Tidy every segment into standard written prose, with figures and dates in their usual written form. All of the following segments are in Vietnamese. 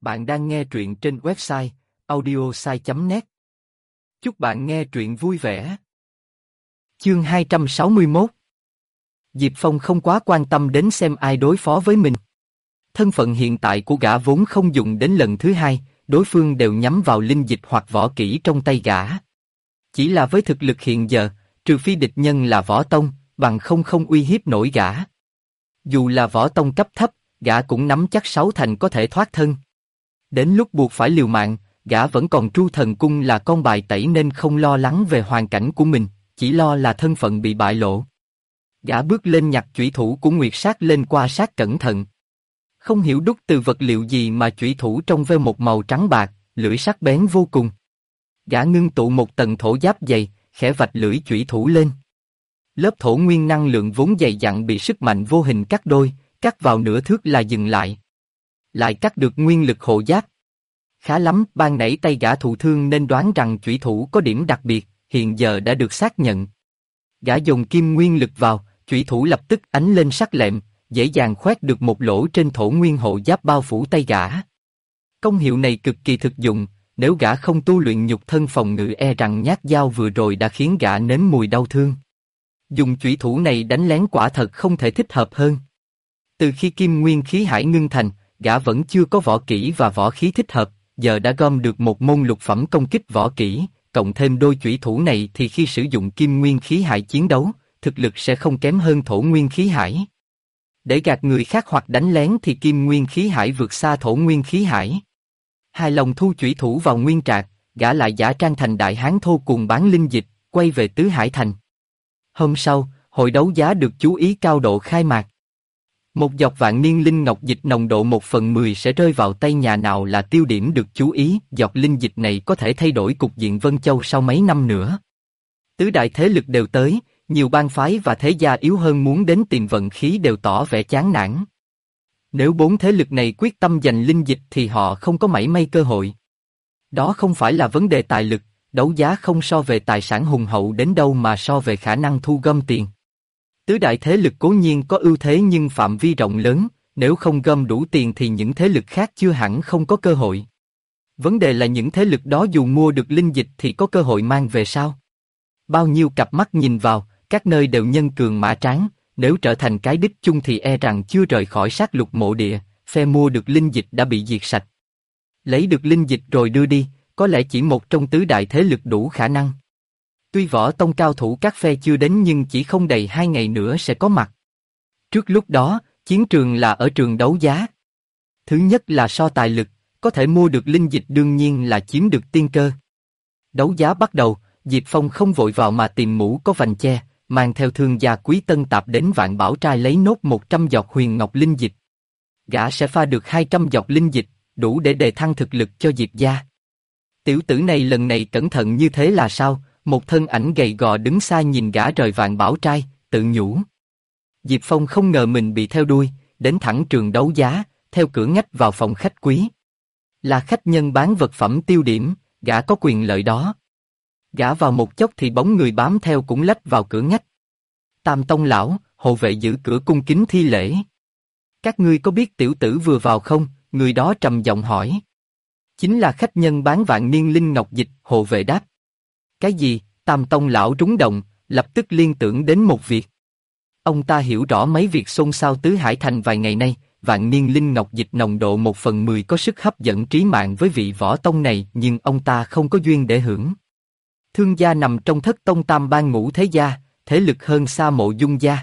Bạn đang nghe truyện trên website audiosai.net. Chúc bạn nghe truyện vui vẻ. Chương 261. Diệp Phong không quá quan tâm đến xem ai đối phó với mình. Thân phận hiện tại của gã vốn không dùng đến lần thứ hai, đối phương đều nhắm vào linh dịch hoặc võ kỹ trong tay gã. Chỉ là với thực lực hiện giờ, trừ phi địch nhân là võ tông, bằng không uy hiếp nổi gã. Dù là võ tông cấp thấp, gã cũng nắm chắc 60% có thể thoát thân. Đến lúc buộc phải liều mạng, gã vẫn còn Tru Thần Cung là con bài tẩy nên không lo lắng về hoàn cảnh của mình, chỉ lo là thân phận bị bại lộ. Gã bước lên nhặt chủy thủ của Nguyệt Sát lên qua sát cẩn thận. Không hiểu đúc từ vật liệu gì mà chủy thủ trong veo một màu trắng bạc, lưỡi sắc bén vô cùng. Gã ngưng tụ một tầng thổ giáp dày, khẽ vạch lưỡi chủy thủ lên. Lớp thổ nguyên năng lượng vốn dày dặn bị sức mạnh vô hình cắt đôi, cắt vào nửa thước là dừng lại. Lại cắt được nguyên lực hộ giáp. Khá lắm, ban nãy tay gã thụ thương nên đoán rằng chủy thủ có điểm đặc biệt, hiện giờ đã được xác nhận. Gã dồn kim nguyên lực vào, chủy thủ lập tức ánh lên sắc lẹm, dễ dàng khoét được một lỗ trên thổ nguyên hộ giáp bao phủ tay gã. Công hiệu này cực kỳ thực dụng, nếu gã không tu luyện nhục thân phòng ngự e rằng nhát dao vừa rồi đã khiến gã nếm mùi đau thương. Dùng chủy thủ này đánh lén quả thật không thể thích hợp hơn. Từ khi kim nguyên khí hải ngưng thành, gã vẫn chưa có võ kỹ và võ khí thích hợp, giờ đã gom được một môn lục phẩm công kích võ kỹ, cộng thêm đôi chủy thủ này thì khi sử dụng kim nguyên khí hải chiến đấu, thực lực sẽ không kém hơn thổ nguyên khí hải. Để gạt người khác hoặc đánh lén thì kim nguyên khí hải vượt xa thổ nguyên khí hải. Hài lòng thu chủy thủ vào nguyên trạc, gã lại giả trang thành đại hán thô cuồng bán linh dịch, quay về Tứ Hải Thành. Hôm sau, hội đấu giá được chú ý cao độ khai mạc. Một giọt vạn niên linh ngọc dịch nồng độ 1/10 sẽ rơi vào tay nhà nào là tiêu điểm được chú ý. Giọt linh dịch này có thể thay đổi cục diện Vân Châu sau mấy năm nữa. Tứ đại thế lực đều tới, nhiều bang phái và thế gia yếu hơn muốn đến tìm vận khí đều tỏ vẻ chán nản. Nếu bốn thế lực này quyết tâm giành linh dịch thì họ không có mảy may cơ hội. Đó không phải là vấn đề tài lực, đấu giá không so về tài sản hùng hậu đến đâu mà so về khả năng thu gom tiền. Tứ đại thế lực cố nhiên có ưu thế nhưng phạm vi rộng lớn, nếu không gom đủ tiền thì những thế lực khác chưa hẳn không có cơ hội. Vấn đề là những thế lực đó dù mua được linh dịch thì có cơ hội mang về sao? Bao nhiêu cặp mắt nhìn vào, các nơi đều nhân cường mã tráng, nếu trở thành cái đích chung thì e rằng chưa rời khỏi sát lục mộ địa, phe mua được linh dịch đã bị diệt sạch. Lấy được linh dịch rồi đưa đi, có lẽ chỉ một trong tứ đại thế lực đủ khả năng. Tuy võ tông cao thủ các phe chưa đến nhưng chỉ không đầy 2 ngày nữa sẽ có mặt. Trước lúc đó, chiến trường là ở trường đấu giá. Thứ nhất là so tài lực, có thể mua được linh dịch đương nhiên là chiếm được tiên cơ. Đấu giá bắt đầu, Diệp Phong không vội vào mà tìm mũ có vành che, mang theo thương gia Quý Tân Tạp đến Vạn Bảo Trai lấy nốt 100 giọt huyền ngọc linh dịch. Gã sẽ pha được 200 giọt linh dịch, đủ để đề thăng thực lực cho Diệp gia. Tiểu tử này lần này cẩn thận như thế là sao? Một thân ảnh gầy gò đứng xa nhìn gã rời Vạn Bảo Trai, tự nhủ. Diệp Phong không ngờ mình bị theo đuôi, đến thẳng trường đấu giá, theo cửa ngách vào phòng khách quý. Là khách nhân bán vật phẩm tiêu điểm, gã có quyền lợi đó. Gã vào một chốc thì bóng người bám theo cũng lách vào cửa ngách. Tam Tông lão, hộ vệ giữ cửa cung kính thi lễ. Các ngươi có biết tiểu tử vừa vào không? Người đó trầm giọng hỏi. Chính là khách nhân bán vạn niên linh ngọc dịch, hộ vệ đáp. Cái gì? Tam Tông lão rúng động, lập tức liên tưởng đến một việc. Ông ta hiểu rõ mấy việc xôn xao Tứ Hải Thành vài ngày nay, vạn niên linh ngọc dịch nồng độ 1/10 có sức hấp dẫn trí mạng với vị võ tông này nhưng ông ta không có duyên để hưởng. Thương gia nằm trong thất tông tam bang ngũ thế gia, thế lực hơn xa Mộ Dung gia.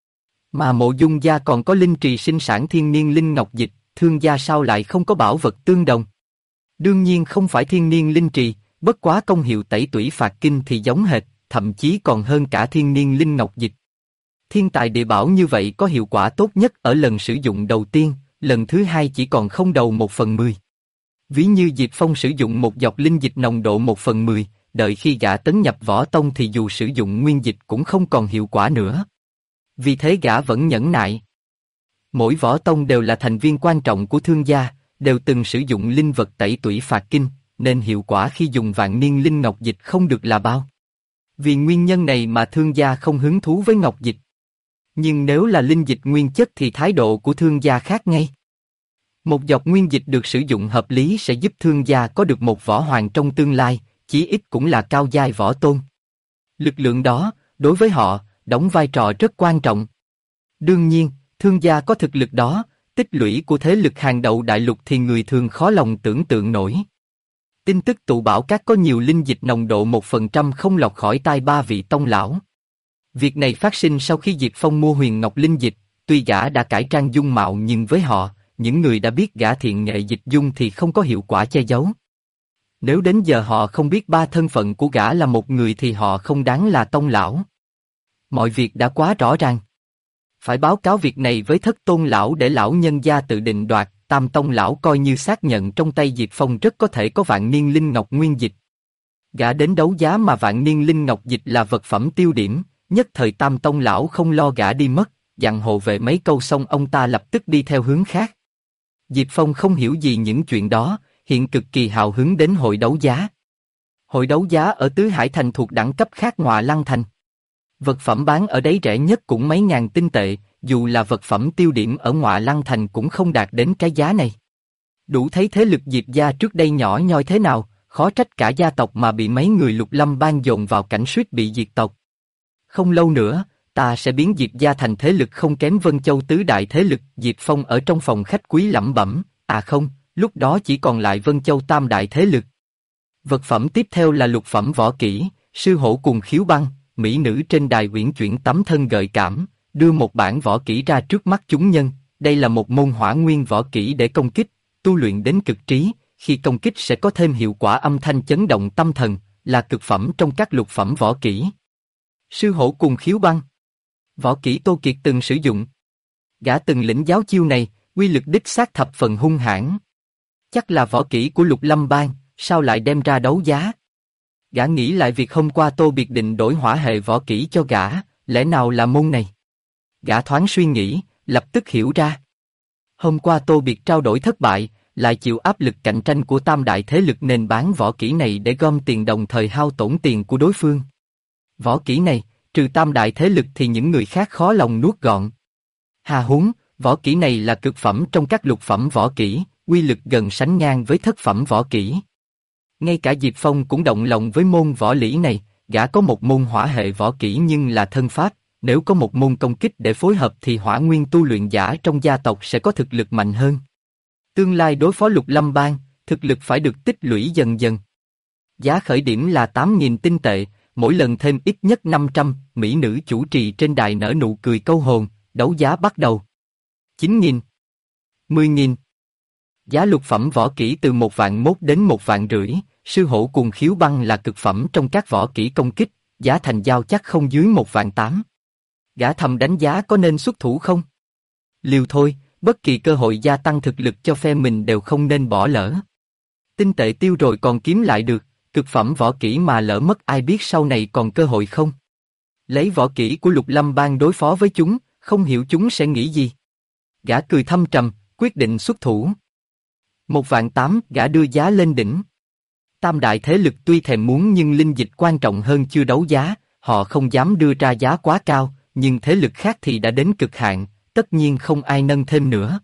Mà Mộ Dung gia còn có linh trì sinh sản thiên niên linh ngọc dịch, thương gia sao lại không có bảo vật tương đồng? Đương nhiên không phải thiên niên linh trì, bất quá công hiệu tẩy tủy phạt kinh thì giống hệt, thậm chí còn hơn cả thiên niên linh ngọc dịch. Thiên tài địa bảo như vậy có hiệu quả tốt nhất ở lần sử dụng đầu tiên, lần thứ hai chỉ còn không đầu 1/10. Ví như Diệp Phong sử dụng một giọt linh dịch nồng độ 1/10, đợi khi gã tấn nhập võ tông thì dù sử dụng nguyên dịch cũng không còn hiệu quả nữa. Vì thế gã vẫn nhẫn nại. Mỗi võ tông đều là thành viên quan trọng của thương gia, đều từng sử dụng linh vật tẩy tủy phạt kinh, nên hiệu quả khi dùng vạn niên linh ngọc dịch không được là bao. Vì nguyên nhân này mà thương gia không hứng thú với ngọc dịch. Nhưng nếu là linh dịch nguyên chất thì thái độ của thương gia khác ngay. Một giọt nguyên dịch được sử dụng hợp lý sẽ giúp thương gia có được một võ hoàng trong tương lai, chí ít cũng là cao giai võ tôn. Lực lượng đó, đối với họ, đóng vai trò rất quan trọng. Đương nhiên, thương gia có thực lực đó, tích lũy của thế lực hàng đầu đại lục thì người thường khó lòng tưởng tượng nổi. Tin tức tụ bảo các có nhiều linh dịch nồng độ 1% không lọt khỏi tai ba vị tông lão. Việc này phát sinh sau khi Diệp Phong mua huyền ngọc linh dịch, tuy gã đã cải trang dung mạo nhưng với họ, những người đã biết gã thiện nghệ dịch dung thì không có hiệu quả che giấu. Nếu đến giờ họ không biết ba thân phận của gã là một người thì họ không đáng là tông lão. Mọi việc đã quá rõ ràng. Phải báo cáo việc này với Thất Tôn lão để lão nhân gia tự định đoạt. Tam Tông lão coi như xác nhận trong tay Diệp Phong rất có thể có vạn niên linh ngọc nguyên dịch. Gã đến đấu giá mà vạn niên linh ngọc dịch là vật phẩm tiêu điểm, nhất thời Tam Tông lão không lo gã đi mất, dặn hộ vệ mấy câu xong ông ta lập tức đi theo hướng khác. Diệp Phong không hiểu gì những chuyện đó, hiện cực kỳ hào hứng đến hội đấu giá. Hội đấu giá ở Tứ Hải Thành thuộc đẳng cấp khác Ngọa Lăng Thành. Vật phẩm bán ở đấy rẻ nhất cũng mấy ngàn tinh tệ, dù là vật phẩm tiêu điểm ở Ngọa Lăng Thành cũng không đạt đến cái giá này. Đủ thấy thế lực Diệp gia trước đây nhỏ nhoi thế nào, khó trách cả gia tộc mà bị mấy người Lục Lâm Bang dồn vào cảnh suýt bị diệt tộc. Không lâu nữa, ta sẽ biến Diệp gia thành thế lực không kém Vân Châu tứ đại thế lực. Diệp Phong ở trong phòng khách quý lẩm bẩm, à không, lúc đó chỉ còn lại Vân Châu tam đại thế lực. Vật phẩm tiếp theo là lục phẩm võ kỹ, sư hổ cùng khiếu băng, mỹ nữ trên đài uyển chuyển tấm thân gợi cảm, đưa một bản võ kỹ ra trước mắt chúng nhân. Đây là một môn hỏa nguyên võ kỹ để công kích, tu luyện đến cực trí, khi công kích sẽ có thêm hiệu quả âm thanh chấn động tâm thần, là cực phẩm trong các lục phẩm võ kỹ. Sư hổ cùng khiếu băng, võ kỹ Tô Kiệt từng sử dụng. Gã từng lĩnh giáo chiêu này, uy lực đích xác thập phần hung hãn. Chắc là võ kỹ của Lục Lâm Bang, sao lại đem ra đấu giá? Gã nghĩ lại việc hôm qua Tô Biệt định đổi hỏa hệ võ kỹ cho gã, lẽ nào là môn này? Gã thoáng suy nghĩ, lập tức hiểu ra. Hôm qua Tô Biệt trao đổi thất bại, lại chịu áp lực cạnh tranh của tam đại thế lực nên bán võ kỹ này để gom tiền đồng thời hao tổn tiền của đối phương. Võ kỹ này, trừ tam đại thế lực thì những người khác khó lòng nuốt gọn. Hà huống, võ kỹ này là cực phẩm trong các lục phẩm võ kỹ, uy lực gần sánh ngang với thất phẩm võ kỹ. Ngay cả Diệp Phong cũng động lòng với môn võ lý này, gã có một môn hỏa hệ võ kỹ nhưng là thân pháp, nếu có một môn công kích để phối hợp thì hỏa nguyên tu luyện giả trong gia tộc sẽ có thực lực mạnh hơn. Tương lai đối phó Lục Lâm Bang, thực lực phải được tích lũy dần dần. Giá khởi điểm là 8.000 tinh tệ, mỗi lần thêm ít nhất 500, mỹ nữ chủ trì trên đài nở nụ cười câu hồn, đấu giá bắt đầu. 9.000, 10.000. Giá lục phẩm võ kỹ từ 1.100.000 đến 1.500.000, sư hổ cùng khiếu băng là cực phẩm trong các võ kỹ công kích, giá thành giao chắc không dưới 1.800.000. Gã thầm đánh giá có nên xuất thủ không? Liều thôi, bất kỳ cơ hội gia tăng thực lực cho phe mình đều không nên bỏ lỡ. Tinh tệ tiêu rồi còn kiếm lại được, cực phẩm võ kỹ mà lỡ mất ai biết sau này còn cơ hội không? Lấy võ kỹ của Lục Lâm Bang đối phó với chúng, không hiểu chúng sẽ nghĩ gì. Gã cười thâm trầm, quyết định xuất thủ. 1.800.000, gã đưa giá lên đỉnh. Tam đại thế lực tuy thèm muốn nhưng linh dịch quan trọng hơn chưa đấu giá, họ không dám đưa ra giá quá cao, nhưng thế lực khác thì đã đến cực hạn, tất nhiên không ai nâng thêm nữa.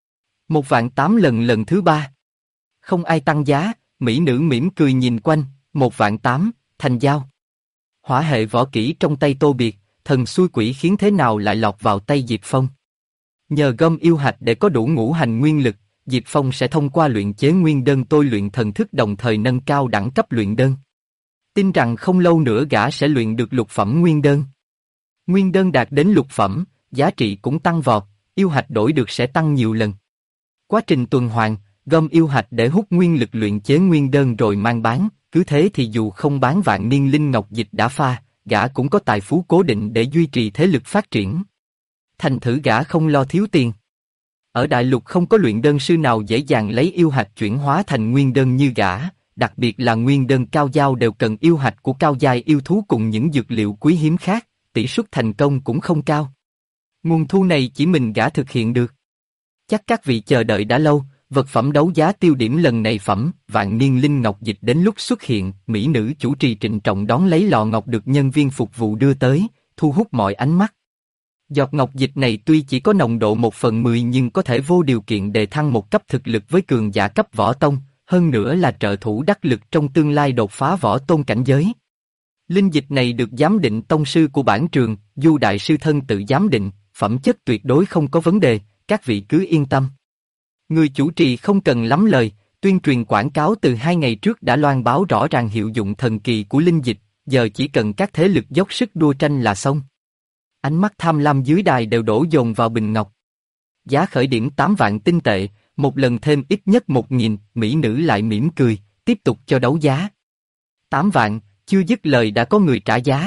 1.800.000 lần thứ ba. Không ai tăng giá, mỹ nữ mỉm cười nhìn quanh, 1.800.000, thành giao. Hỏa hệ võ kỹ trong tay Tô Biệt, thần xui quỷ khiến thế nào lại lọt vào tay Diệp Phong. Nhờ gom yêu hạch để có đủ ngũ hành nguyên lực, Diệp Phong sẽ thông qua luyện chế nguyên đơn tôi luyện thần thức đồng thời nâng cao đẳng cấp luyện đơn. Tin rằng không lâu nữa gã sẽ luyện được lục phẩm nguyên đơn. Nguyên đơn đạt đến lục phẩm, giá trị cũng tăng vọt, yêu hạch đổi được sẽ tăng nhiều lần. Quá trình tuần hoàn, gom yêu hạch để hút nguyên lực luyện chế nguyên đơn rồi mang bán, cứ thế thì dù không bán vạn niên linh ngọc dịch đã pha, gã cũng có tài phú cố định để duy trì thế lực phát triển. Thành thử gã không lo thiếu tiền. Ở đại lục không có luyện đơn sư nào dễ dàng lấy yêu hạch chuyển hóa thành nguyên đơn như gã, đặc biệt là nguyên đơn cao giai đều cần yêu hạch của cao giai yêu thú cùng những dược liệu quý hiếm khác, tỷ suất thành công cũng không cao. Nguồn thu này chỉ mình gã thực hiện được. Chắc các vị chờ đợi đã lâu, vật phẩm đấu giá tiêu điểm lần này phẩm vạn niên linh ngọc dịch đến lúc xuất hiện, mỹ nữ chủ trì trịnh trọng đón lấy lọ ngọc được nhân viên phục vụ đưa tới, thu hút mọi ánh mắt. Giọt ngọc dịch này tuy chỉ có nồng độ 1/10 nhưng có thể vô điều kiện đề thăng một cấp thực lực với cường giả cấp võ tông, hơn nữa là trợ thủ đắc lực trong tương lai đột phá võ tôn cảnh giới. Linh dịch này được giám định tông sư của bản trường, Du đại sư thân tự giám định, phẩm chất tuyệt đối không có vấn đề, các vị cứ yên tâm. Người chủ trì không cần lắm lời, tuyên truyền quảng cáo từ 2 ngày trước đã loan báo rõ ràng hiệu dụng thần kỳ của linh dịch, giờ chỉ cần các thế lực dốc sức đua tranh là xong. Ánh mắt tham lam dưới đài đều đổ dồn vào bình ngọc. Giá khởi điểm 8 vạn tinh tệ, một lần thêm ít nhất 1.000, mỹ nữ lại mỉm cười, tiếp tục cho đấu giá. 8 vạn, chưa dứt lời đã có người trả giá.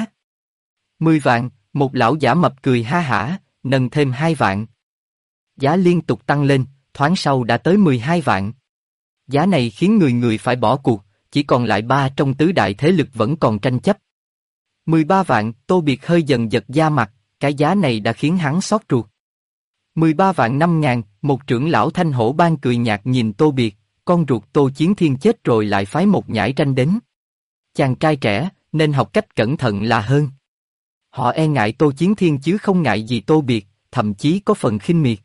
10 vạn, một lão giả mập cười ha hả, nâng thêm 2 vạn. Giá liên tục tăng lên, thoáng sau đã tới 12 vạn. Giá này khiến người người phải bỏ cuộc, chỉ còn lại 3 trong tứ đại thế lực vẫn còn tranh chấp. 13 vạn, Tô Biệt hơi dần giật da mặt, cái giá này đã khiến hắn xót ruột. 13 vạn 5.000, một trưởng lão Thanh Hổ Bang cười nhạt nhìn Tô Biệt, con ruột Tô Chiến Thiên chết rồi lại phái một nhãi tranh đến. Chàng trai trẻ, nên học cách cẩn thận là hơn. Họ e ngại Tô Chiến Thiên chứ không ngại gì Tô Biệt, thậm chí có phần khinh miệt.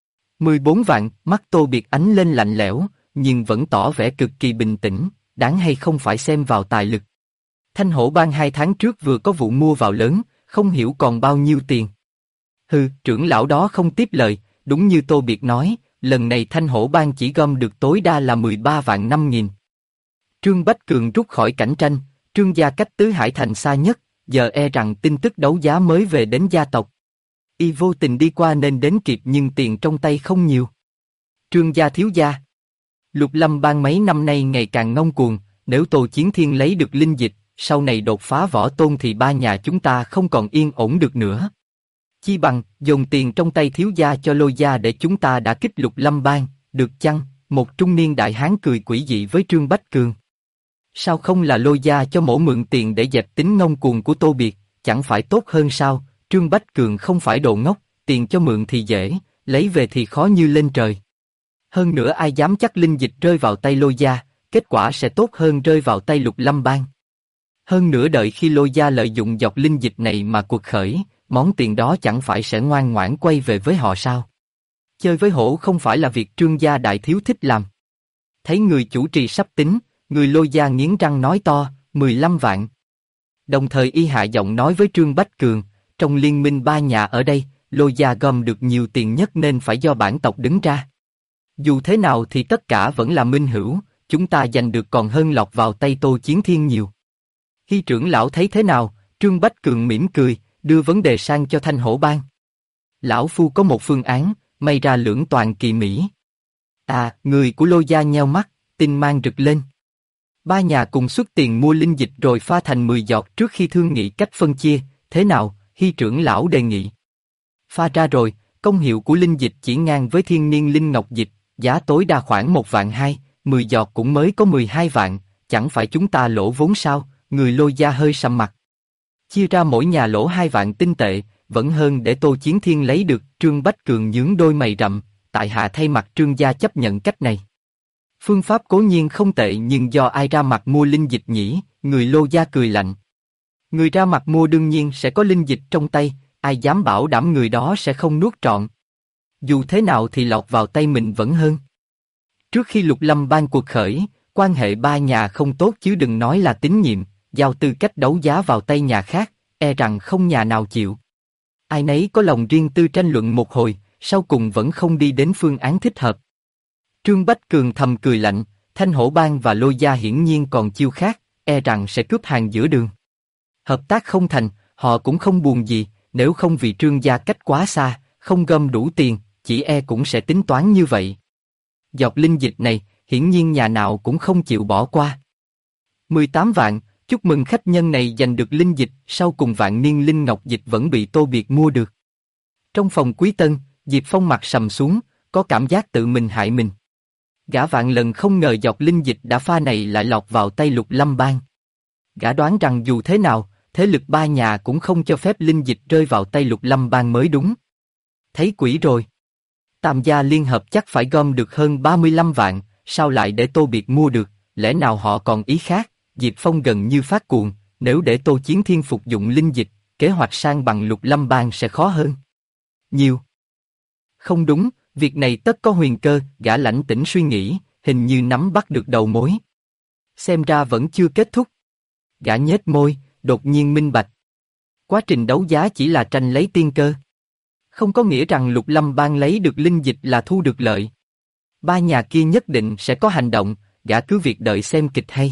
14 vạn, mắt Tô Biệt ánh lên lạnh lẽo, nhưng vẫn tỏ vẻ cực kỳ bình tĩnh, đáng hay không phải xem vào tài lực. Thanh Hổ Bang 2 tháng trước vừa có vụ mua vào lớn, không hiểu còn bao nhiêu tiền. Hừ, trưởng lão đó không tiếp lời, đúng như Tô Biệt nói, lần này Thanh Hổ Bang chỉ gom được tối đa là 13 vạn 5.000. Trương Bách Cường rút khỏi cảnh tranh, Trương gia cách Tứ Hải Thành xa nhất, giờ e rằng tin tức đấu giá mới về đến gia tộc. Y vô tình đi qua nên đến kịp nhưng tiền trong tay không nhiều. Trương gia thiếu gia. Lục Lâm Bang mấy năm nay ngày càng ngông cuồng, nếu Tô Chiến Thiên lấy được linh dịch, sau này đột phá võ tôn thì 3 nhà chúng ta không còn yên ổn được nữa. Chi bằng, dồn tiền trong tay thiếu gia cho Lôi gia để chúng ta đã kích Lục Lâm Bang, được chăng? Một trung niên đại hán cười quỷ dị với Trương Bách Cường. Sao không là Lôi gia cho mổ mượn tiền để dẹp tính ngông cuồng của Tô Biệt, chẳng phải tốt hơn sao? Trương Bách Cường không phải đồ ngốc, tiền cho mượn thì dễ, lấy về thì khó như lên trời. Hơn nữa ai dám chắc linh dịch rơi vào tay Lôi gia, kết quả sẽ tốt hơn rơi vào tay Lục Lâm Bang. Hơn nữa đợi khi Lôi gia lợi dụng dọc linh dịch này mà cuộc khởi, món tiền đó chẳng phải sẽ ngoan ngoãn quay về với họ sao? Chơi với hổ không phải là việc Trương gia đại thiếu thích làm. Thấy người chủ trì sắp tính, người Lôi gia nghiến răng nói to, 15 vạn. Đồng thời y hạ giọng nói với Trương Bách Cường, trong liên minh 3 nhà ở đây, Lôi gia gom được nhiều tiền nhất nên phải do bản tộc đứng ra. Dù thế nào thì tất cả vẫn là minh hữu, chúng ta giành được còn hơn lọt vào tay Tô Chiến Thiên nhiều. Hy trưởng lão thấy thế nào? Trương Bách Cường mỉm cười, đưa vấn đề sang cho Thanh Hổ Bang. Lão phu có một phương án, may ra lưỡng toàn kỳ mỹ. À, người của Lôi gia nheo mắt, tinh mang rực lên. 3 nhà cùng xuất tiền mua linh dịch rồi pha thành 10 giọt trước khi thương nghị cách phân chia, thế nào? Hy trưởng lão đề nghị. Pha ra rồi, công hiệu của linh dịch chỉ ngang với thiên niên linh ngọc dịch, giá tối đa khoảng 1 vạn 2, 10 giọt cũng mới có 12 vạn, chẳng phải chúng ta lỗ vốn sao? Người Lôi gia hơi sầm mặt. Chia ra mỗi nhà lỗ 2 vạn tinh tệ, vẫn hơn để Tô Chiến Thiên lấy được. Trương Bách Cường nhướng đôi mày rậm, tại hạ thay mặt Trương gia chấp nhận cách này. Phương pháp cố nhiên không tệ nhưng do ai ra mặt mua linh dịch nhỉ? Người Lô gia cười lạnh. Người ra mặt mua đương nhiên sẽ có linh dịch trong tay, ai dám bảo đảm người đó sẽ không nuốt trọn. Dù thế nào thì lọt vào tay mình vẫn hơn. Trước khi Lục Lâm Bang cuộc khởi, quan hệ 3 nhà không tốt chứ đừng nói là tín nhiệm, giao tư cách đấu giá vào tay nhà khác, e rằng không nhà nào chịu. Ai nấy có lòng riêng tư tranh luận một hồi, sau cùng vẫn không đi đến phương án thích hợp. Trương Bách Cường thầm cười lạnh, Thanh Hổ Bang và Lôi gia hiển nhiên còn chiêu khác, e rằng sẽ cướp hàng giữa đường. Hợp tác không thành, họ cũng không buồn gì, nếu không vì Trương gia cách quá xa, không gom đủ tiền, chỉ e cũng sẽ tính toán như vậy. Giọt linh dịch này, hiển nhiên nhà nào cũng không chịu bỏ qua. 18 vạn, chúc mừng khách nhân này giành được linh dịch, sau cùng vạn niên linh ngọc dịch vẫn bị Tô Biệt mua được. Trong phòng quý tân, Diệp Phong mặt sầm xuống, có cảm giác tự mình hại mình. Gã vạn lần không ngờ giọt linh dịch đã pha này lại lọt vào tay Lục Lâm Bang. Gã đoán rằng dù thế nào, thế lực 3 nhà cũng không cho phép linh dịch rơi vào tay Lục Lâm Bang mới đúng. Thấy quỷ rồi. Tam gia liên hợp chắc phải gom được hơn 35 vạn, sao lại để Tô Biệt mua được, lẽ nào họ còn ý khác? Diệp Phong gần như phát cuồng, nếu để Tô Chiến Thiên phục dụng linh dịch, kế hoạch sang bằng Lục Lâm Bang sẽ khó hơn. Nhiều. Không đúng, việc này tất có huyền cơ, gã lãnh tĩnh suy nghĩ, hình như nắm bắt được đầu mối. Xem ra vẫn chưa kết thúc. Gã nhếch môi, đột nhiên minh bạch. Quá trình đấu giá chỉ là tranh lấy tiên cơ. Không có nghĩa rằng Lục Lâm Bang lấy được linh dịch là thu được lợi. Ba nhà kia nhất định sẽ có hành động, gã cứ việc đợi xem kịch hay.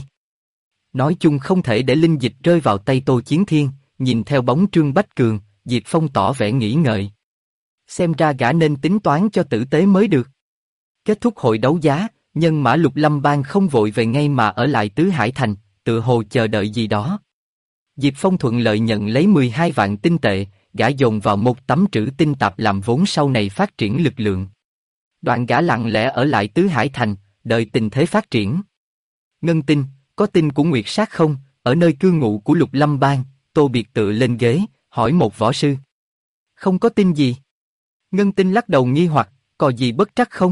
Nói chung không thể để linh dịch rơi vào tay Tô Chiến Thiên, nhìn theo bóng Trương Bách Cường, Diệp Phong tỏ vẻ nghĩ ngợi. Xem ra gã nên tính toán cho tử tế mới được. Kết thúc hội đấu giá, nhân mã Lục Lâm Bang không vội về ngay mà ở lại Tứ Hải Thành, tự hồ chờ đợi gì đó. Diệp Phong thuận lợi nhận lấy 12 vạn tinh tệ, gã dồn vào một tấm trữ tinh tạp làm vốn sau này phát triển lực lượng. Đoạn gã lặng lẽ ở lại Tứ Hải Thành, đợi tình thế phát triển. Ngân Tinh, có tin của Nguyệt Sát không? Ở nơi cư ngụ của Lục Lâm Bang, Tô Biệt tựa lên ghế, hỏi một võ sư. Không có tin gì. Ngân Tinh lắc đầu nghi hoặc, có gì bất trắc không?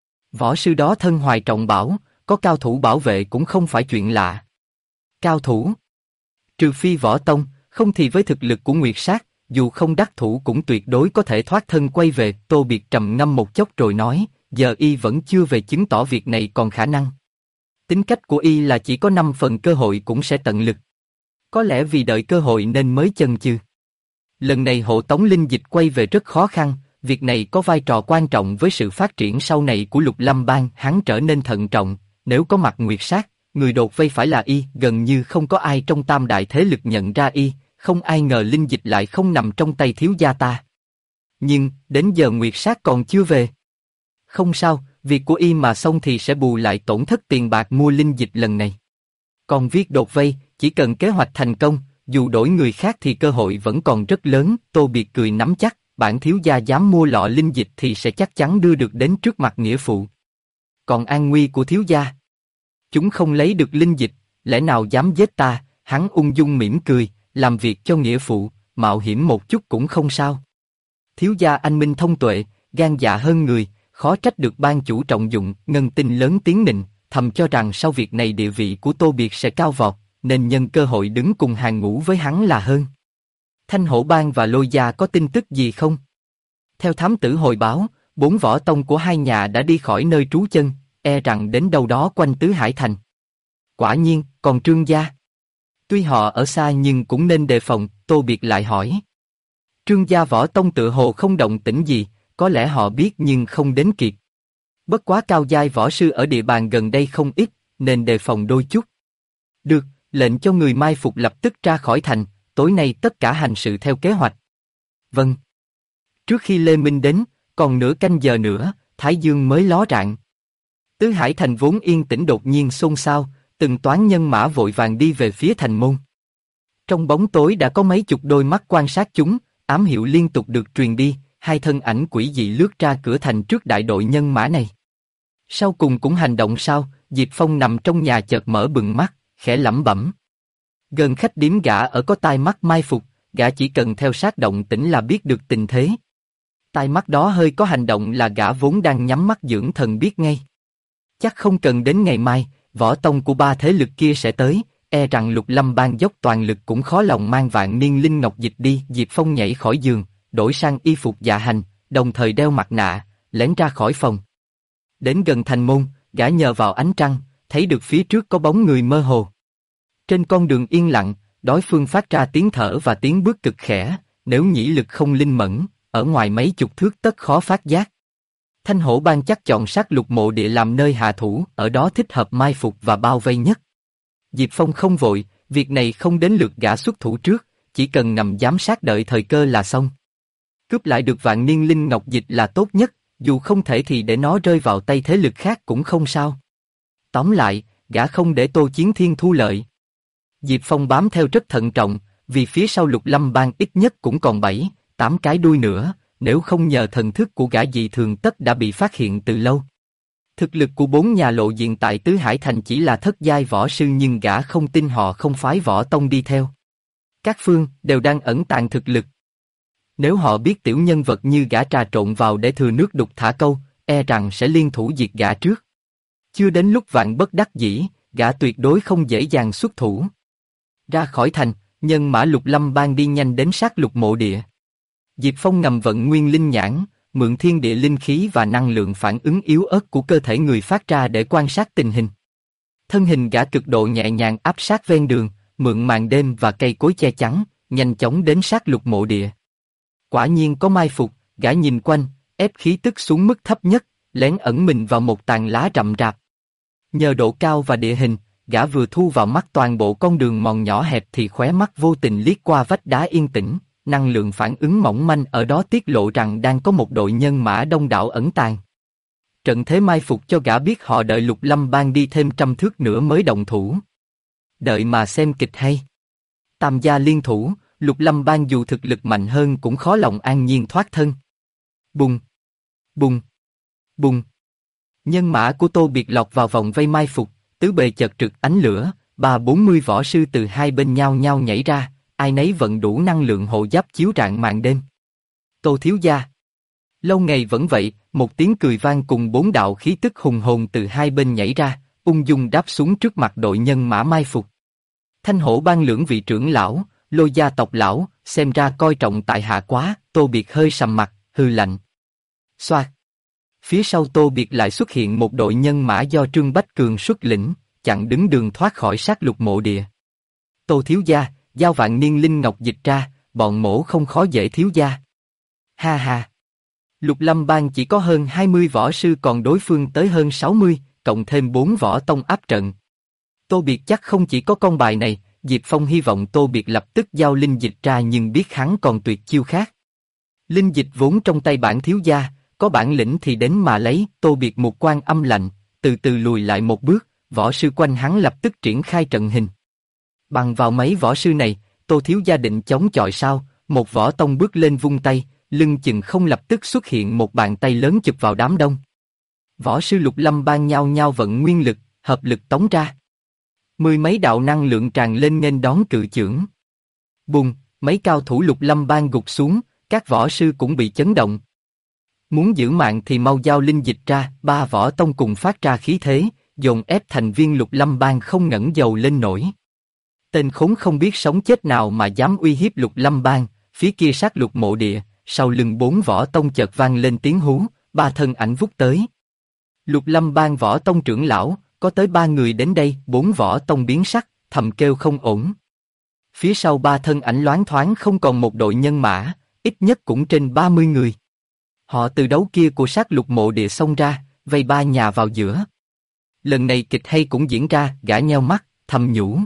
Võ sư đó thân hoài trọng bảo, có cao thủ bảo vệ cũng không phải chuyện lạ. Cao thủ? Trừ phi võ tông, không thì với thực lực của Nguyệt Sát, dù không đắc thủ cũng tuyệt đối có thể thoát thân quay về. Tô Biệt trầm ngâm một chốc rồi nói, giờ y vẫn chưa về chứng tỏ việc này còn khả năng. Tính cách của y là chỉ có 5 phần cơ hội cũng sẽ tận lực. Có lẽ vì đợi cơ hội nên mới chần chừ. Lần này hộ tống linh dịch quay về rất khó khăn, việc này có vai trò quan trọng với sự phát triển sau này của Lục Lâm Bang. Hắn trở nên thận trọng, nếu có mặt Nguyệt Sát, người đột vây phải là y. Gần như không có ai trong tam đại thế lực nhận ra y, không ai ngờ linh dịch lại không nằm trong tay thiếu gia ta. Nhưng, đến giờ Nguyệt Sát còn chưa về. Không sao, việc của y mà xong thì sẽ bù lại tổn thất tiền bạc mua linh dịch lần này. Còn việc đột vây, chỉ cần kế hoạch thành công, dù đổi người khác thì cơ hội vẫn còn rất lớn. Tô Biệt cười nắm chắc, bản thiếu gia dám mua lọ linh dịch thì sẽ chắc chắn đưa được đến trước mặt nghĩa phụ. Còn an nguy của thiếu gia? Chúng không lấy được linh dịch, lẽ nào dám giết ta? Hắn ung dung mỉm cười, làm việc cho nghĩa phụ, mạo hiểm một chút cũng không sao. Thiếu gia anh minh thông tuệ, gan dạ hơn người, khó trách được ban chủ trọng dụng. Ngân Tinh lớn tiếng nịnh, thầm cho rằng sau việc này địa vị của Tô Biệt sẽ cao vọt, nên nhân cơ hội đứng cùng hàng ngũ với hắn là hơn. Thanh Hổ Bang và Lôi Gia có tin tức gì không? Theo thám tử hồi báo, 4 võ tông của hai nhà đã đi khỏi nơi trú chân, e rằng đến đâu đó quanh Tứ Hải Thành. Quả nhiên, còn Trương gia? Tuy họ ở xa nhưng cũng nên đề phòng. Tô Biệt lại hỏi. Trương gia võ tông tự hồ không động tĩnh gì, có lẽ họ biết nhưng không đến kịp. Bất quá cao giai võ sư ở địa bàn gần đây không ít, nên đề phòng đôi chút. Được, lệnh cho người mai phục lập tức ra khỏi thành, tối nay tất cả hành sự theo kế hoạch. Vâng. Trước khi Lê Minh đến, còn nửa canh giờ nữa, Thái Dương mới ló rạng. Tứ Hải Thành vốn yên tĩnh đột nhiên xôn xao, từng toán nhân mã vội vàng đi về phía thành môn. Trong bóng tối đã có mấy chục đôi mắt quan sát chúng, ám hiệu liên tục được truyền đi, hai thân ảnh quỷ dị lướt ra cửa thành trước đại đội nhân mã này. Sau cùng cũng hành động sao? Diệp Phong nằm trong nhà chợt mở bừng mắt, khẽ lẩm bẩm. Gần khách điếm gã ở có tai mắt mai phục, gã chỉ cần theo sát động tĩnh là biết được tình thế. Tai mắt đó hơi có hành động là gã vốn đang nhắm mắt dưỡng thần biết ngay. Chắc không cần đến ngày mai, võ tông của ba thế lực kia sẽ tới, e rằng Lục Lâm Bang dốc toàn lực cũng khó lòng mang vạn niên linh ngọc dịch đi. Diệp Phong nhảy khỏi giường, đổi sang y phục dạ hành, đồng thời đeo mặt nạ, lén ra khỏi phòng. Đến gần thành môn, gã nhờ vào ánh trăng, thấy được phía trước có bóng người mơ hồ. Trên con đường yên lặng, đối phương phát ra tiếng thở và tiếng bước cực khẽ, nếu nhĩ lực không linh mẫn, ở ngoài mấy chục thước tất khó phát giác. Thanh Hổ Bang chắc chọn sát Lục Mộ Địa làm nơi hạ thủ, ở đó thích hợp mai phục và bao vây nhất. Diệp Phong không vội, việc này không đến lượt gã xuất thủ trước, chỉ cần nằm giám sát đợi thời cơ là xong. Cướp lại được vạn niên linh ngọc dịch là tốt nhất, dù không thể thì để nó rơi vào tay thế lực khác cũng không sao. Tóm lại, gã không để Tô Chiến Thiên thu lợi. Diệp Phong bám theo rất thận trọng, vì phía sau Lục Lâm Bang ít nhất cũng còn 7, 8 cái đuôi nữa, nếu không nhờ thần thức của gã dị thường tất đã bị phát hiện từ lâu. Thực lực của 4 nhà lộ diện tại Tứ Hải Thành chỉ là thất giai võ sư, nhưng gã không tin họ không phái võ tông đi theo. Các phương đều đang ẩn tàng thực lực. Nếu họ biết tiểu nhân vật như gã trà trộn vào để thừa nước đục thả câu, e rằng sẽ liên thủ diệt gã trước. Chưa đến lúc vạn bất đắc dĩ, gã tuyệt đối không dễ dàng xuất thủ. Ra khỏi thành, nhân mã Lục Lâm Bang đi nhanh đến sát Lục Mộ Địa. Diệp Phong ngầm vận nguyên linh nhãn, mượn thiên địa linh khí và năng lượng phản ứng yếu ớt của cơ thể người phát ra để quan sát tình hình. Thân hình gã cực độ nhẹ nhàng áp sát ven đường, mượn màn đêm và cây cối che chắn, nhanh chóng đến sát lục mộ địa. Quả nhiên có mai phục, gã nhìn quanh, ép khí tức xuống mức thấp nhất, lén ẩn mình vào một tàn lá rậm rạp. Nhờ độ cao và địa hình, gã vừa thu vào mắt toàn bộ con đường mòn nhỏ hẹp thì khóe mắt vô tình liếc qua vách đá yên tĩnh, năng lượng phản ứng mỏng manh ở đó tiết lộ rằng đang có một đội nhân mã đông đảo ẩn tàng. Trận thế mai phục cho gã biết họ đợi Lục Lâm Bang đi thêm 100 thước nữa mới động thủ. Đợi mà xem kịch hay. Tam gia liên thủ, Lục Lâm Bang dù thực lực mạnh hơn cũng khó lòng an nhiên thoát thân. Bùng! Bùng! Bùng! Nhân mã của Tô Biệt lọt vào vòng vây mai phục, tứ bề chợt rực ánh lửa, 30-40 võ sư từ hai bên nhau nhau nhảy ra, ai nấy vận đủ năng lượng hộ giáp chiếu rạng màn đêm. Tô thiếu gia. Lâu ngày vẫn vậy, một tiếng cười vang cùng 4 đạo khí tức hùng hồn từ hai bên nhảy ra, ung dung đáp xuống trước mặt đội nhân mã mai phục. Thanh Hổ Bang lưỡng vị trưởng lão, Lôi gia tộc lão, xem ra coi trọng tại hạ quá. Tô Biệt hơi sầm mặt, hừ lạnh. Xoạt. Phía sau Tô Biệt lại xuất hiện một đội nhân mã do Trương Bách Cường xuất lĩnh, chặn đứng đường thoát khỏi sát lục mộ địa. Tô thiếu gia, giao vạn niên linh ngọc dịch ra, bọn mổ không khó dễ thiếu gia. Ha ha. Lục Lâm Bang chỉ có hơn 20 võ sư còn đối phương tới hơn 60, cộng thêm 4 võ tông áp trận. Tô Biệt chắc không chỉ có con bài này. Diệp Phong hy vọng Tô Biệt lập tức giao linh dịch ra nhưng biết hắn còn tuyệt chiêu khác. Linh dịch vốn trong tay bản thiếu gia, có bản lĩnh thì đến mà lấy. Tô Biệt một quan âm lạnh, từ từ lùi lại một bước, võ sư quanh hắn lập tức triển khai trận hình. Bằng vào mấy võ sư này, Tô thiếu gia định chống chọi sao? Một võ tông bước lên vung tay, lưng chừng không lập tức xuất hiện một bàn tay lớn chụp vào đám đông. Võ sư Lục Lâm Bang nhao nhao vận nguyên lực, hợp lực tống ra. 10 mấy đạo năng lượng tràn lên nghênh đón cự chưởng. Bùng, mấy cao thủ Lục Lâm Bang gục xuống, các võ sư cũng bị chấn động. Muốn giữ mạng thì mau giao linh dịch ra. 3 võ tông cùng phát ra khí thế, dồn ép thành viên Lục Lâm Bang không ngẩng đầu lên nổi. Tên khốn không biết sống chết nào mà dám uy hiếp Lục Lâm Bang. Phía kia sát lục mộ địa, sau lưng 4 võ tông chợt vang lên tiếng hú, 3 thân ảnh vút tới. Lục Lâm Bang võ tông trưởng lão, có tới 3 người đến đây. 4 võ tông biến sắc, thầm kêu không ổn. Phía sau 3 thân ảnh loáng thoáng không còn một đội nhân mã, ít nhất cũng trên 30 người. Họ từ đấu kia của sát lục mộ địa xông ra, vây 3 nhà vào giữa. Lần này kịch hay cũng diễn ra. Gã nheo mắt, thầm nhủ.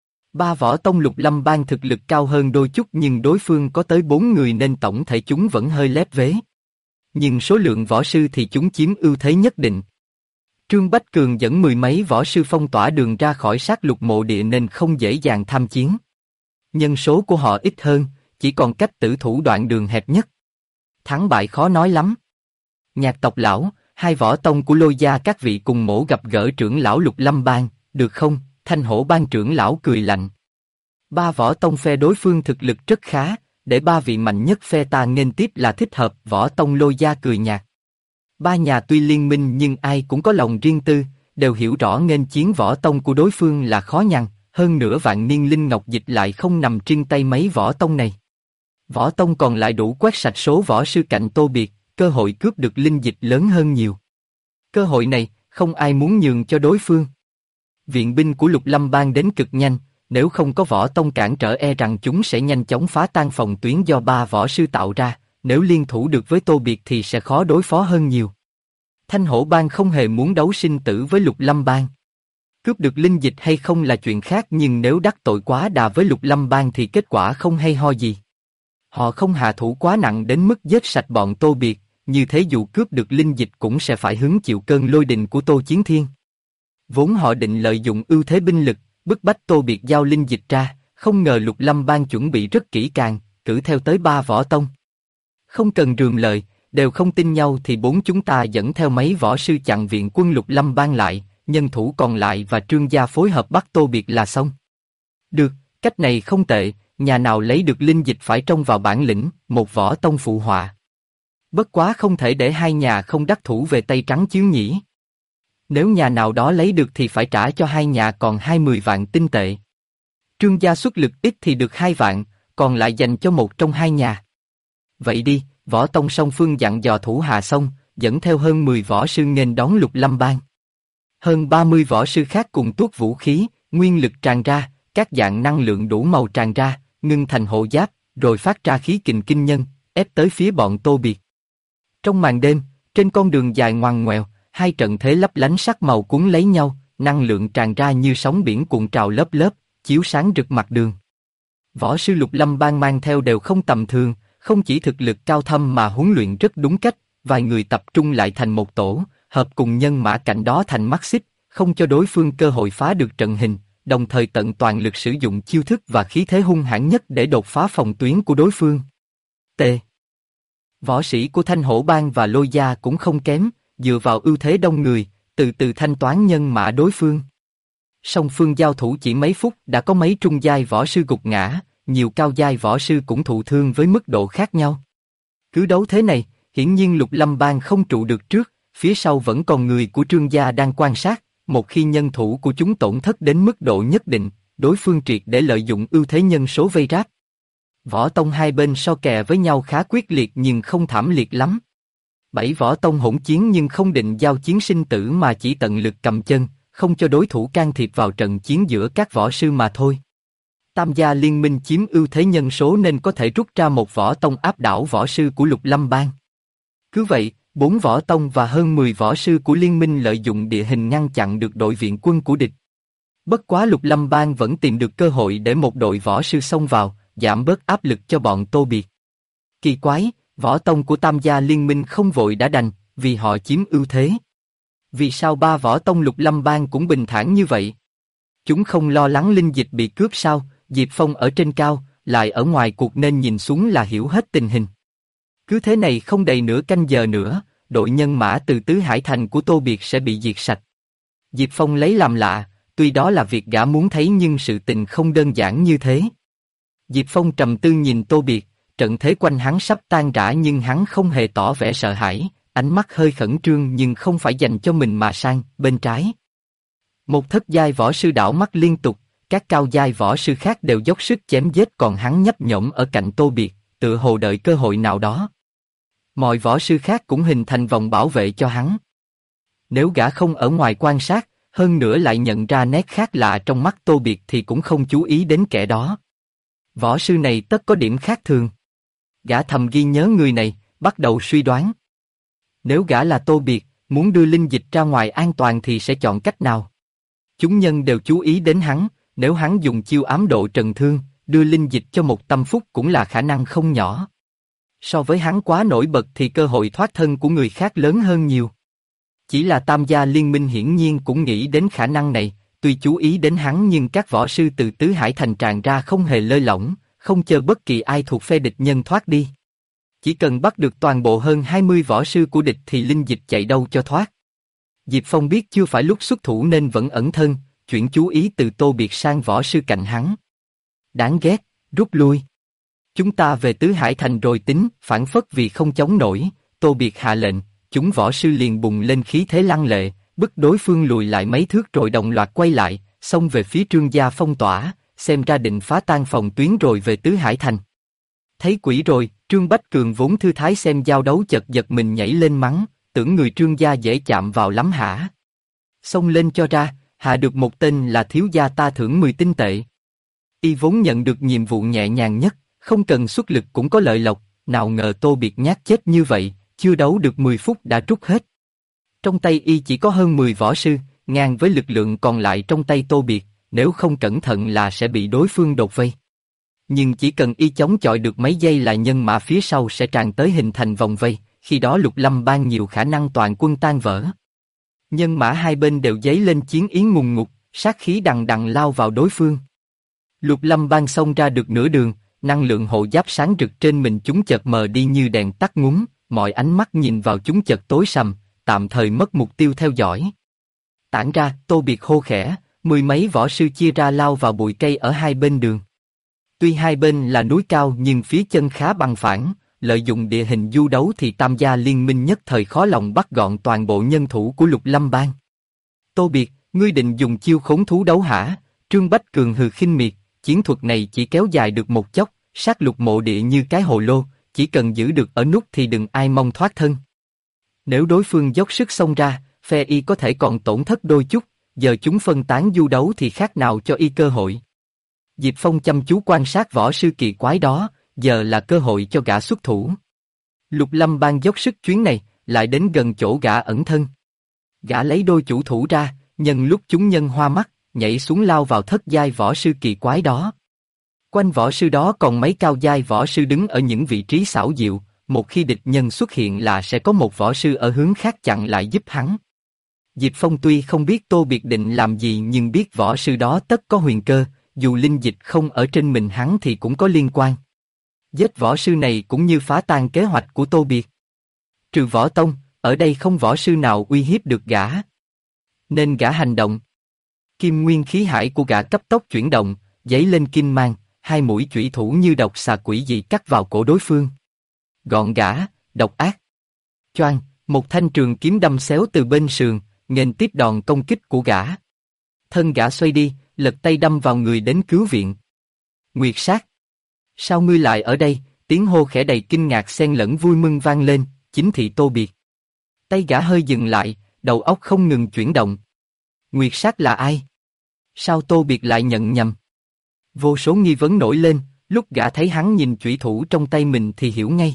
3 võ tông Lục Lâm Bang thực lực cao hơn đôi chút nhưng đối phương có tới 4 người nên tổng thể chúng vẫn hơi lép vế. Nhưng số lượng võ sư thì chúng chiếm ưu thế nhất định. Trương Bách Cường dẫn 10 mấy võ sư phong tỏa đường ra khỏi sát lục mộ địa nên không dễ dàng tham chiến. Nhân số của họ ít hơn, chỉ còn cách tử thủ đoạn đường hẹp nhất. Thắng bại khó nói lắm. Nhạc tộc lão, 2 võ tông của Lôi gia các vị cùng mổ gặp gỡ trưởng lão Lục Lâm Bang, được không? Thanh Hổ Bang trưởng lão cười lạnh. 3 võ tông phe đối phương thực lực rất khá, để 3 vị mạnh nhất phe ta nghênh tiếp là thích hợp. Võ tông Lôi gia cười nhạt. 3 nhà tuy liên minh nhưng ai cũng có lòng riêng tư, đều hiểu rõ nghênh chiến võ tông của đối phương là khó nhằn, hơn nữa vạn niên linh ngọc dịch lại không nằm trên tay mấy võ tông này. Võ tông còn lại đủ quét sạch số võ sư cạnh Tô Biệt, cơ hội cướp được linh dịch lớn hơn nhiều. Cơ hội này, không ai muốn nhường cho đối phương. Viện binh của Lục Lâm Bang đến cực nhanh, nếu không có võ tông cản trở e rằng chúng sẽ nhanh chóng phá tan phòng tuyến do 3 võ sư tạo ra. Nếu liên thủ được với Tô Biệt thì sẽ khó đối phó hơn nhiều. Thanh Hổ Bang không hề muốn đấu sinh tử với Lục Lâm Bang. Cướp được linh dịch hay không là chuyện khác nhưng nếu đắc tội quá đà với Lục Lâm Bang thì kết quả không hay ho gì. Họ không hạ thủ quá nặng đến mức giết sạch bọn Tô Biệt, như thế dù cướp được linh dịch cũng sẽ phải hứng chịu cơn lôi đình của Tô Chiến Thiên. Vốn họ định lợi dụng ưu thế binh lực, bức bách Tô Biệt giao linh dịch ra, không ngờ Lục Lâm Bang chuẩn bị rất kỹ càng, cử theo tới 3 võ tông. Không cần rườm lời, đều không tin nhau thì 4 chúng ta dẫn theo mấy võ sư chặn viện quân Lục Lâm Bang lại, nhân thủ còn lại và Trương gia phối hợp bắt Tô Biệt là xong. Được, cách này không tệ, nhà nào lấy được linh dịch phải trông vào bản lĩnh, một võ tông phụ họa. Bất quá không thể để 2 nhà không đắc thủ về tay trắng chiếu nhỉ. Nếu nhà nào đó lấy được thì phải trả cho 2 nhà còn 20 vạn tinh tệ. Trương gia xuất lực ít thì được 2 vạn, còn lại dành cho một trong 2 nhà. Vậy đi, võ tông song phương dặn dò thủ hạ xong, dẫn theo hơn 10 võ sư nghênh đón Lục Lâm Bang. Hơn 30 võ sư khác cùng tuốt vũ khí, nguyên lực tràn ra, các dạng năng lượng đủ màu tràn ra, ngưng thành hộ giáp, rồi phát ra khí kình kinh nhân, ép tới phía bọn Tô Biệt. Trong màn đêm, trên con đường dài ngoằn ngoèo, hai trận thế lấp lánh sắc màu cuốn lấy nhau, năng lượng tràn ra như sóng biển cuộn trào lớp lớp, chiếu sáng rực mặt đường. Võ sư Lục Lâm Bang mang theo đều không tầm thường, không chỉ thực lực cao thâm mà huấn luyện rất đúng cách, vài người tập trung lại thành một tổ, hợp cùng nhân mã cạnh đó thành mắt xích, không cho đối phương cơ hội phá được trận hình, đồng thời tận toàn lực sử dụng chiêu thức và khí thế hung hãn nhất để đột phá phòng tuyến của đối phương. T. Võ sĩ của Thanh Hổ Bang và Lôi Gia cũng không kém, dựa vào ưu thế đông người, từ từ thanh toán nhân mã đối phương. Song phương giao thủ chỉ mấy phút đã có mấy trung giai võ sư gục ngã, nhiều cao giai võ sư cũng thụ thương với mức độ khác nhau. Cứ đấu thế này, hiển nhiên Lục Lâm Bang không trụ được trước, phía sau vẫn còn người của Trương gia đang quan sát, một khi nhân thủ của chúng tổn thất đến mức độ nhất định, đối phương triệt để lợi dụng ưu thế nhân số vây ráp. Võ tông hai bên so kè với nhau khá quyết liệt nhưng không thảm liệt lắm. 7 võ tông hỗn chiến nhưng không định giao chiến sinh tử mà chỉ tận lực cầm chân, không cho đối thủ can thiệp vào trận chiến giữa các võ sư mà thôi. Tam gia liên minh chiếm ưu thế nhân số nên có thể rút ra một võ tông áp đảo võ sư của Lục Lâm Bang. Cứ vậy, 4 võ tông và hơn 10 võ sư của liên minh lợi dụng địa hình ngăn chặn được đội viện quân của địch. Bất quá Lục Lâm Bang vẫn tìm được cơ hội để một đội võ sư xông vào, giảm bớt áp lực cho bọn Tô Biệt. Kỳ quái, võ tông của Tam gia liên minh không vội đã đành, vì họ chiếm ưu thế. Vì sao 3 võ tông Lục Lâm Bang cũng bình thản như vậy? Chúng không lo lắng linh dịch bị cướp sao? Diệp Phong ở trên cao, lại ở ngoài cuộc nên nhìn xuống là hiểu hết tình hình. Cứ thế này không đầy nửa canh giờ nữa, đội nhân mã từ Tứ Hải Thành của Tô Biệt sẽ bị diệt sạch. Diệp Phong lấy làm lạ, tuy đó là việc gã muốn thấy nhưng sự tình không đơn giản như thế. Diệp Phong trầm tư nhìn Tô Biệt, trận thế quanh hắn sắp tan rã nhưng hắn không hề tỏ vẻ sợ hãi, ánh mắt hơi khẩn trương nhưng không phải dành cho mình mà sang bên trái. Một thất giai võ sư đảo mắt liên tục, các cao giai võ sư khác đều dốc sức chém giết còn hắn nhấp nhổm ở cạnh Tô Biệt, tựa hồ đợi cơ hội nào đó. Mọi võ sư khác cũng hình thành vòng bảo vệ cho hắn. Nếu gã không ở ngoài quan sát, hơn nữa lại nhận ra nét khác lạ trong mắt Tô Biệt thì cũng không chú ý đến kẻ đó. Võ sư này tất có điểm khác thường. Gã thầm ghi nhớ người này, bắt đầu suy đoán. Nếu gã là Tô Biệt, muốn đưa linh dịch ra ngoài an toàn thì sẽ chọn cách nào? Chúng nhân đều chú ý đến hắn, nếu hắn dùng chiêu ám độ trần thương, đưa linh dịch cho một tâm phúc cũng là khả năng không nhỏ. So với hắn quá nổi bật thì cơ hội thoát thân của người khác lớn hơn nhiều. Chỉ là Tam gia liên minh hiển nhiên cũng nghĩ đến khả năng này, tuy chú ý đến hắn nhưng các võ sư từ Tứ Hải Thành tràn ra không hề lơi lỏng, không chờ bất kỳ ai thuộc phe địch nhân thoát đi. Chỉ cần bắt được toàn bộ hơn 20 võ sư của địch thì linh dịch chạy đâu cho thoát. Diệp Phong biết chưa phải lúc xuất thủ nên vẫn ẩn thân, chuyển chú ý từ Tô Biệt sang võ sư cạnh hắn. Đáng ghét, rút lui. Chúng ta về Tứ Hải Thành rồi tính, phản phất vì không chống nổi, Tô Biệt hạ lệnh, chúng võ sư liền bùng lên khí thế lăng lệ, bức đối phương lùi lại mấy thước rồi đồng loạt quay lại, xông về phía Trương gia phong tỏa, xem ra định phá tan phòng tuyến rồi về Tứ Hải Thành. Thấy quỷ rồi, Trương Bách Cường vốn thư thái xem giao đấu chợt giật mình nhảy lên mắng, tưởng người Trương gia dễ chạm vào lắm hả? Xông lên cho ra, hạ được một tên là thiếu gia ta thưởng 10 tinh tệ. Y vốn nhận được nhiệm vụ nhẹ nhàng nhất, không cần xuất lực cũng có lợi lộc, nào ngờ Tô Biệt nhát chết như vậy, chưa đấu được 10 phút đã trút hết. Trong tay Y chỉ có hơn 10 võ sư, ngang với lực lượng còn lại trong tay Tô Biệt, nếu không cẩn thận là sẽ bị đối phương đột vây. Nhưng chỉ cần Y chống chọi được mấy giây là nhân mã phía sau sẽ tràn tới hình thành vòng vây, khi đó Lục Lâm Bang nhiều khả năng toàn quân tan vỡ. Nhân mã hai bên đều dấy lên chiến ý ngùng ngục, sát khí đằng đằng lao vào đối phương. Lục Lâm Bang xông ra được nửa đường, năng lượng hộ giáp sáng rực trên mình chúng chợt mờ đi như đèn tắt ngúm, mọi ánh mắt nhìn vào chúng chợt tối sầm, tạm thời mất mục tiêu theo dõi. Tản ra, Tô Biệt hô khẽ, 10 mấy võ sư chia ra lao vào bụi cây ở hai bên đường. Tuy hai bên là núi cao nhưng phía chân khá bằng phẳng, lợi dụng địa hình du đấu thì Tam gia liên minh nhất thời khó lòng bắt gọn toàn bộ nhân thủ của Lục Lâm Bang. Tô Biệt, ngươi định dùng chiêu khốn thú đấu hả? Trương Bách Cường hừ khinh miệt, chiến thuật này chỉ kéo dài được một chốc, sát lục mộ địa như cái hồ lô, chỉ cần giữ được ở nút thì đừng ai mong thoát thân. Nếu đối phương dốc sức xông ra, phe y có thể còn tổn thất đôi chút, giờ chúng phân tán du đấu thì khác nào cho y cơ hội. Diệp Phong chăm chú quan sát võ sư kỳ quái đó, giờ là cơ hội cho gã xuất thủ. Lục Lâm Bang dốc sức chuyến này, lại đến gần chỗ gã ẩn thân. Gã lấy đôi chủ thủ ra, nhân lúc chúng nhân hoa mắt, nhảy xuống lao vào thất giai võ sư kỳ quái đó. Quanh võ sư đó còn mấy cao giai võ sư đứng ở những vị trí xảo diệu, một khi địch nhân xuất hiện là sẽ có một võ sư ở hướng khác chặn lại giúp hắn. Diệp Phong tuy không biết Tô Biệt định làm gì nhưng biết võ sư đó tất có huyền cơ, dù linh dịch không ở trên mình hắn thì cũng có liên quan. Giết võ sư này cũng như phá tan kế hoạch của Tô Biệt. Trừ Võ Tông, ở đây không võ sư nào uy hiếp được gã. Nên gã hành động. Kim nguyên khí hải của gã cấp tốc chuyển động, giấy lên kim mang, hai mũi chủy thủ như độc xà quỷ dị cắt vào cổ đối phương. Gọn gã, độc ác. Choang, một thanh trường kiếm đâm xéo từ bên sườn, nghênh tiếp đòn công kích của gã. Thân gã xoay đi, lật tay đâm vào người đến cứu viện. Nguyệt Sát. Sao ngươi lại ở đây? Tiếng hô khẽ đầy kinh ngạc xen lẫn vui mừng vang lên, chính thị Tô Biệt. Tay gã hơi dừng lại, đầu óc không ngừng chuyển động. Nguyệt Sát là ai? Sao Tô Biệt lại nhận nhầm? Vô số nghi vấn nổi lên, lúc gã thấy hắn nhìn chủy thủ trong tay mình thì hiểu ngay.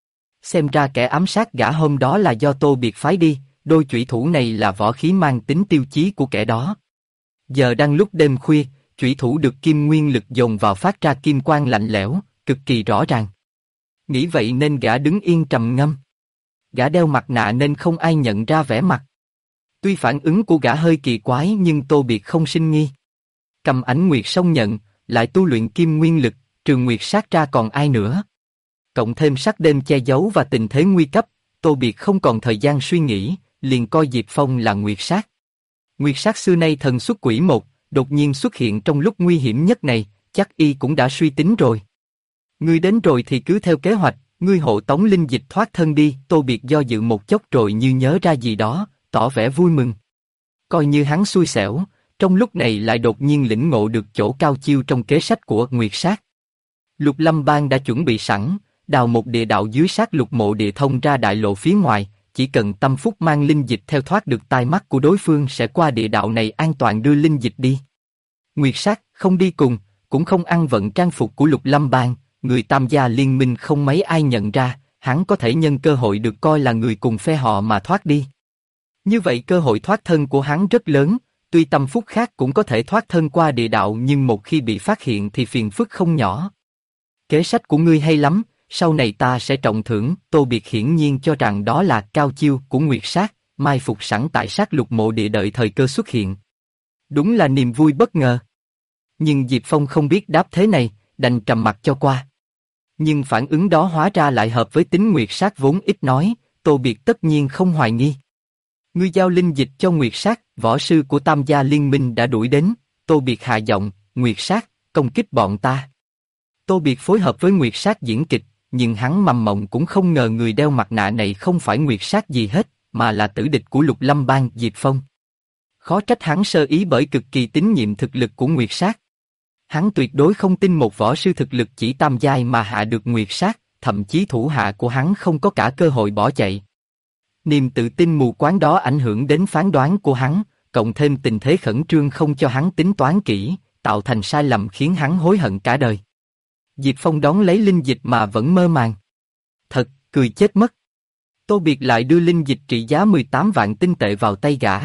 Xem ra kẻ ám sát gã hôm đó là do Tô Biệt phái đi, đôi chủy thủ này là võ khí mang tính tiêu chí của kẻ đó. Giờ đang lúc đêm khuya, chủy thủ được kim nguyên lực dồn vào phát ra kim quang lạnh lẽo, cực kỳ rõ ràng. Nghĩ vậy nên gã đứng yên trầm ngâm. Gã đeo mặt nạ nên không ai nhận ra vẻ mặt. Tuy phản ứng của gã hơi kỳ quái nhưng Tô Biệt không sinh nghi. Cầm ảnh nguyệt song nhận, lại tu luyện kim nguyên lực, trừ Nguyệt Sát ra còn ai nữa. Cộng thêm sắc đêm che giấu và tình thế nguy cấp, Tô Biệt không còn thời gian suy nghĩ, liền coi Diệp Phong là Nguyệt Sát. Nguyệt Sát xưa nay thần xuất quỷ một, đột nhiên xuất hiện trong lúc nguy hiểm nhất này, chắc y cũng đã suy tính rồi. Ngươi đến rồi thì cứ theo kế hoạch, ngươi hộ tống linh dịch thoát thân đi. Tô Biệt do dự một chốc rồi như nhớ ra gì đó, tỏ vẻ vui mừng. Coi như hắn xui xẻo, trong lúc này lại đột nhiên lĩnh ngộ được chỗ cao chiêu trong kế sách của Nguyệt Sát. Lục Lâm Bang đã chuẩn bị sẵn, đào một địa đạo dưới sát lục mộ địa thông ra đại lộ phía ngoài, chỉ cần tâm phúc mang linh dịch theo thoát được tai mắt của đối phương sẽ qua địa đạo này an toàn đưa linh dịch đi. Nguyệt Sát không đi cùng, cũng không ăn vận trang phục của Lục Lâm Bang, người Tam gia liên minh không mấy ai nhận ra, hắn có thể nhân cơ hội được coi là người cùng phe họ mà thoát đi. Như vậy cơ hội thoát thân của hắn rất lớn, tuy tâm phúc khác cũng có thể thoát thân qua địa đạo nhưng một khi bị phát hiện thì phiền phức không nhỏ. Kế sách của ngươi hay lắm, sau này ta sẽ trọng thưởng. Tô Biệt hiển nhiên cho rằng đó là cao chiêu của Nguyệt Sát, mai phục sẵn tại sát lục mộ địa đợi thời cơ xuất hiện. Đúng là niềm vui bất ngờ. Nhưng Diệp Phong không biết đáp thế này, đành trầm mặc cho qua. Nhưng phản ứng đó hóa ra lại hợp với tính Nguyệt Sát vốn ít nói, Tô Biệt tất nhiên không hoài nghi. Ngươi giao linh dịch cho Nguyệt Sát, võ sư của Tam gia liên minh đã đuổi đến. Tô Biệt hạ giọng, Nguyệt Sát, công kích bọn ta. Tô Biệt phối hợp với Nguyệt Sát diễn kịch, nhưng hắn mầm mộng cũng không ngờ người đeo mặt nạ này không phải Nguyệt Sát gì hết, mà là tử địch của Lục Lâm Bang Diệp Phong. Khó trách hắn sơ ý bởi cực kỳ tín nhiệm thực lực của Nguyệt Sát. Hắn tuyệt đối không tin một võ sư thực lực chỉ tam giai mà hạ được Nguyệt Sát, thậm chí thủ hạ của hắn không có cả cơ hội bỏ chạy. Niềm tự tin mù quáng đó ảnh hưởng đến phán đoán của hắn, cộng thêm tình thế khẩn trương không cho hắn tính toán kỹ, tạo thành sai lầm khiến hắn hối hận cả đời. Diệp Phong đón lấy linh dịch mà vẫn mơ màng. Thật, cười chết mất. Tô Biệt lại đưa linh dịch trị giá 18 vạn tinh tệ vào tay gã.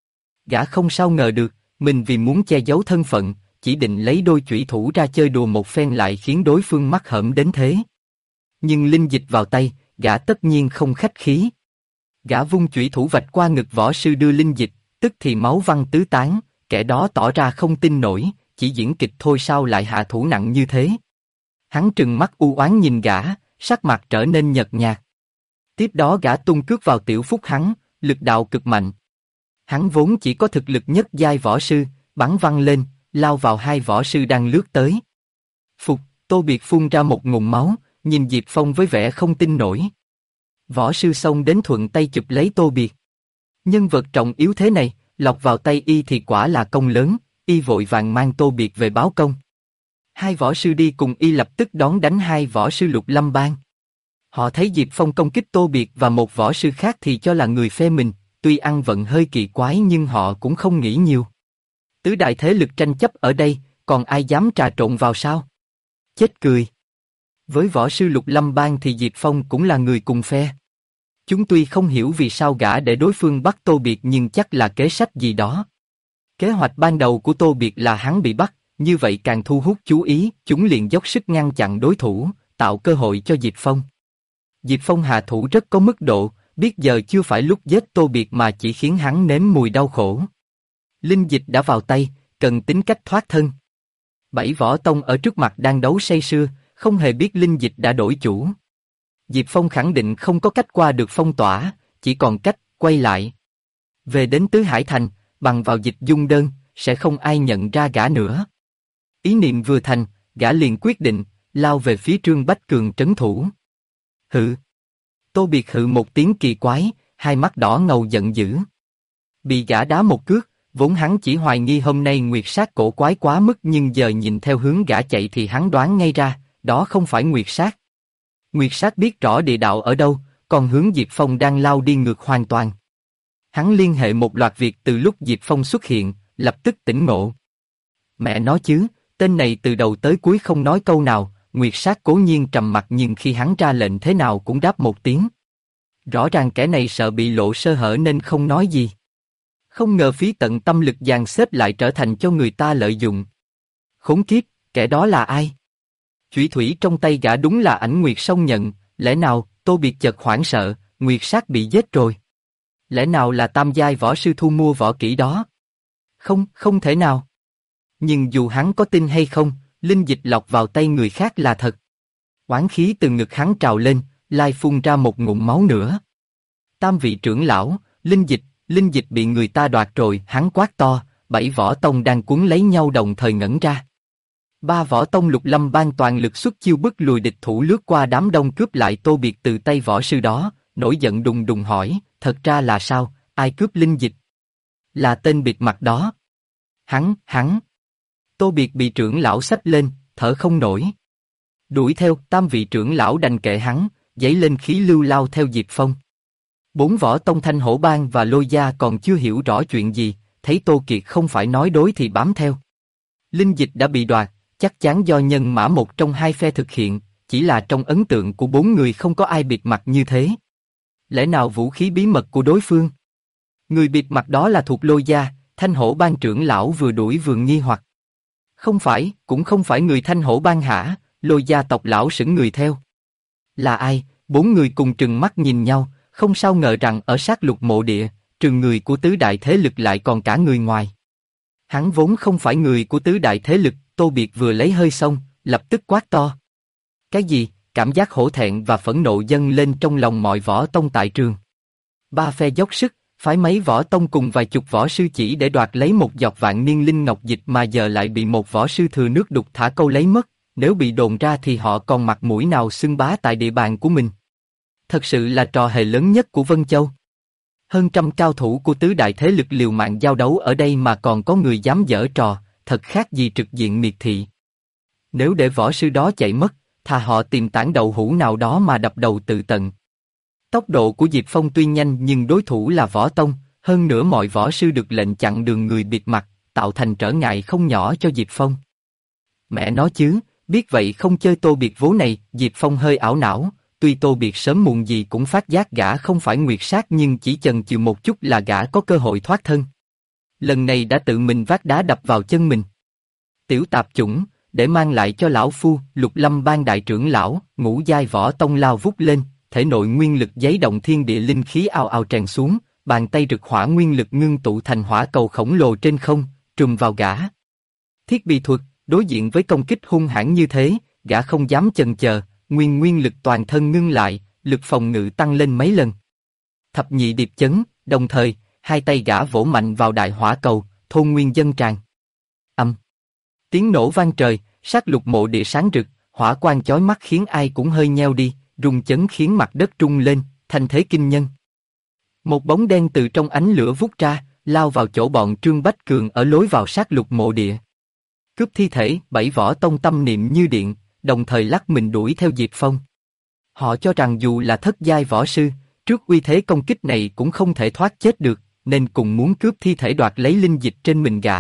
Gã không sao ngờ được, mình vì muốn che giấu thân phận, chỉ định lấy đôi chủy thủ ra chơi đùa một phen lại khiến đối phương mắc hởm đến thế. Nhưng linh dịch vào tay, gã tất nhiên không khách khí. Gã vung chủy thủ vạch qua ngực võ sư đưa linh dịch, tức thì máu văng tứ tán, kẻ đó tỏ ra không tin nổi, chỉ diễn kịch thôi sao lại hạ thủ nặng như thế. Hắn trừng mắt u oán nhìn gã, sắc mặt trở nên nhợt nhạt. Tiếp đó gã tung cước vào tiểu phúc hắn, lực đạo cực mạnh. Hắn vốn chỉ có thực lực nhất giai võ sư, bắn văng lên, lao vào hai võ sư đang lướt tới. Phục, Tô Biệt phun ra một ngụm máu, nhìn Diệp Phong với vẻ không tin nổi. Võ sư xông đến thuận tay chụp lấy Tô Biệt. Nhân vật trọng yếu thế này, lọt vào tay y thì quả là công lớn, y vội vàng mang Tô Biệt về báo công. Hai võ sư đi cùng y lập tức đón đánh hai võ sư Lục Lâm Bang. Họ thấy Diệp Phong công kích Tô Biệt và một võ sư khác thì cho là người phe mình, tuy ăn vận hơi kỳ quái nhưng họ cũng không nghĩ nhiều. Tứ đại thế lực tranh chấp ở đây, còn ai dám trà trộn vào sao? Chết cười. Với võ sư Lục Lâm Bang thì Diệp Phong cũng là người cùng phe. Chúng tuy không hiểu vì sao gã để đối phương bắt Tô Biệt nhưng chắc là kế sách gì đó. Kế hoạch ban đầu của Tô Biệt là hắn bị bắt, như vậy càng thu hút chú ý, chúng liền dốc sức ngăn chặn đối thủ, tạo cơ hội cho Diệp Phong. Diệp Phong hạ thủ rất có mức độ, biết giờ chưa phải lúc giết Tô Biệt mà chỉ khiến hắn nếm mùi đau khổ. Linh dịch đã vào tay, cần tính cách thoát thân. 7 võ tông ở trước mặt đang đấu say sưa, không hề biết linh dịch đã đổi chủ. Diệp Phong khẳng định không có cách qua được phong tỏa, chỉ còn cách quay lại. Về đến Tứ Hải Thành, bằng vào dịch dung đơn, sẽ không ai nhận ra gã nữa. Ý niệm vừa thành, gã liền quyết định, lao về phía Trương Bách Cường trấn thủ. Hự. Tô Biệt hự một tiếng kỳ quái, hai mắt đỏ ngầu giận dữ. Bị gã đá một cước, vốn hắn chỉ hoài nghi hôm nay Nguyệt Sát cổ quái quá mức nhưng giờ nhìn theo hướng gã chạy thì hắn đoán ngay ra, đó không phải Nguyệt Sát. Nguyệt Sát biết rõ địa đạo ở đâu, còn hướng Diệp Phong đang lao đi ngược hoàn toàn. Hắn liên hệ một loạt việc từ lúc Diệp Phong xuất hiện, lập tức tỉnh ngộ. Mẹ nói chứ, tên này từ đầu tới cuối không nói câu nào, Nguyệt Sát cố nhiên trầm mặc nhưng khi hắn ra lệnh thế nào cũng đáp một tiếng. Rõ ràng kẻ này sợ bị lộ sơ hở nên không nói gì. Không ngờ phí tận tâm lực dàn xếp lại trở thành cho người ta lợi dụng. Khốn kiếp, kẻ đó là ai? Chủy thủy trong tay gã đúng là ảnh Nguyệt Song Nhận, lẽ nào? Tô Biệt chợt hoảng sợ, Nguyệt Sát bị giết rồi. Lẽ nào là tam giai võ sư thu mua võ kỹ đó? Không, không thể nào. Nhưng dù hắn có tin hay không, linh dịch lọc vào tay người khác là thật. Oán khí từ ngực hắn trào lên, lai phun ra một ngụm máu nữa. Tam vị trưởng lão, linh dịch bị người ta đoạt rồi, hắn quát to, 7 võ tông đang cuốn lấy nhau đồng thời ngẩn ra. 3 võ tông Lục Lâm Bang toàn lực xuất chiêu bức lùi địch thủ lướt qua đám đông cướp lại Tô Biệt từ tay võ sư đó, nổi giận đùng đùng hỏi, thật ra là sao, ai cướp linh dịch? Là tên bịt mặt đó. Hắn. Tô Biệt bị trưởng lão xách lên, thở không nổi. Đuổi theo, tam vị trưởng lão đành kệ hắn, giấy lên khí lưu lao theo Diệp Phong. 4 võ tông Thanh Hổ Bang và Lôi Gia còn chưa hiểu rõ chuyện gì, thấy Tô Kiệt không phải nói đối thì bám theo. Linh dịch đã bị đoạt, chắc chắn do nhân mã một trong hai phe thực hiện, chỉ là trong ấn tượng của 4 người không có ai bịt mặt như thế. Lẽ nào vũ khí bí mật của đối phương? Người bịt mặt đó là thuộc Lôi Gia, Thanh Hổ Bang trưởng lão vừa đuổi vừa nghi hoặc. Không phải, cũng không phải người Thanh Hổ Bang hả? Lôi Gia tộc lão sững người theo. Là ai? 4 người cùng trừng mắt nhìn nhau, không sao ngờ rằng ở sát lục mộ địa, trừ người của tứ đại thế lực lại còn cả người ngoài. Hắn vốn không phải người của tứ đại thế lực, Tô Biệt vừa lấy hơi xong, lập tức quát to. Cái gì? Cảm giác hổ thẹn và phẫn nộ dâng lên trong lòng mọi võ tông tại trường. 3 phe dốc sức, phái mấy võ tông cùng vài chục võ sư chỉ để đoạt lấy một giọt vạn niên linh ngọc dịch mà giờ lại bị một võ sư thừa nước đục thả câu lấy mất, nếu bị đồn ra thì họ còn mặt mũi nào xưng bá tại địa bàn của mình. Thật sự là trò hề lớn nhất của Vân Châu. Hơn trăm cao thủ của tứ đại thế lực liều mạng giao đấu ở đây mà còn có người dám giở trò, thật khác gì trực diện miệt thị. Nếu để võ sư đó chạy mất, thà họ tìm tảng đậu hũ nào đó mà đập đầu tự tận. Tốc độ của Diệp Phong tuy nhanh nhưng đối thủ là võ tông, hơn nữa mọi võ sư được lệnh chặn đường người bịt mặt, tạo thành trở ngại không nhỏ cho Diệp Phong. Mẹ nói chứ, biết vậy không chơi Tô Biệt vố này, Diệp Phong hơi ảo não, tuy Tô Biệt sớm muộn gì cũng phát giác gã không phải Nguyệt Sát nhưng chỉ chần chừ một chút là gã có cơ hội thoát thân. Lần này đã tự mình vác đá đập vào chân mình. Tiểu tạp chủng, để mang lại cho lão phu, Lục Lâm Bang đại trưởng lão, ngũ giai võ tông lao vút lên, thể nội nguyên lực giấy động thiên địa linh khí ào ào tràn xuống, bàn tay rực hỏa nguyên lực ngưng tụ thành hỏa cầu khổng lồ trên không, trùm vào gã. Thiết bị thuật, đối diện với công kích hung hãn như thế, gã không dám chần chờ, nguyên lực toàn thân ngưng lại, lực phòng ngự tăng lên mấy lần. Thập nhị điệp chấn, đồng thời, hai tay gã vỗ mạnh vào đại hỏa cầu, thôn nguyên dân tràn. Âm. Tiếng nổ vang trời, sát lục mộ địa sáng rực, hỏa quang chói mắt khiến ai cũng hơi nheo đi, rung chấn khiến mặt đất rung lên, thanh thế kinh nhân. Một bóng đen từ trong ánh lửa vút ra, lao vào chỗ bọn Trương Bách Cường ở lối vào sát lục mộ địa. Cướp thi thể, 7 võ tông tâm niệm như điện, đồng thời lắc mình đuổi theo Diệp Phong. Họ cho rằng dù là thất giai võ sư, trước uy thế công kích này cũng không thể thoát chết được, nên cùng muốn cướp thi thể đoạt lấy linh dịch trên mình gã.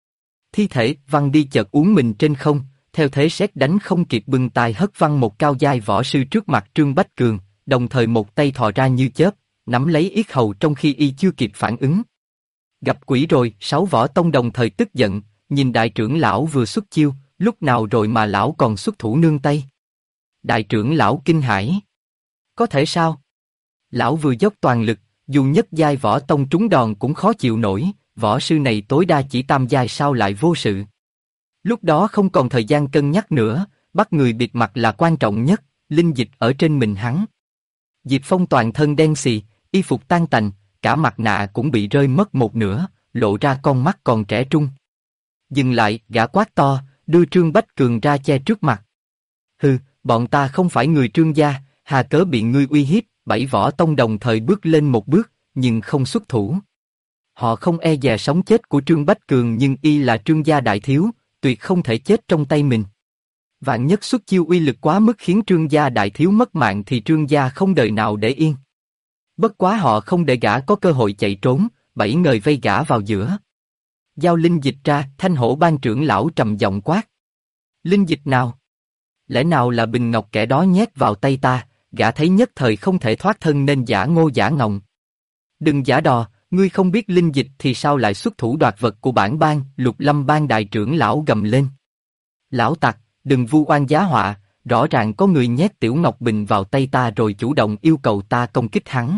Thi thể văng đi chợt uốn mình trên không, theo thế sét đánh không kịp bưng tay hất văng một cao giai võ sư trước mặt Trương Bách Cường, đồng thời một tay thò ra như chớp, nắm lấy yết hầu trong khi y chưa kịp phản ứng. Gặp quỷ rồi, 6 võ tông đồng thời tức giận, nhìn đại trưởng lão vừa xuất chiêu, lúc nào rồi mà lão còn xuất thủ nương tay. Đại trưởng lão kinh hãi. Có thể sao? Lão vừa dốc toàn lực, dù nhất giai võ tông trúng đòn cũng khó chịu nổi, võ sư này tối đa chỉ tam giai sao lại vô sự. Lúc đó không còn thời gian cân nhắc nữa, bắt người bịt mặt là quan trọng nhất, linh dịch ở trên mình hắn. Diệp Phong toàn thân đen xì, y phục tan tành, cả mặt nạ cũng bị rơi mất một nửa, lộ ra con mắt còn trẻ trung. Dừng lại, gã quát to, đưa Trương Bách Cường ra che trước mặt. Hừ, bọn ta không phải người Trương gia, hà cớ bị ngươi uy hiếp, 7 võ tông đồng thời bước lên một bước, nhưng không xuất thủ. Họ không e dè sống chết của Trương Bách Cường nhưng y là Trương gia đại thiếu, tuyệt không thể chết trong tay mình. Vạn nhất xuất chiêu uy lực quá mức khiến Trương gia đại thiếu mất mạng thì Trương gia không đời nào để yên. Bất quá họ không để gã có cơ hội chạy trốn, 7 người vây gã vào giữa. Giao linh dịch ra, Thanh Hổ Ban trưởng lão trầm giọng quát. Linh dịch nào? Lẽ nào là bình ngọc kẻ đó nhét vào tay ta, gã thấy nhất thời không thể thoát thân nên giả ngô giả ngọng. Đừng giả đò, ngươi không biết linh dịch thì sao lại xuất thủ đoạt vật của bản bang, Lục Lâm Bang đại trưởng lão gầm lên. Lão tặc, đừng vu oan giá họa, rõ ràng có người nhét tiểu ngọc bình vào tay ta rồi chủ động yêu cầu ta công kích hắn.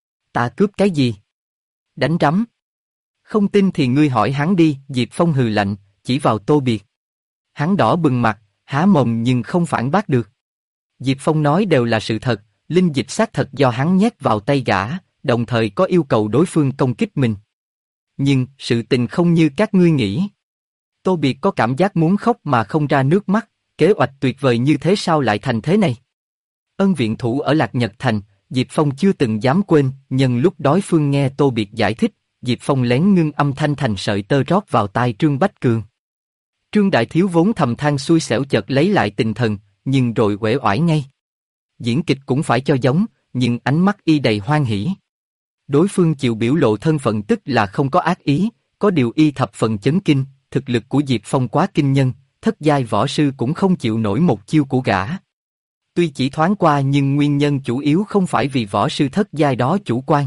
Ta cướp cái gì? Đánh rắm. Không tin thì ngươi hỏi hắn đi, Diệp Phong hừ lạnh, chỉ vào Tô Biệt. Hắn đỏ bừng mặt, há mồm nhưng không phản bác được. Diệp Phong nói đều là sự thật, linh dịch xác thật do hắn nhét vào tay gã, đồng thời có yêu cầu đối phương công kích mình. Nhưng, sự tình không như các ngươi nghĩ. Tô Biệt có cảm giác muốn khóc mà không ra nước mắt, kế hoạch tuyệt vời như thế sao lại thành thế này? Ân viện thủ ở Lạc Nhật Thành, Diệp Phong chưa từng dám quên, nhân lúc đối phương nghe Tô Biệt giải thích, Diệp Phong lén ngưng âm thanh thành sợi tơ rót vào tai Trương Bách Cường. Trương đại thiếu vốn thầm than xui xẻo chợt lấy lại tinh thần, nhưng rồi uể oải ngay. Diễn kịch cũng phải cho giống, nhưng ánh mắt y đầy hoan hỉ. Đối phương chịu biểu lộ thân phận tức là không có ác ý, có điều y thập phần chấn kinh, thực lực của Diệp Phong quá kinh nhân, thất giai võ sư cũng không chịu nổi một chiêu của gã. Tuy chỉ thoáng qua nhưng nguyên nhân chủ yếu không phải vì võ sư thất giai đó chủ quan.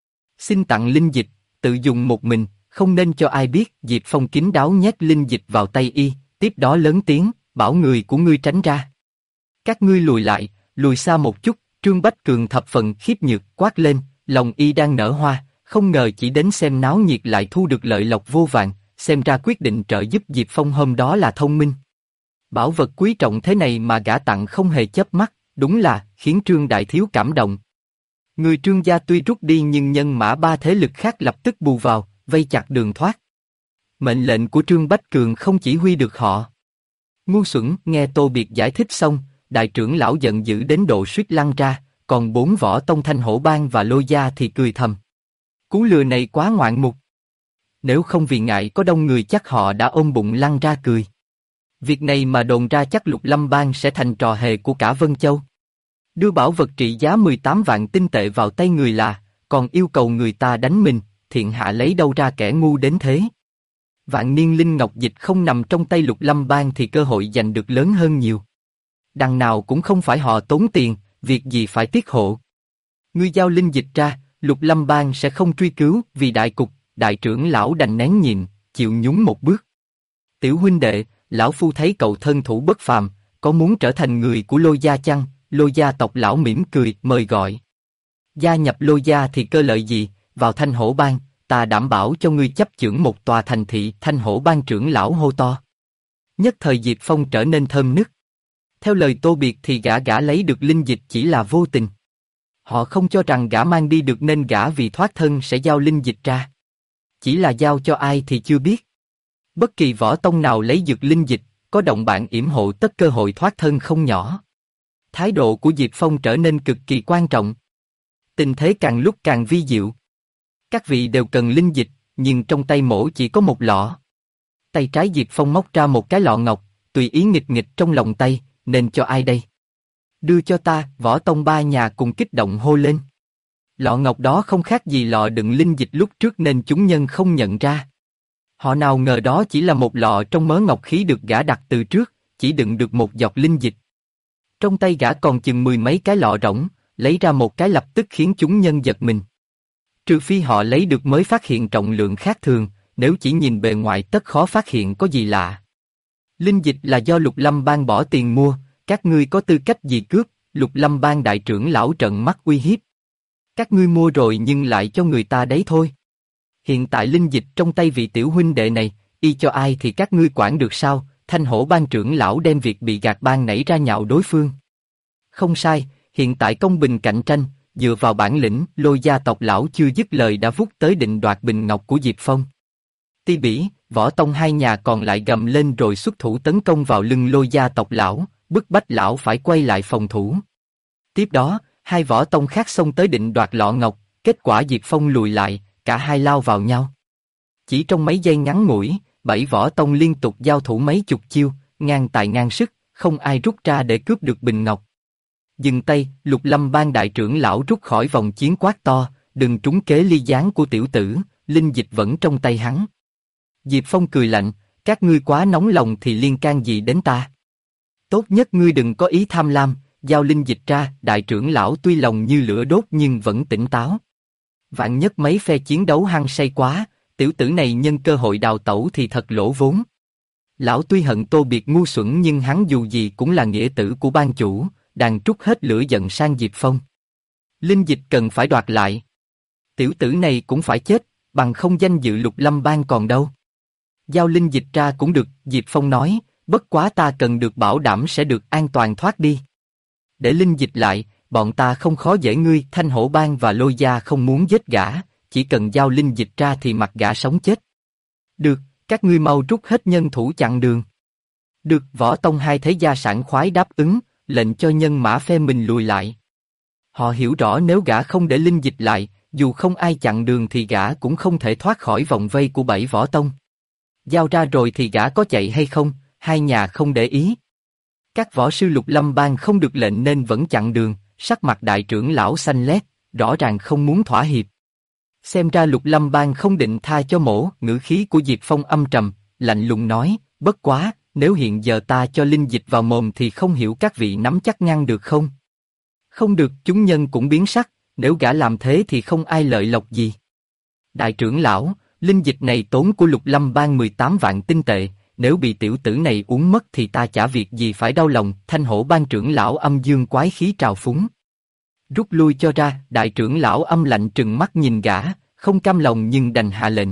Xin tặng linh dịch, tự dùng một mình, không nên cho ai biết. Diệp Phong kín đáo nhét linh dịch vào tay y, tiếp đó lớn tiếng, bảo người của ngươi tránh ra. Các ngươi lùi lại, lùi xa một chút. Trương Bách Cường thập phần khiếp nhược quát lên, lòng y đang nở hoa, không ngờ chỉ đến xem náo nhiệt lại thu được lợi lộc vô vàn, xem ra quyết định trợ giúp Diệp Phong hôm đó là thông minh. Bảo vật quý trọng thế này mà gã tặng không hề chớp mắt, đúng là khiến Trương đại thiếu cảm động. Người Trương gia tuy rút đi nhưng nhân mã 3 thế lực khác lập tức bù vào, vây chặt đường thoát. Mệnh lệnh của Trương Bách Cường không chỉ huy được họ. Ngu xuẩn, nghe Tô Biệt giải thích xong, đại trưởng lão giận dữ đến độ suýt lăn ra, còn 4 võ tông Thanh Hổ Bang và Lôi Gia thì cười thầm. Cú lừa này quá ngoạn mục. Nếu không vì ngại có đông người chắc họ đã ôm bụng lăn ra cười. Việc này mà đồn ra chắc Lục Lâm Bang sẽ thành trò hề của cả Vân Châu. Đưa bảo vật trị giá 18 vạn tinh tệ vào tay người là, còn yêu cầu người ta đánh mình, thiện hạ lấy đâu ra kẻ ngu đến thế. Vạn niên linh ngọc dịch không nằm trong tay Lục Lâm Bang thì cơ hội giành được lớn hơn nhiều. Đằng nào cũng không phải họ tốn tiền, việc gì phải tiết hộ. Ngươi giao linh dịch ra, Lục Lâm Bang sẽ không truy cứu, vì đại cục, đại trưởng lão đành nén nhịn, chịu nhún một bước. Tiểu huynh đệ, lão phu thấy cậu thân thủ bất phàm, có muốn trở thành người của Lôi Gia chăng? Lôi Gia tộc lão mỉm cười, mời gọi. Gia nhập Lôi Gia thì cơ lợi gì, vào Thanh Hổ Bang, ta đảm bảo cho ngươi chấp chưởng một tòa thành thị. Thanh Hổ Bang trưởng lão hô to. Nhất thời Diệp Phong trở nên thơm nức. Theo lời Tô Biệt thì gã lấy được linh dịch chỉ là vô tình. Họ không cho rằng gã mang đi được nên gã vì thoát thân sẽ giao linh dịch ra. Chỉ là giao cho ai thì chưa biết. Bất kỳ võ tông nào lấy dược linh dịch, có động bạn yểm hộ tất cơ hội thoát thân không nhỏ. Thái độ của Diệp Phong trở nên cực kỳ quan trọng. Tình thế càng lúc càng vi diệu. Các vị đều cần linh dịch, nhưng trong tay mổ chỉ có một lọ. Tay trái Diệp Phong móc ra một cái lọ ngọc, tùy ý nghịch nghịch trong lòng tay, nên cho ai đây? Đưa cho ta, Võ Tông ba nhà cùng kích động hô lên. Lọ ngọc đó không khác gì lọ đựng linh dịch lúc trước nên chúng nhân không nhận ra. Họ nào ngờ đó chỉ là một lọ trong mớ ngọc khí được gã đặt từ trước, chỉ đựng được một giọt linh dịch. Trong tay gã còn chừng mười mấy cái lọ rỗng, lấy ra một cái lập tức khiến chúng nhân giật mình. Trừ phi họ lấy được mới phát hiện trọng lượng khác thường, nếu chỉ nhìn bề ngoài tất khó phát hiện có gì lạ. Linh dịch là do Lục Lâm Bang bỏ tiền mua, các ngươi có tư cách gì cướp? Lục Lâm Bang đại trưởng lão trợn mắt uy hiếp. Các ngươi mua rồi nhưng lại cho người ta đấy thôi. Hiện tại linh dịch trong tay vị tiểu huynh đệ này, y cho ai thì các ngươi quản được sao? Thanh Hổ Bang trưởng lão đem việc bị gạt bang nảy ra nhạo đối phương. Không sai, hiện tại công bình cạnh tranh, dựa vào bản lĩnh, Lôi gia tộc lão chưa dứt lời đã vút tới định đoạt bình ngọc của Diệp Phong. Ti Bỉ, Võ Tông hai nhà còn lại gầm lên rồi xuất thủ tấn công vào lưng Lôi gia tộc lão, bức bách lão phải quay lại phòng thủ. Tiếp đó, hai Võ Tông khác xông tới định đoạt lọ ngọc, kết quả Diệp Phong lùi lại, cả hai lao vào nhau. Chỉ trong mấy giây ngắn ngủi, bảy Võ Tông liên tục giao thủ mấy chục chiêu, ngang tài ngang sức, không ai rút ra để cướp được bình ngọc. Dừng tay, Lục Lâm Bang đại trưởng lão rút khỏi vòng chiến quát to, đừng trúng kế ly gián của tiểu tử, linh dịch vẫn trong tay hắn. Diệp Phong cười lạnh, các ngươi quá nóng lòng thì liên can gì đến ta? Tốt nhất ngươi đừng có ý tham lam, giao linh dịch ra. Đại trưởng lão tuy lòng như lửa đốt nhưng vẫn tỉnh táo. Vạn nhất mấy phe chiến đấu hăng say quá, tiểu tử này nhân cơ hội đào tẩu thì thật lỗ vốn. Lão tuy hận Tô Biệt ngu xuẩn nhưng hắn dù gì cũng là nghĩa tử của ban chủ, đang trút hết lửa giận sang Diệp Phong. Linh dịch cần phải đoạt lại. Tiểu tử này cũng phải chết, bằng không danh dự Lục Lâm Bang còn đâu. Giao linh dịch ra cũng được, Diệp Phong nói, bất quá ta cần được bảo đảm sẽ được an toàn thoát đi. Để linh dịch lại, bọn ta không khó dễ ngươi. Thanh Hổ Bang và Lôi gia không muốn giết gã, chỉ cần giao linh dịch ra thì mặc gã sống chết. Được, các ngươi mau rút hết nhân thủ chặn đường. Được, Võ Tông hai thế gia sảng khoái đáp ứng, lệnh cho nhân mã phe mình lùi lại. Họ hiểu rõ nếu gã không để linh dịch lại, dù không ai chặn đường thì gã cũng không thể thoát khỏi vòng vây của bảy Võ Tông. Giao ra rồi thì gã có chạy hay không, hai nhà không để ý. Các võ sư Lục Lâm Bang không được lệnh nên vẫn chặn đường, sắc mặt đại trưởng lão xanh lét, rõ ràng không muốn thỏa hiệp. Xem ra Lục Lâm Bang không định tha cho mổ. Ngữ khí của Diệp Phong âm trầm, lạnh lùng nói, bất quá, nếu hiện giờ ta cho linh dịch vào mồm thì không hiểu các vị nắm chắc ngăn được không? Không được, chúng nhân cũng biến sắc, nếu gã làm thế thì không ai lợi lộc gì. Đại trưởng lão, linh dịch này tốn của Lục Lâm Bang 18 vạn tinh tệ, nếu bị tiểu tử này uống mất thì ta chả việc gì phải đau lòng. Thanh Hổ Bang trưởng lão âm dương quái khí trào phúng. Rút lui cho ra. Đại trưởng lão âm lạnh trừng mắt nhìn gã, không cam lòng nhưng đành hạ lệnh.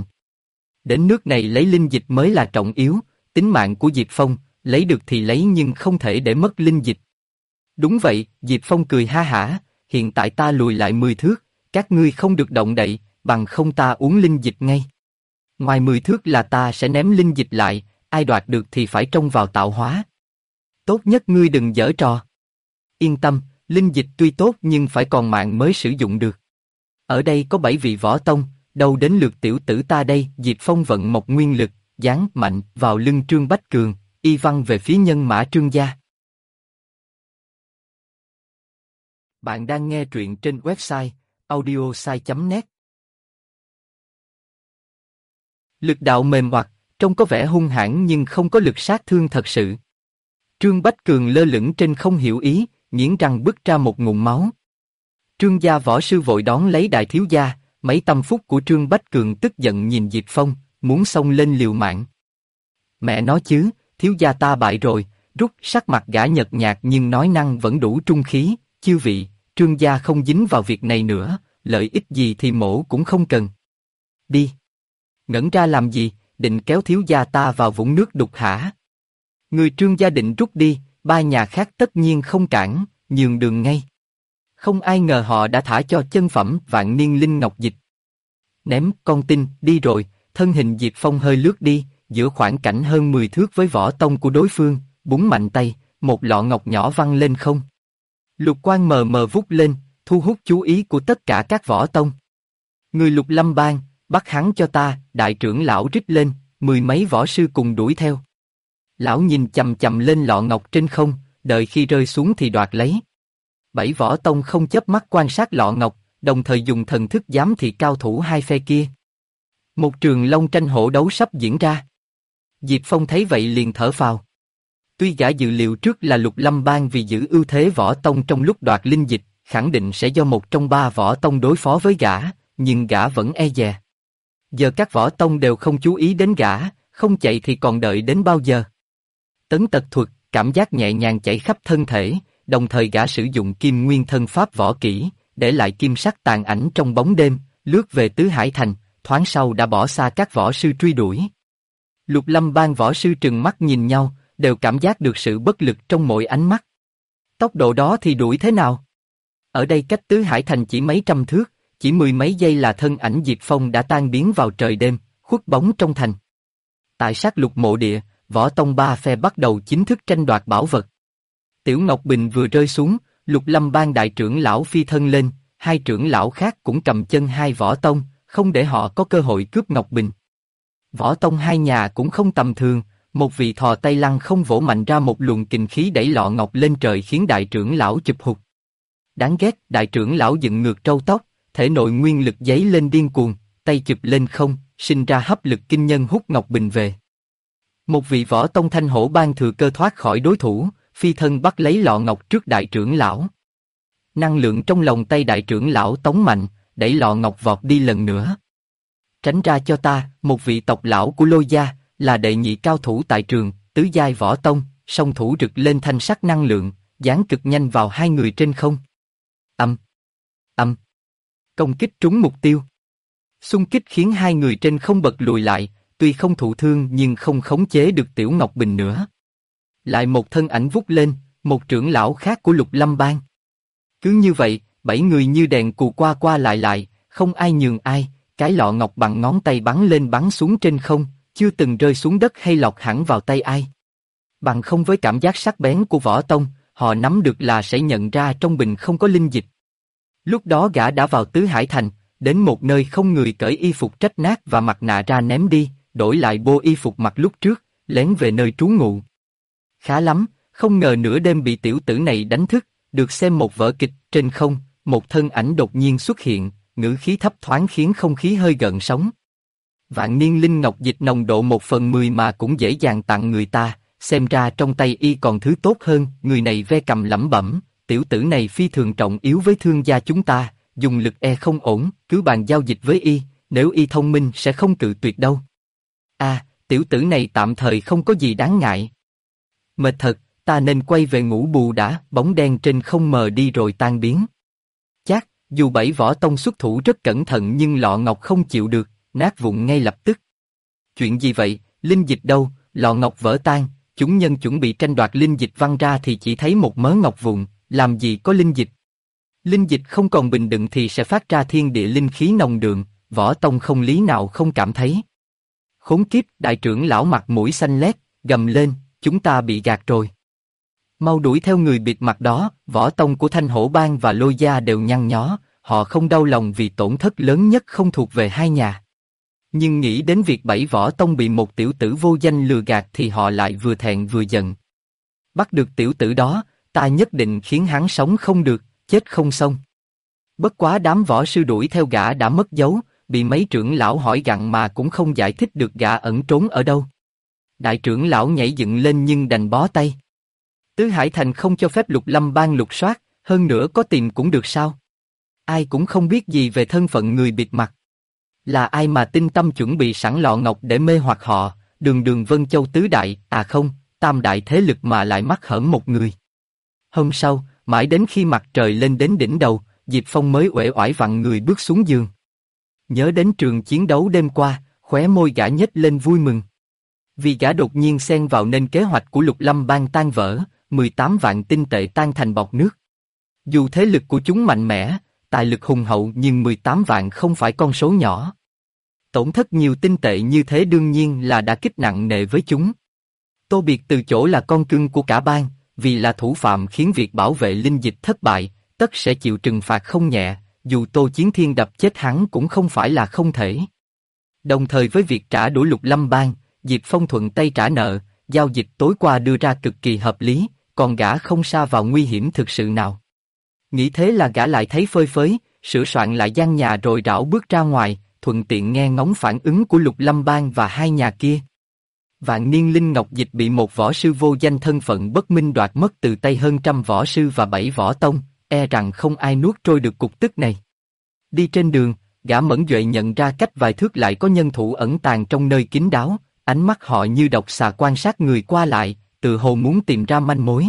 Đến nước này lấy linh dịch mới là trọng yếu, tính mạng của Diệp Phong, lấy được thì lấy nhưng không thể để mất linh dịch. Đúng vậy, Diệp Phong cười ha hả, hiện tại ta lùi lại 10 thước, các ngươi không được động đậy, bằng không ta uống linh dịch ngay. Ngoài 10 thước là ta sẽ ném linh dịch lại, ai đoạt được thì phải trông vào tạo hóa. Tốt nhất ngươi đừng giở trò. Yên tâm, linh dịch tuy tốt nhưng phải còn mạng mới sử dụng được. Ở đây có 7 vị Võ Tông, đâu đến lượt tiểu tử ta đây. Diệp Phong vận một nguyên lực, giáng mạnh vào lưng Trương Bách Cường, y văng về phía nhân mã Trương gia. Bạn đang nghe truyện trên website audiosai.net. Lực đạo mềm oặt, trông có vẻ hung hãn nhưng không có lực sát thương thật sự. Trương Bách Cường lơ lửng trên không hiểu ý, nghiến răng bứt ra một ngụm máu. Trương gia võ sư vội đón lấy đại thiếu gia, mấy tâm phúc của Trương Bách Cường tức giận nhìn Diệp Phong, muốn xông lên liều mạng. Mẹ nói chứ, thiếu gia ta bại rồi. Rút. Sắc mặt gã nhợt nhạt nhưng nói năng vẫn đủ trung khí, chư vị, Trương gia không dính vào việc này nữa, lợi ích gì thì mổ cũng không cần. Đi. Ngẩn ra làm gì, định kéo thiếu gia ta vào vũng nước đục hả? Người Trương gia định rút đi, ba nhà khác tất nhiên không cản, nhường đường ngay. Không ai ngờ họ đã thả cho chân phẩm vạn niên linh ngọc dịch. Ném con tin, đi rồi. Thân hình Diệp Phong hơi lướt đi, giữa khoảng cảnh hơn 10 thước với Võ Tông của đối phương, búng mạnh tay, một lọ ngọc nhỏ văng lên không. Lục quang mờ mờ vút lên, thu hút chú ý của tất cả các Võ Tông. Người Lục Lâm Bang, bắt hắn cho ta. Đại trưởng lão rít lên, 10 mấy võ sư cùng đuổi theo. Lão nhìn chằm chằm lên lọ ngọc trên không, đợi khi rơi xuống thì đoạt lấy. Bảy võ tông không chớp mắt quan sát lọ ngọc, đồng thời dùng thần thức giám thị cao thủ hai phe kia. Một trường long tranh hổ đấu sắp diễn ra. Diệp Phong thấy vậy liền thở phào. Tuy gã dự liệu trước là Lục Lâm Bang vì giữ ưu thế võ tông trong lúc đoạt linh dịch, khẳng định sẽ do một trong ba võ tông đối phó với gã, nhưng gã vẫn e dè. Giờ các võ tông đều không chú ý đến gã, không chạy thì còn đợi đến bao giờ? Tấn tật thuật, cảm giác nhẹ nhàng chảy khắp thân thể, đồng thời gã sử dụng kim nguyên thân pháp võ kỹ, để lại kim sắc tàn ảnh trong bóng đêm, lướt về Tứ Hải Thành, thoáng sau đã bỏ xa các võ sư truy đuổi. Lục Lâm Bang võ sư trừng mắt nhìn nhau, đều cảm giác được sự bất lực trong mỗi ánh mắt. Tốc độ đó thì đuổi thế nào? Ở đây cách Tứ Hải Thành chỉ mấy trăm thước, chỉ mười mấy giây là thân ảnh Diệp Phong đã tan biến vào trời đêm, khuất bóng trong thành. Tại sát lục mộ địa, võ tông ba phe bắt đầu chính thức tranh đoạt bảo vật. Tiểu Ngọc Bình vừa rơi xuống, Lục Lâm Bang đại trưởng lão phi thân lên, hai trưởng lão khác cũng cầm chân hai võ tông, không để họ có cơ hội cướp Ngọc Bình. Võ tông hai nhà cũng không tầm thường, một vị thò tay lăng không vỗ mạnh ra một luồng kình khí đẩy lọ ngọc lên trời khiến đại trưởng lão chụp hụt. Đáng ghét, đại trưởng lão dựng ngược râu tóc, thể nội nguyên lực dấy lên điên cuồng, tay chụp lên không, sinh ra hấp lực kinh nhân hút Ngọc Bình về. Một vị võ tông Thanh Hổ Bang thừa cơ thoát khỏi đối thủ, phi thân bắt lấy lọ ngọc trước đại trưởng lão. Năng lượng trong lòng tay đại trưởng lão tống mạnh, đẩy lọ ngọc vọt đi lần nữa. Tránh ra cho ta, một vị tộc lão của Lôi gia, là đệ nhị cao thủ tại trường, tứ giai võ tông, song thủ rực lên thanh sắc năng lượng, giáng cực nhanh vào hai người trên không. Công kích trúng mục tiêu. Xung kích khiến hai người trên không bật lùi lại, tuy không thụ thương nhưng không khống chế được Tiểu Ngọc Bình nữa. Lại một thân ảnh vút lên, một trưởng lão khác của Lục Lâm Bang. Cứ như vậy, bảy người như đèn cù qua qua lại, không ai nhường ai, cái lọ ngọc bằng ngón tay bắn lên bắn xuống trên không, chưa từng rơi xuống đất hay lọt hẳn vào tay ai. Bằng không với cảm giác sắc bén của võ tông, họ nắm được là sẽ nhận ra trong bình không có linh dịch. Lúc đó gã đã vào Tứ Hải Thành, đến một nơi không người cởi y phục rách nát và mặt nạ ra ném đi, đổi lại bộ y phục mặc lúc trước, lén về nơi trú ngụ. Khá lắm, không ngờ nửa đêm bị tiểu tử này đánh thức, được xem một vở kịch, trên không, một thân ảnh đột nhiên xuất hiện, ngữ khí thấp thoáng khiến không khí hơi gợn sóng. Vạn niên linh ngọc dịch nồng độ 1/10 mà cũng dễ dàng tặng người ta, xem ra trong tay y còn thứ tốt hơn, người này ve cầm lẩm bẩm, tiểu tử này phi thường trọng yếu với thương gia chúng ta, dùng lực e không ổn, cứ bàn giao dịch với y, nếu y thông minh sẽ không cự tuyệt đâu. Tiểu tử này tạm thời không có gì đáng ngại. Mệt thật, ta nên quay về ngủ bù đã, bóng đen trên không mờ đi rồi tan biến. Chắc, dù bảy võ tông xuất thủ rất cẩn thận nhưng lọ ngọc không chịu được, nát vụn ngay lập tức. Chuyện gì vậy, linh dịch đâu, lọ ngọc vỡ tan, chúng nhân chuẩn bị tranh đoạt linh dịch văng ra thì chỉ thấy một mớ ngọc vụn, làm gì có linh dịch. Linh dịch không còn bình đựng thì sẽ phát ra thiên địa linh khí nồng đượm, võ tông không lý nào không cảm thấy. Khốn kiếp, đại trưởng lão mặt mũi xanh lét, gầm lên, chúng ta bị gạt rồi. Mau đuổi theo người bịt mặt đó, võ tông của Thanh Hổ Bang và Lôi gia đều nhăn nhó, họ không đau lòng vì tổn thất lớn nhất không thuộc về hai nhà. Nhưng nghĩ đến việc bảy võ tông bị một tiểu tử vô danh lừa gạt thì họ lại vừa thẹn vừa giận. Bắt được tiểu tử đó, ta nhất định khiến hắn sống không được, chết không xong. Bất quá đám võ sư đuổi theo gã đã mất dấu, bị mấy trưởng lão hỏi gặn mà cũng không giải thích được gã ẩn trốn ở đâu. Đại trưởng lão nhảy dựng lên nhưng đành bó tay. Tứ Hải Thành không cho phép Lục Lâm Bang lục soát, hơn nữa có tìm cũng được sao? Ai cũng không biết gì về thân phận người bịt mặt. Là ai mà tinh tâm chuẩn bị sẵn lọ ngọc để mê hoặc họ, đường Vân Châu tứ đại, không, tam đại thế lực mà lại mắc hởm một người. Hôm sau, mãi đến khi mặt trời lên đến đỉnh đầu, Diệp Phong mới uể oải vặn người bước xuống giường. Nhớ đến trường chiến đấu đêm qua, khóe môi gã nhếch lên vui mừng. Vì gã đột nhiên xen vào nên kế hoạch của Lục Lâm Bang tan vỡ, 18 vạn tinh tệ tan thành bọt nước. Dù thế lực của chúng mạnh mẽ, tài lực hùng hậu nhưng 18 vạn không phải con số nhỏ. Tổn thất nhiều tinh tệ như thế đương nhiên là đã kích nặng nề với chúng. Tô Biệt từ chỗ là con cưng của cả bang, vì là thủ phạm khiến việc bảo vệ linh dịch thất bại, tất sẽ chịu trừng phạt không nhẹ, dù Tô Chiến Thiên đập chết hắn cũng không phải là không thể. Đồng thời với việc trả đũa Lục Lâm Bang, Diệp Phong thuận tay trả nợ, giao dịch tối qua đưa ra cực kỳ hợp lý, còn gã không sa vào nguy hiểm thực sự nào. Nghĩ thế là gã lại thấy phơi phới, sửa soạn lại gian nhà rồi rảo bước ra ngoài, thuận tiện nghe ngóng phản ứng của Lục Lâm Bang và hai nhà kia. Vạn Niên Linh Ngọc Dịch bị một võ sư vô danh thân phận bất minh đoạt mất từ tay hơn 100 võ sư và 7 võ tông, e rằng không ai nuốt trôi được cục tức này. Đi trên đường, gã Mẫn Duệ nhận ra cách vài thước lại có nhân thủ ẩn tàng trong nơi kín đáo, ánh mắt họ như độc xà quan sát người qua lại, tự hồ muốn tìm ra manh mối.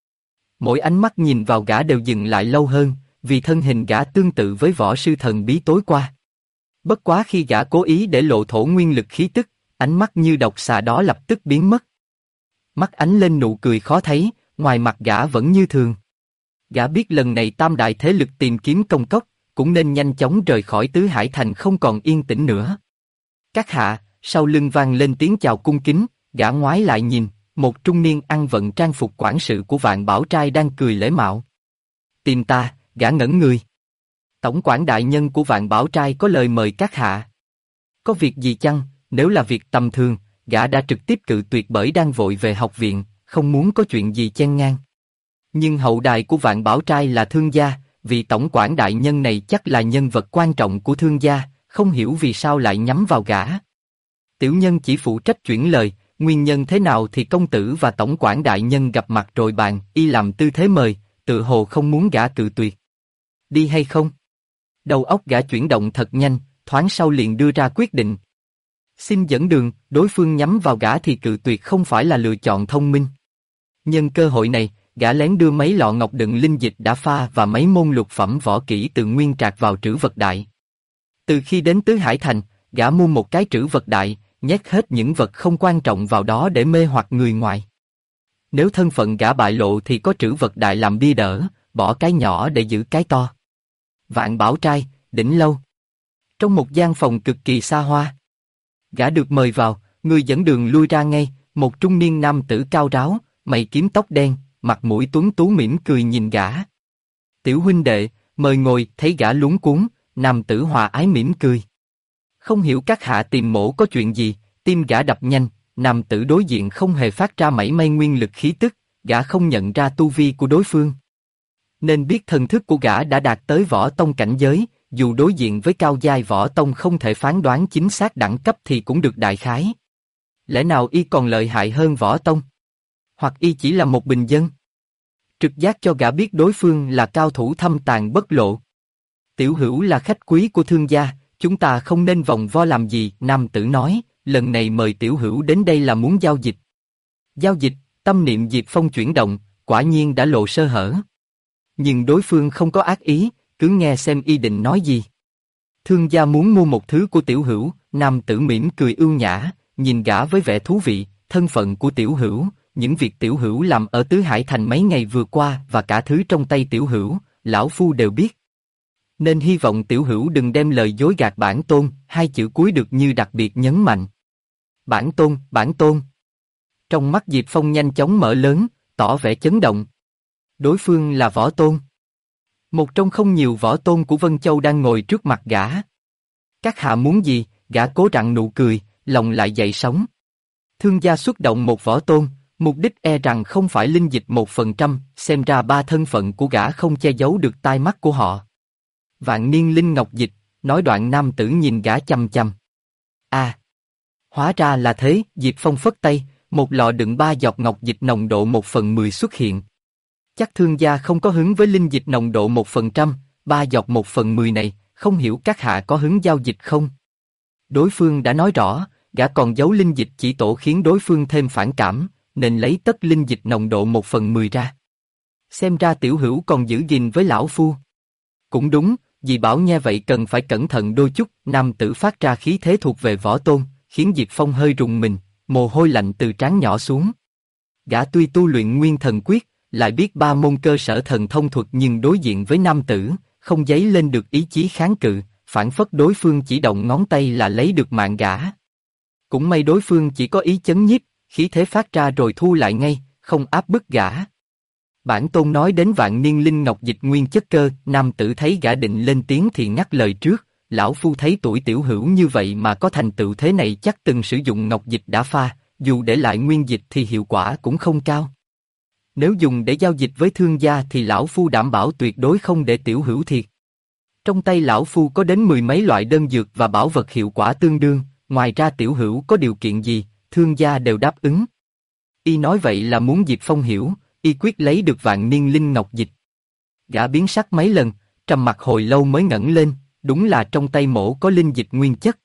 Mỗi ánh mắt nhìn vào gã đều dừng lại lâu hơn, vì thân hình gã tương tự với võ sư thần bí tối qua. Bất quá khi gã cố ý để lộ thổ nguyên lực khí tức, ánh mắt như độc xà đó lập tức biến mất. Mắt ánh lên nụ cười khó thấy, ngoài mặt gã vẫn như thường. Gã biết lần này tam đại thế lực tìm kiếm công cốc, cũng nên nhanh chóng rời khỏi Tứ Hải Thành không còn yên tĩnh nữa. Các hạ, sau lưng vang lên tiếng chào cung kính, gã ngoái lại nhìn, một trung niên ăn vận trang phục quản sự của Vạn Bảo Trai đang cười lễ mạo. Tìm ta, gã ngẩn người. Tổng quản đại nhân của Vạn Bảo Trai có lời mời các hạ. Có việc gì chăng? Nếu là việc tầm thường, gã đã trực tiếp cự tuyệt bởi đang vội về học viện, không muốn có chuyện gì chen ngang. Nhưng hậu đài của Vạn Bảo Trai là thương gia, vị tổng quản đại nhân này chắc là nhân vật quan trọng của thương gia, không hiểu vì sao lại nhắm vào gã. Tiểu nhân chỉ phụ trách chuyển lời, nguyên nhân thế nào thì công tử và tổng quản đại nhân gặp mặt rồi bàn, y làm tư thế mời, tự hồ không muốn gã cự tuyệt. Đi hay không? Đầu óc gã chuyển động thật nhanh, thoáng sau liền đưa ra quyết định. Xin dẫn đường, đối phương nhắm vào gã thì cự tuyệt không phải là lựa chọn thông minh. Nhân cơ hội này, gã lén đưa mấy lọ ngọc đựng linh dịch đã pha và mấy môn lục phẩm võ kỹ từ nguyên trạc vào trữ vật đại. Từ khi đến Tứ Hải Thành, gã mua một cái trữ vật đại, nhét hết những vật không quan trọng vào đó để mê hoặc người ngoài. Nếu thân phận gã bại lộ thì có trữ vật đại làm bia đỡ, bỏ cái nhỏ để giữ cái to. Vạn Bảo Trai, đỉnh lâu. Trong một gian phòng cực kỳ xa hoa. Gã được mời vào, người dẫn đường lui ra ngay, một trung niên nam tử cao ráo, mày kiếm tóc đen, mặt mũi tuấn tú mỉm cười nhìn gã. Tiểu huynh đệ, mời ngồi, thấy gã luống cuống, nam tử hòa ái mỉm cười. Không hiểu các hạ tìm mổ có chuyện gì, tim gã đập nhanh, nam tử đối diện không hề phát ra mảy may nguyên lực khí tức, gã không nhận ra tu vi của đối phương. Nên biết thần thức của gã đã đạt tới võ tông cảnh giới, dù đối diện với cao giai võ tông không thể phán đoán chính xác đẳng cấp thì cũng được đại khái. Lẽ nào y còn lợi hại hơn võ tông? Hoặc y chỉ là một bình dân? Trực giác cho gã biết đối phương là cao thủ thâm tàng bất lộ. Tiểu hữu là khách quý của thương gia, chúng ta không nên vòng vo làm gì, nam tử nói, lần này mời tiểu hữu đến đây là muốn giao dịch. Giao dịch, tâm niệm Diệp Phong chuyển động, quả nhiên đã lộ sơ hở. Nhưng đối phương không có ác ý, cứ nghe xem y định nói gì. Thương gia muốn mua một thứ của tiểu hữu, nam tử mỉm cười ưu nhã, nhìn gã với vẻ thú vị, thân phận của tiểu hữu, những việc tiểu hữu làm ở Tứ Hải Thành mấy ngày vừa qua và cả thứ trong tay tiểu hữu, lão phu đều biết. Nên hy vọng tiểu hữu đừng đem lời dối gạt bản tôn, hai chữ cuối được như đặc biệt nhấn mạnh. Bản tôn, bản tôn. Trong mắt Diệp Phong nhanh chóng mở lớn, tỏ vẻ chấn động. Đối phương là võ tôn. Một trong không nhiều võ tôn của Vân Châu đang ngồi trước mặt gã. Các hạ muốn gì? Gã cố rặn nụ cười, lòng lại dậy sóng. Thương gia xuất động một võ tôn, mục đích e rằng không phải linh dịch 1%, xem ra ba thân phận của gã không che giấu được tai mắt của họ. Vạn Niên Linh Ngọc Dịch, nói đoạn nam tử nhìn gã chăm chăm. À, hóa ra là thế, Diệp Phong phất tay, một lọ đựng 3 giọt ngọc dịch nồng độ 1/10 xuất hiện. Chắc thương gia không có hứng với linh dịch nồng độ 1%, 3 giọt 1/10 này, không hiểu các hạ có hứng giao dịch không? Đối phương đã nói rõ, gã còn giấu linh dịch chỉ tổ khiến đối phương thêm phản cảm, nên lấy tất linh dịch nồng độ 1/10 ra. Xem ra tiểu hữu còn giữ gìn với lão phu. Cũng đúng, dì bảo nghe vậy cần phải cẩn thận đôi chút, nam tử phát ra khí thế thuộc về võ tôn, khiến Diệp Phong hơi rùng mình, mồ hôi lạnh từ trán nhỏ xuống. Gã tuy tu luyện nguyên thần quyết, lại biết 3 môn cơ sở thần thông thuật nhưng đối diện với nam tử, không dấy lên được ý chí kháng cự, phản phất đối phương chỉ động ngón tay là lấy được mạng gã. Cũng may đối phương chỉ có ý chấn nhiếp, khí thế phát ra rồi thu lại ngay, không áp bức gã. Bản tôn nói đến Vạn Niên Linh Ngọc Dịch nguyên chất cơ, nam tử thấy gã định lên tiếng thì ngắt lời trước, lão phu thấy tuổi tiểu hữu như vậy mà có thành tựu thế này chắc từng sử dụng ngọc dịch đã pha, dù để lại nguyên dịch thì hiệu quả cũng không cao. Nếu dùng để giao dịch với thương gia thì lão phu đảm bảo tuyệt đối không để tiểu hữu thiệt. Trong tay lão phu có đến 10 mấy loại đơn dược và bảo vật hiệu quả tương đương, ngoài ra tiểu hữu có điều kiện gì, thương gia đều đáp ứng. Y nói vậy là muốn Diệp Phong hiểu, y quyết lấy được vạn niên linh ngọc dịch. Gã biến sắc mấy lần, trầm mặt hồi lâu mới ngẩng lên, đúng là trong tay mổ có linh dịch nguyên chất.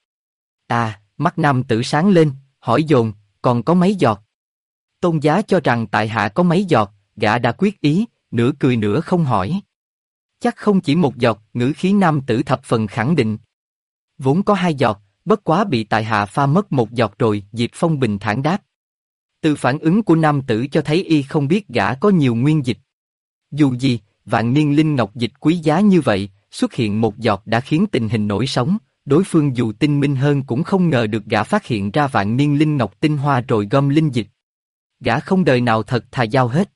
À, mắt nam tử sáng lên, hỏi dồn, còn có mấy giọt? Tôn giá cho rằng tại hạ có mấy giọt, gã đã quyết ý, nửa cười nửa không hỏi. Chắc không chỉ một giọt, ngữ khí nam tử thập phần khẳng định. Vốn có 2 giọt, bất quá bị tại hạ pha mất 1 giọt rồi, Diệp Phong bình thản đáp. Từ phản ứng của nam tử cho thấy y không biết gã có nhiều nguyên dịch. Dù gì, vạn niên linh ngọc dịch quý giá như vậy, xuất hiện 1 giọt đã khiến tình hình nổi sóng, đối phương dù tinh minh hơn cũng không ngờ được gã phát hiện ra vạn niên linh ngọc tinh hoa rồi gom linh dịch. Gã không đời nào thật thà giao hết.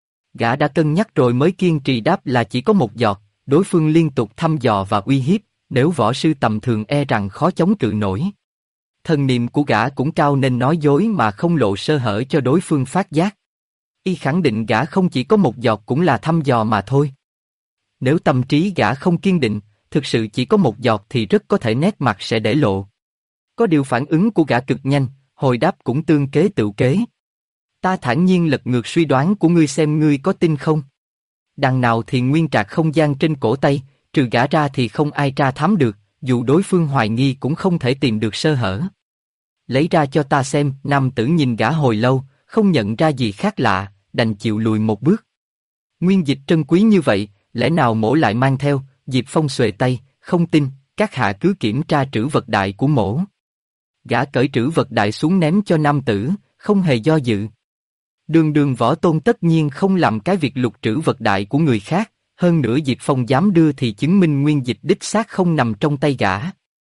Gã đã cân nhắc rồi mới kiên trì đáp là chỉ có 1 giọt, đối phương liên tục thăm dò và uy hiếp, nếu võ sư tầm thường e rằng khó chống cự nổi. Thần niệm của gã cũng cao nên nói dối mà không lộ sơ hở cho đối phương phát giác. Y khẳng định gã không chỉ có 1 giọt cũng là thăm dò mà thôi. Nếu tâm trí gã không kiên định, thực sự chỉ có 1 giọt thì rất có thể nét mặt sẽ để lộ. Có điều phản ứng của gã cực nhanh, hồi đáp cũng tương kế tựu kế. Ta thản nhiên lật ngược suy đoán của ngươi xem ngươi có tin không? Đằng nào thì nguyên trạc không gian trên cổ tay, trừ gã ra thì không ai tra thám được, dù đối phương hoài nghi cũng không thể tìm được sơ hở. Lấy ra cho ta xem, nam tử nhìn gã hồi lâu, không nhận ra gì khác lạ, đành chịu lùi một bước. Nguyên dịch trân quý như vậy, lẽ nào mổ lại mang theo? Diệp Phong xuề tay, không tin, các hạ cứ kiểm tra trữ vật đại của mổ. Gã cởi trữ vật đại xuống ném cho nam tử, không hề do dự. Đường võ tôn tất nhiên không làm cái việc lục trữ vật đại của người khác, hơn nữa Diệp Phong dám đưa thì chứng minh nguyên dịch đích xác không nằm trong tay gã.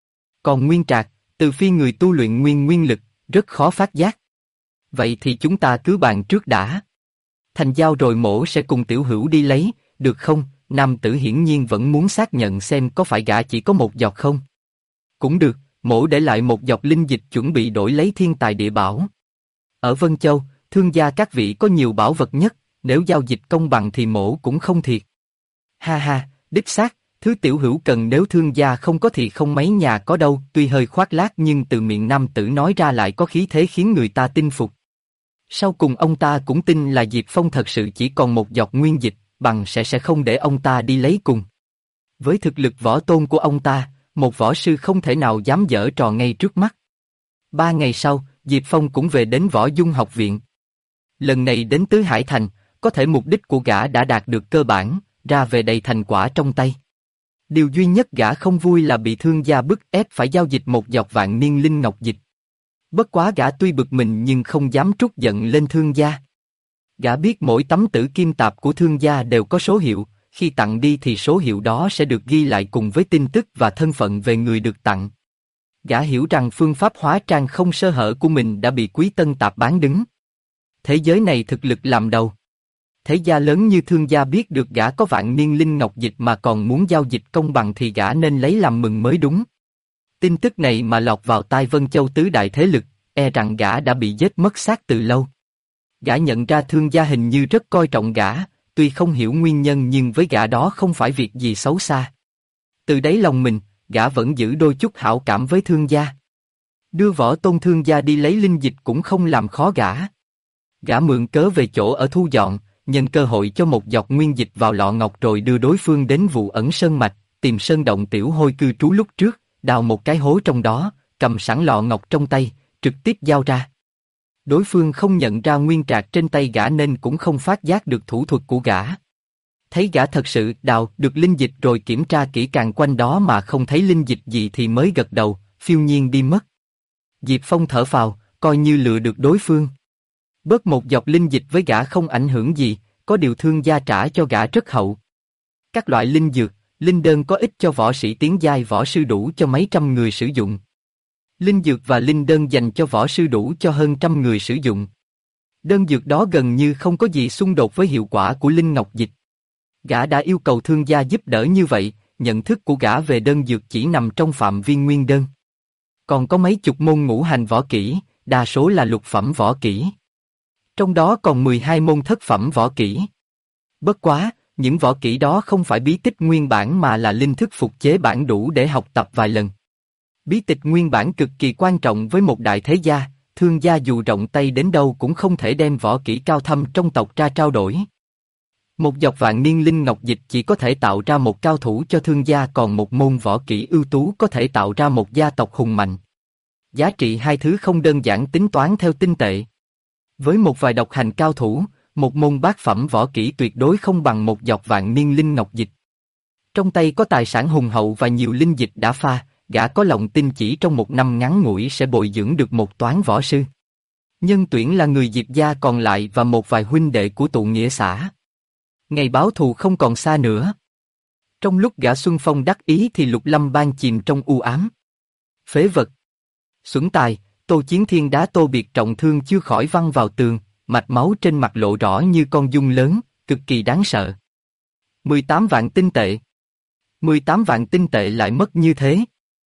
Còn nguyên trạc, từ phi người tu luyện nguyên lực, rất khó phát giác. Vậy thì chúng ta cứ bàn trước đã. Thành giao rồi mổ sẽ cùng tiểu hữu đi lấy, được không? Nam tử hiển nhiên vẫn muốn xác nhận xem có phải gã chỉ có 1 giọt không. Cũng được, mổ để lại 1 giọt linh dịch chuẩn bị đổi lấy thiên tài địa bảo. Ở Vân Châu, thương gia các vị có nhiều bảo vật nhất, nếu giao dịch công bằng thì mổ cũng không thiệt. Ha ha, đích xác, thứ tiểu hữu cần nếu thương gia không có thì không mấy nhà có đâu, tuy hơi khoác lác nhưng từ miệng nam tử nói ra lại có khí thế khiến người ta tin phục. Sau cùng ông ta cũng tin là Diệp Phong thật sự chỉ còn 1 giọt nguyên dịch, bằng sẽ không để ông ta đi lấy cùng. Với thực lực võ tôn của ông ta, một võ sư không thể nào dám giở trò ngay trước mắt. 3 ngày sau, Diệp Phong cũng về đến Võ Dung học viện. Lần này đến Tứ Hải Thành, có thể mục đích của gã đã đạt được cơ bản, ra về đầy thành quả trong tay. Điều duy nhất gã không vui là bị thương gia bức ép phải giao dịch 1 giọt vạn niên linh ngọc dịch. Bất quá gã tuy bực mình nhưng không dám trút giận lên thương gia. Gã biết mỗi tấm tử kim tạp của thương gia đều có số hiệu, khi tặng đi thì số hiệu đó sẽ được ghi lại cùng với tin tức và thân phận về người được tặng. Gã hiểu rằng phương pháp hóa trang không sơ hở của mình đã bị Quý Tân Tạp bán đứng. Thế giới này thực lực làm đầu. Thế gia lớn như thương gia biết được gã có vạn niên linh ngọc dịch mà còn muốn giao dịch công bằng thì gã nên lấy làm mừng mới đúng. Tin tức này mà lọt vào tai Vân Châu tứ đại thế lực, e rằng gã đã bị giết mất xác từ lâu. Gã nhận ra thương gia hình như rất coi trọng gã, tuy không hiểu nguyên nhân nhưng với gã đó không phải việc gì xấu xa. Từ đáy lòng mình, gã vẫn giữ đôi chút hảo cảm với thương gia. Đưa võ tôn thương gia đi lấy linh dịch cũng không làm khó gã. Gã mượn cớ về chỗ ở thu dọn, nhân cơ hội cho 1 giọt nguyên dịch vào lọ ngọc rồi đưa đối phương đến Vụ Ẩn Sơn Mạch, tìm sơn động tiểu hôi cư trú lúc trước, đào một cái hố trong đó, cầm sẵn lọ ngọc trong tay, trực tiếp giao ra. Đối phương không nhận ra nguyên trạc trên tay gã nên cũng không phát giác được thủ thuật của gã. Thấy gã thật sự đào được linh dịch rồi kiểm tra kỹ càng quanh đó mà không thấy linh dịch gì thì mới gật đầu, phiêu nhiên đi mất. Diệp Phong thở phào, coi như lừa được đối phương. Bớt 1 giọt linh dịch với gã không ảnh hưởng gì, có điều thương gia trả cho gã rất hậu. Các loại linh dược, linh đơn có ích cho võ sĩ tiến giai võ sư đủ cho mấy trăm người sử dụng. Linh dược và linh đơn dành cho võ sư đủ cho hơn 100 người sử dụng. Đơn dược đó gần như không có gì xung đột với hiệu quả của linh ngọc dịch. Gã đã yêu cầu thương gia giúp đỡ như vậy, nhận thức của gã về đơn dược chỉ nằm trong phạm vi nguyên đơn. Còn có mấy chục môn ngũ hành võ kỹ, đa số là lục phẩm võ kỹ. Trong đó còn 12 môn thất phẩm võ kỹ. Bất quá, những võ kỹ đó không phải bí tích nguyên bản mà là linh thức phục chế bản đủ để học tập vài lần. Bí tịch nguyên bản cực kỳ quan trọng với một đại thế gia, thương gia dù rộng tay đến đâu cũng không thể đem võ kỹ cao thâm trong tộc ra trao đổi. Một giọt vạn niên linh ngọc dịch chỉ có thể tạo ra một cao thủ cho thương gia, còn một môn võ kỹ ưu tú có thể tạo ra một gia tộc hùng mạnh. Giá trị hai thứ không đơn giản tính toán theo tinh tệ. Với một vài độc hành cao thủ, một môn bát phẩm võ kỹ tuyệt đối không bằng một giọt vạn niên linh ngọc dịch. Trong tay có tài sản hùng hậu và nhiều linh dịch đã pha, gã có lòng tin chỉ trong một năm ngắn ngủi sẽ bồi dưỡng được một toán võ sư. Nhân tuyển là người Diệp gia còn lại và một vài huynh đệ của tụ nghĩa xã. Ngày báo thù không còn xa nữa. Trong lúc gã Xuân Phong đắc ý thì Lục Lâm Bang chìm trong u ám. Phế vật. Xuẩn tài, Tô Chiến Thiên đá Tô Biệt trọng thương chưa khỏi văng vào tường, mạch máu trên mặt lộ rõ như con giun lớn, cực kỳ đáng sợ. 18 vạn tinh tệ. 18 vạn tinh tệ lại mất như thế.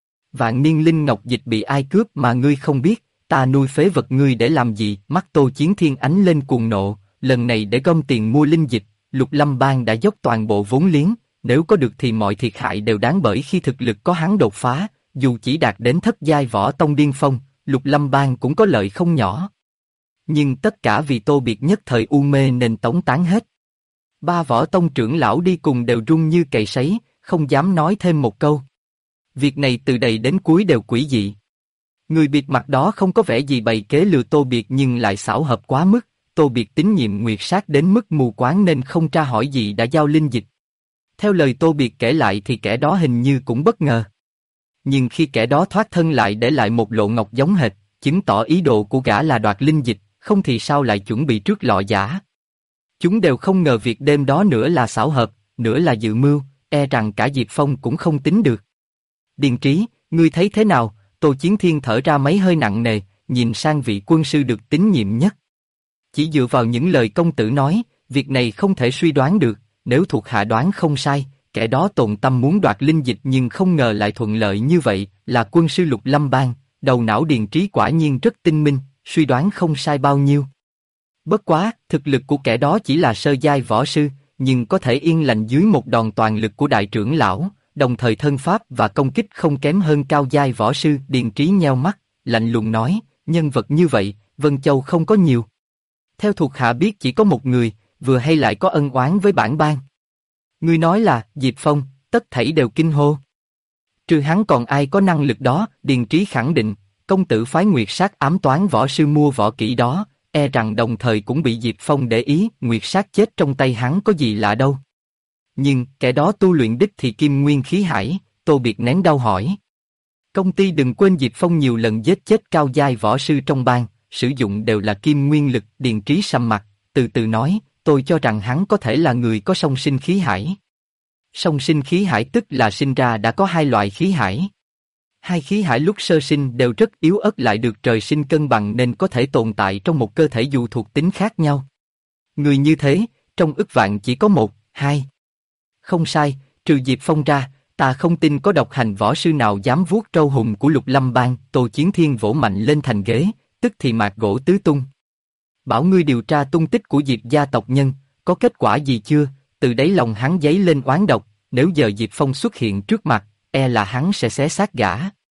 Vạn niên linh ngọc dịch bị ai cướp mà ngươi không biết, ta nuôi phế vật ngươi để làm gì? Mắt Tô Chiến Thiên ánh lên cuồng nộ, lần này để gom tiền mua linh dịch, Lục Lâm Bang đã dốc toàn bộ vốn liếng, nếu có được thì mọi thiệt hại đều đáng, bởi khi thực lực có hắn đột phá, dù chỉ đạt đến thất giai võ tông điên phong, Lục Lâm Bang cũng có lợi không nhỏ. Nhưng tất cả vì Tô Biệt nhất thời u mê nên tống tán hết. Ba võ tông trưởng lão đi cùng đều run như cầy sấy, không dám nói thêm một câu. Việc này từ đầu đến cuối đều quỷ dị. Người bịt mặt đó không có vẻ gì bày kế lừa Tô Biệt nhưng lại xảo hợp quá mức. Tô Biệt tín nhiệm Nguyệt Sát đến mức mù quáng nên không tra hỏi gì đã giao linh dịch. Theo lời Tô Biệt kể lại thì kẻ đó hình như cũng bất ngờ. Nhưng khi kẻ đó thoát thân lại để lại một lộ ngọc giống hệt, chứng tỏ ý đồ của gã là đoạt linh dịch, không thì sao lại chuẩn bị trước lọ giả. Chúng đều không ngờ việc đêm đó nửa là xảo hợp, nửa là dự mưu, rằng cả Diệp Phong cũng không tính được. Điền Trí, ngươi thấy thế nào? Tô Chiến Thiên thở ra mấy hơi nặng nề, nhìn sang vị quân sư được tín nhiệm nhất. Chỉ dựa vào những lời công tử nói, việc này không thể suy đoán được, nếu thuộc hạ đoán không sai, kẻ đó tồn tâm muốn đoạt linh dịch nhưng không ngờ lại thuận lợi như vậy, là quân sư Lục Lâm Bang, đầu não Điền Trí quả nhiên rất tinh minh, suy đoán không sai bao nhiêu. Bất quá, thực lực của kẻ đó chỉ là sơ giai võ sư, nhưng có thể yên lành dưới một đòn toàn lực của đại trưởng lão, đồng thời thân pháp và công kích không kém hơn cao giai võ sư. Điền Trí nheo mắt, lạnh lùng nói, nhân vật như vậy, Vân Châu không có nhiều. Theo thuộc hạ biết chỉ có một người, vừa hay lại có ân oán với bản bang. Ngươi nói là Diệp Phong, tất thảy đều kinh hô. Trừ hắn còn ai có năng lực đó? Điền Trí khẳng định, công tử phái Nguyệt Sát ám toán võ sư mua võ kỹ đó, rằng đồng thời cũng bị Diệp Phong để ý. Nguyệt Sát chết trong tay hắn có gì lạ đâu. Nhưng kẻ đó tu luyện đích thì kim nguyên khí hải. Tô Biệt nén đau hỏi. Công ty đừng quên Diệp Phong nhiều lần giết chết cao giai võ sư trong bang, sử dụng đều là kim nguyên lực. Điền Trí sầm mặt, từ từ nói, tôi cho rằng hắn có thể là người có song sinh khí hải. Song sinh khí hải tức là sinh ra đã có hai loại khí hải. Hai khí hải lúc sơ sinh đều rất yếu ớt lại được trời sinh cân bằng nên có thể tồn tại trong một cơ thể dù thuộc tính khác nhau. Người như thế, trong ức vạn chỉ có một, hai. Không sai, trừ Diệp Phong ra, ta không tin có độc hành võ sư nào dám vuốt trâu hùng của Lục Lâm Bang. Tô Chiến Thiên vỗ mạnh lên thành ghế, tức thì mạc gỗ tứ tung. Bảo ngươi điều tra tung tích của Diệp gia tộc nhân, có kết quả gì chưa? Từ đáy lòng hắn dấy lên oán độc, nếu giờ Diệp Phong xuất hiện trước mặt, là hắn sẽ xé xác gã.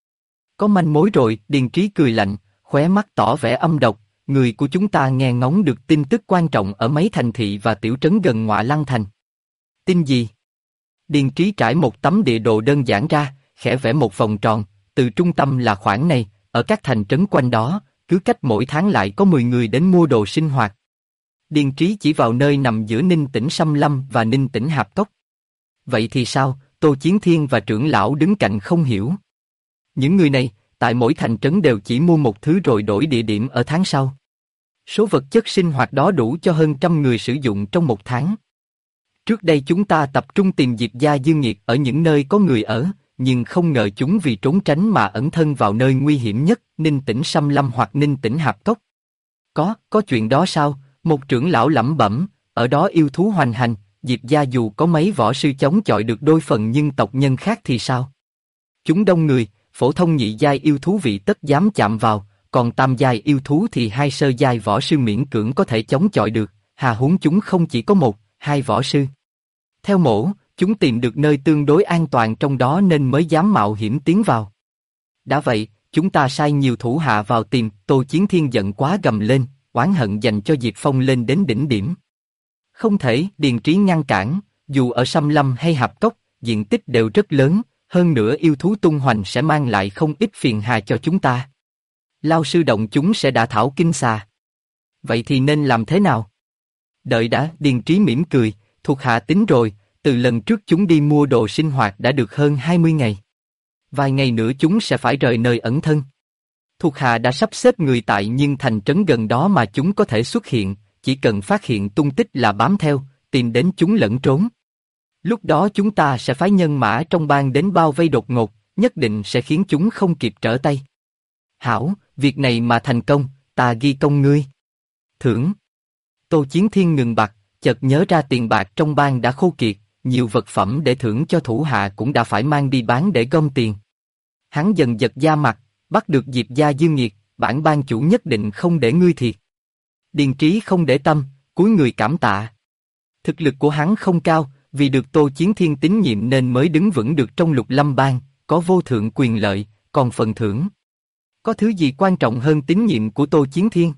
Có manh mối rồi. Điền Trí cười lạnh, khóe mắt tỏ vẻ âm độc. Người của chúng ta nghe ngóng được tin tức quan trọng ở mấy thành thị và tiểu trấn gần Ngọa Lăng Thành. Tin gì? Điền Trí trải một tấm địa đồ đơn giản ra, khẽ vẽ một vòng tròn, từ trung tâm là khoảng này, ở các thành trấn quanh đó, cứ cách mỗi tháng lại có 10 người đến mua đồ sinh hoạt. Điền Trí chỉ vào nơi nằm giữa Ninh Tỉnh Sâm Lâm và Ninh Tỉnh Hạp Cốc. Vậy thì sao? Tô Chiến Thiên và trưởng lão đứng cạnh không hiểu. Những người này, tại mỗi thành trấn đều chỉ mua một thứ rồi đổi địa điểm ở tháng sau. Số vật chất sinh hoạt đó đủ cho hơn 100 người sử dụng trong một tháng. Trước đây chúng ta tập trung tìm Diệp gia Dương Nghiệt ở những nơi có người ở, nhưng không ngờ chúng vì trốn tránh mà ẩn thân vào nơi nguy hiểm nhất, Ninh Tỉnh Sâm Lâm hoặc Ninh Tỉnh Hạp Cốc. Có chuyện đó sao? Một trưởng lão lẩm bẩm, ở đó yêu thú hoành hành, Diệp gia dù có mấy võ sư chống chọi được đôi phần nhưng tộc nhân khác thì sao? Chúng đông người, phổ thông nhị giai yêu thú vị tất dám chạm vào, còn tam giai yêu thú thì hai sơ giai võ sư miễn cưỡng có thể chống chọi được, hà huống chúng không chỉ có một, hai võ sư. Theo mổ, chúng tìm được nơi tương đối an toàn trong đó nên mới dám mạo hiểm tiến vào. Đã vậy, chúng ta sai nhiều thủ hạ vào tìm, Tô Chiến Thiên giận quá gầm lên, oán hận dành cho Diệp Phong lên đến đỉnh điểm. Không thể, Điền Trí ngăn cản, dù ở Sâm Lâm hay Hạp Cốc, diện tích đều rất lớn, hơn nữa yêu thú tung hoành sẽ mang lại không ít phiền hà cho chúng ta. Lao sư động chúng sẽ đả thảo kinh xà. Vậy thì nên làm thế nào? Đợi đã, Điền Trí mỉm cười, thuộc hạ tính rồi, từ lần trước chúng đi mua đồ sinh hoạt đã được hơn 20 ngày. Vài ngày nữa chúng sẽ phải rời nơi ẩn thân. Thuộc hạ đã sắp xếp người tại nhưng thành trấn gần đó mà chúng có thể xuất hiện, chỉ cần phát hiện tung tích là bám theo, tìm đến chúng lẫn trốn. Lúc đó chúng ta sẽ phái nhân mã trong bang đến bao vây đột ngột, nhất định sẽ khiến chúng không kịp trở tay. Hảo, việc này mà thành công, ta ghi công ngươi. Thưởng. Tô Chiến Thiên ngừng bặt, chợt nhớ ra tiền bạc trong bang đã khô kiệt, nhiều vật phẩm để thưởng cho thủ hạ cũng đã phải mang đi bán để gom tiền. Hắn dần giật da mặt, bắt được Diệp gia dương nghiệt, bản bang chủ nhất định không để ngươi thiệt. Điền Trí không để tâm, cúi người cảm tạ. Thực lực của hắn không cao, vì được Tô Chiến Thiên tín nhiệm nên mới đứng vững được trong Lục Lâm bang, có vô thượng quyền lợi, còn phần thưởng. Có thứ gì quan trọng hơn tín nhiệm của Tô Chiến Thiên?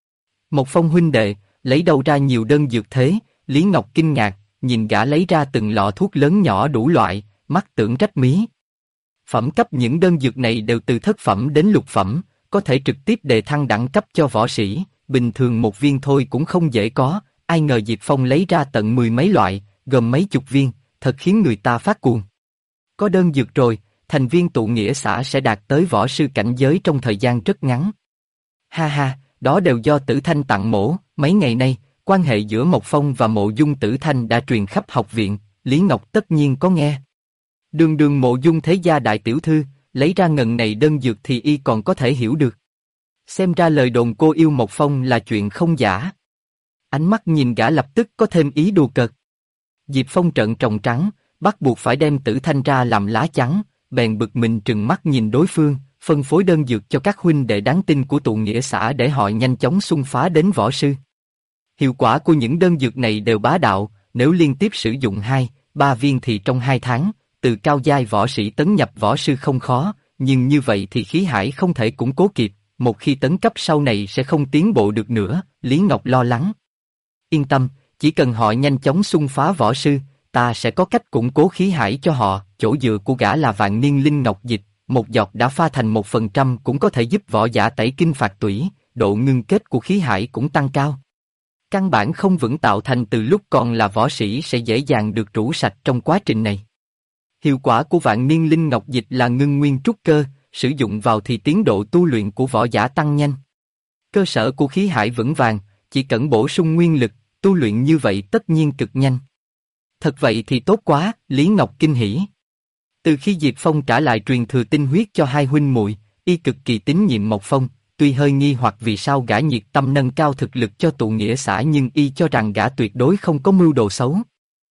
Một Phong huynh đệ, lấy đâu ra nhiều đơn dược thế? Lý Ngọc kinh ngạc, nhìn gã lấy ra từng lọ thuốc lớn nhỏ đủ loại, mắt tưởng rách mí. Phẩm cấp những đơn dược này đều từ thất phẩm đến lục phẩm, có thể trực tiếp đề thăng đẳng cấp cho võ sĩ, bình thường một viên thôi cũng không dễ có, ai ngờ Diệp Phong lấy ra tận 10 mấy loại, gồm mấy chục viên, thật khiến người ta phát cuồng. Có đơn dược rồi, thành viên tụ nghĩa xã sẽ đạt tới võ sư cảnh giới trong thời gian rất ngắn. Ha ha, đó đều do Tử Thanh tặng mổ, mấy ngày nay, quan hệ giữa Mộc Phong và Mộ Dung Tử Thanh đã truyền khắp học viện, Lý Ngọc tất nhiên có nghe. Đường đường Mộ Dung thế gia đại tiểu thư, lấy ra ngần này đơn dược thì y còn có thể hiểu được. Xem ra lời đồn cô yêu Mộc Phong là chuyện không giả. Ánh mắt nhìn gã lập tức có thêm ý đùa cợt. Diệp Phong trợn tròng trắng, bắt buộc phải đem Tử Thanh ra làm lá chắn, bèn bực mình trừng mắt nhìn đối phương, phân phối đơn dược cho các huynh đệ đáng tin của tụ nghĩa xã để họ nhanh chóng xung phá đến võ sư. Hiệu quả của những đơn dược này đều bá đạo, nếu liên tiếp sử dụng 2-3 viên thì trong 2 tháng, từ cao giai võ sĩ tấn nhập võ sư không khó, nhưng như vậy thì khí hải không thể củng cố kịp, một khi tấn cấp sau này sẽ không tiến bộ được nữa, Lý Ngọc lo lắng. Yên tâm, chỉ cần họ nhanh chóng xung phá võ sư, ta sẽ có cách củng cố khí hải cho họ, chỗ dựa của gã là vạn niên linh ngọc dịch, một giọt đã pha thành 1% cũng có thể giúp võ giả tẩy kinh phạt tủy, độ ngưng kết của khí hải cũng tăng cao. Căn bản không vững tạo thành từ lúc còn là võ sĩ sẽ dễ dàng được rũ sạch trong quá trình này. Hiệu quả của vạn niên linh ngọc dịch là ngưng nguyên trúc cơ, sử dụng vào thì tiến độ tu luyện của võ giả tăng nhanh. Cơ sở của khí hải vững vàng, chỉ cần bổ sung nguyên lực, tu luyện như vậy tất nhiên cực nhanh. Thật vậy thì tốt quá, Lý Ngọc kinh hỉ. Từ khi Diệp Phong trả lại truyền thừa tinh huyết cho hai huynh muội, y cực kỳ tín nhiệm Mộc Phong, tuy hơi nghi hoặc vì sao gã nhiệt tâm nâng cao thực lực cho tụ nghĩa xã nhưng y cho rằng gã tuyệt đối không có mưu đồ xấu.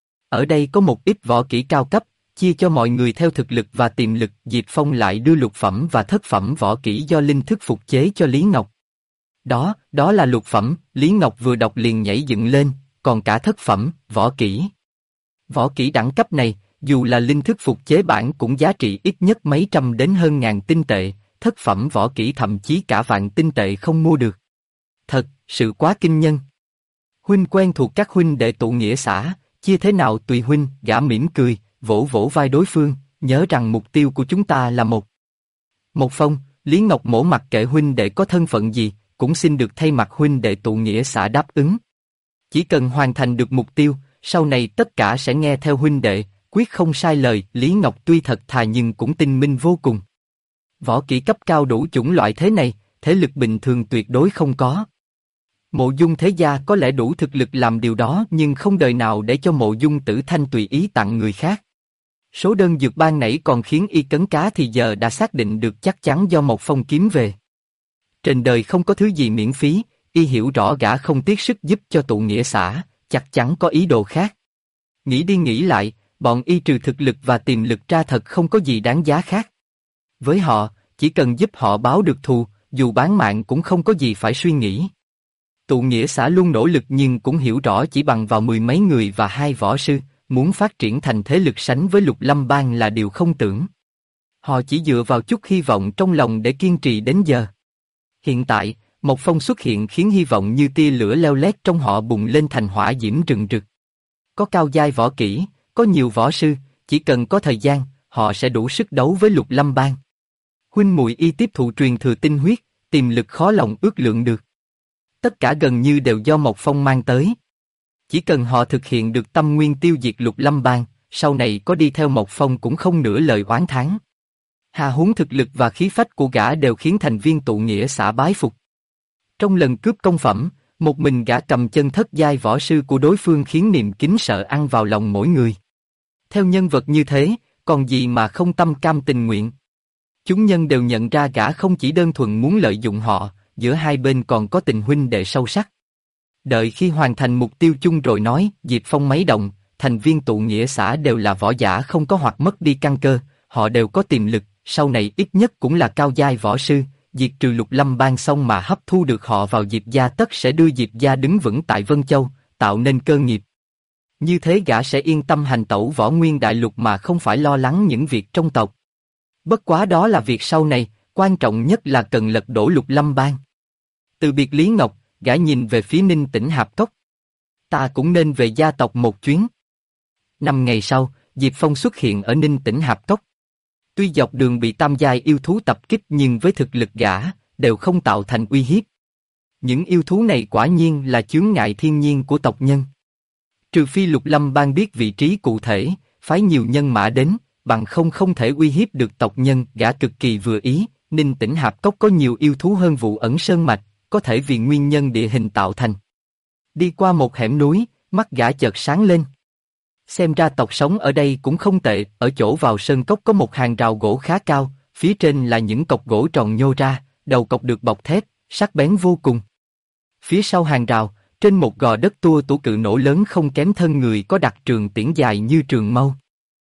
Ở đây có một ít võ kỹ cao cấp, chia cho mọi người theo thực lực và tiềm lực. Diệp Phong lại đưa lục phẩm và thất phẩm võ kỹ do linh thức phục chế cho Lý Ngọc. Đó là lục phẩm, Lý Ngọc vừa đọc liền nhảy dựng lên, còn cả thất phẩm, võ kỹ. Võ kỹ đẳng cấp này, dù là linh thức phục chế bản cũng giá trị ít nhất mấy trăm đến hơn ngàn tinh tệ, thất phẩm võ kỹ thậm chí cả vạn tinh tệ không mua được. Thật, sự quá kinh nhân. Huynh quen thuộc các huynh đệ tụ nghĩa xã, chia thế nào tùy huynh, gã mỉm cười, vỗ vỗ vai đối phương, nhớ rằng mục tiêu của chúng ta là một. Một Phong, Lý Ngọc mổ mặc kệ huynh đệ có thân phận gì, cũng xin được thay mặt huynh đệ tụ nghĩa xã đáp ứng. Chỉ cần hoàn thành được mục tiêu, sau này tất cả sẽ nghe theo huynh đệ, quyết không sai lời. Lý Ngọc tuy thật thà nhưng cũng tinh minh vô cùng. Võ kỹ cấp cao đủ chủng loại thế này, thế lực bình thường tuyệt đối không có. Mộ Dung thế gia có lẽ đủ thực lực làm điều đó nhưng không đời nào để cho Mộ Dung Tử Thanh tùy ý tặng người khác. Số đơn dược ban nãy còn khiến y cấn cá thì giờ đã xác định được chắc chắn do Mộc Phong kiếm về. Trên đời không có thứ gì miễn phí, y hiểu rõ gã không tiếc sức giúp cho tụ nghĩa xã, chắc chắn có ý đồ khác. Nghĩ đi nghĩ lại, bọn y trừ thực lực và tiềm lực ra thật không có gì đáng giá khác. Với họ, chỉ cần giúp họ báo được thù, dù bán mạng cũng không có gì phải suy nghĩ. Tụ nghĩa xã luôn nỗ lực nhưng cũng hiểu rõ chỉ bằng vào 10 mấy người và 2 võ sư, muốn phát triển thành thế lực sánh với Lục Lâm Bang là điều không tưởng. Họ chỉ dựa vào chút hy vọng trong lòng để kiên trì đến giờ. Hiện tại, Mộc Phong xuất hiện khiến hy vọng như tia lửa leo lét trong họ bùng lên thành hỏa diễm rừng rực. Có cao giai võ kỹ, có nhiều võ sư, chỉ cần có thời gian, họ sẽ đủ sức đấu với Lục Lâm Bang. Huynh muội y tiếp thụ truyền thừa tinh huyết, tiềm lực khó lòng ước lượng được. Tất cả gần như đều do Mộc Phong mang tới. Chỉ cần họ thực hiện được tâm nguyên tiêu diệt Lục Lâm Bang, sau này có đi theo Mộc Phong cũng không nửa lời oán thán. Hà huống thực lực và khí phách của gã đều khiến thành viên tụ nghĩa xã bái phục. Trong lần cướp công phẩm, một mình gã cầm chân thất giai võ sư của đối phương khiến niềm kính sợ ăn vào lòng mỗi người. Theo nhân vật như thế, còn gì mà không tâm cam tình nguyện. Chúng nhân đều nhận ra gã không chỉ đơn thuần muốn lợi dụng họ, giữa hai bên còn có tình huynh đệ sâu sắc. Đợi khi hoàn thành mục tiêu chung rồi nói, Diệp Phong mấy đồng, thành viên tụ nghĩa xã đều là võ giả không có hoặc mất đi căn cơ, họ đều có tiềm lực, sau này ít nhất cũng là cao giai võ sư, diệt trừ Lục Lâm Bang xong mà hấp thu được họ vào Diệp gia tất sẽ đưa Diệp gia đứng vững tại Vân Châu, tạo nên cơ nghiệp. Như thế gã sẽ yên tâm hành tẩu võ nguyên đại lục mà không phải lo lắng những việc trong tộc. Bất quá đó là việc sau này, quan trọng nhất là cần lật đổ Lục Lâm Bang. Từ biệt Lý Ngọc, gã nhìn về phía Ninh Tĩnh Hạp Cốc. Ta cũng nên về gia tộc một chuyến. 5 ngày sau, Diệp Phong xuất hiện ở Ninh Tĩnh Hạp Cốc. Tuy dọc đường bị tam giai yêu thú tập kích nhưng với thực lực gã, đều không tạo thành uy hiếp. Những yêu thú này quả nhiên là chướng ngại thiên nhiên của tộc nhân. Trừ phi Lục Lâm Bang biết vị trí cụ thể, phái nhiều nhân mã đến, bằng không thể uy hiếp được tộc nhân. Gã cực kỳ vừa ý, Ninh Tĩnh Hạp Cốc có nhiều yêu thú hơn Vụ Ẩn Sơn Mạch, có thể vì nguyên nhân địa hình tạo thành. Đi qua một hẻm núi, mắt gã chợt sáng lên. Xem ra tộc sống ở đây cũng không tệ, ở chỗ vào sơn cốc có một hàng rào gỗ khá cao, phía trên là những cọc gỗ tròn nhô ra, đầu cọc được bọc thép, sắc bén vô cùng. Phía sau hàng rào, trên một gò đất tua tủa cự nổ lớn không kém thân người có đặt trường tiễn dài như trường mâu.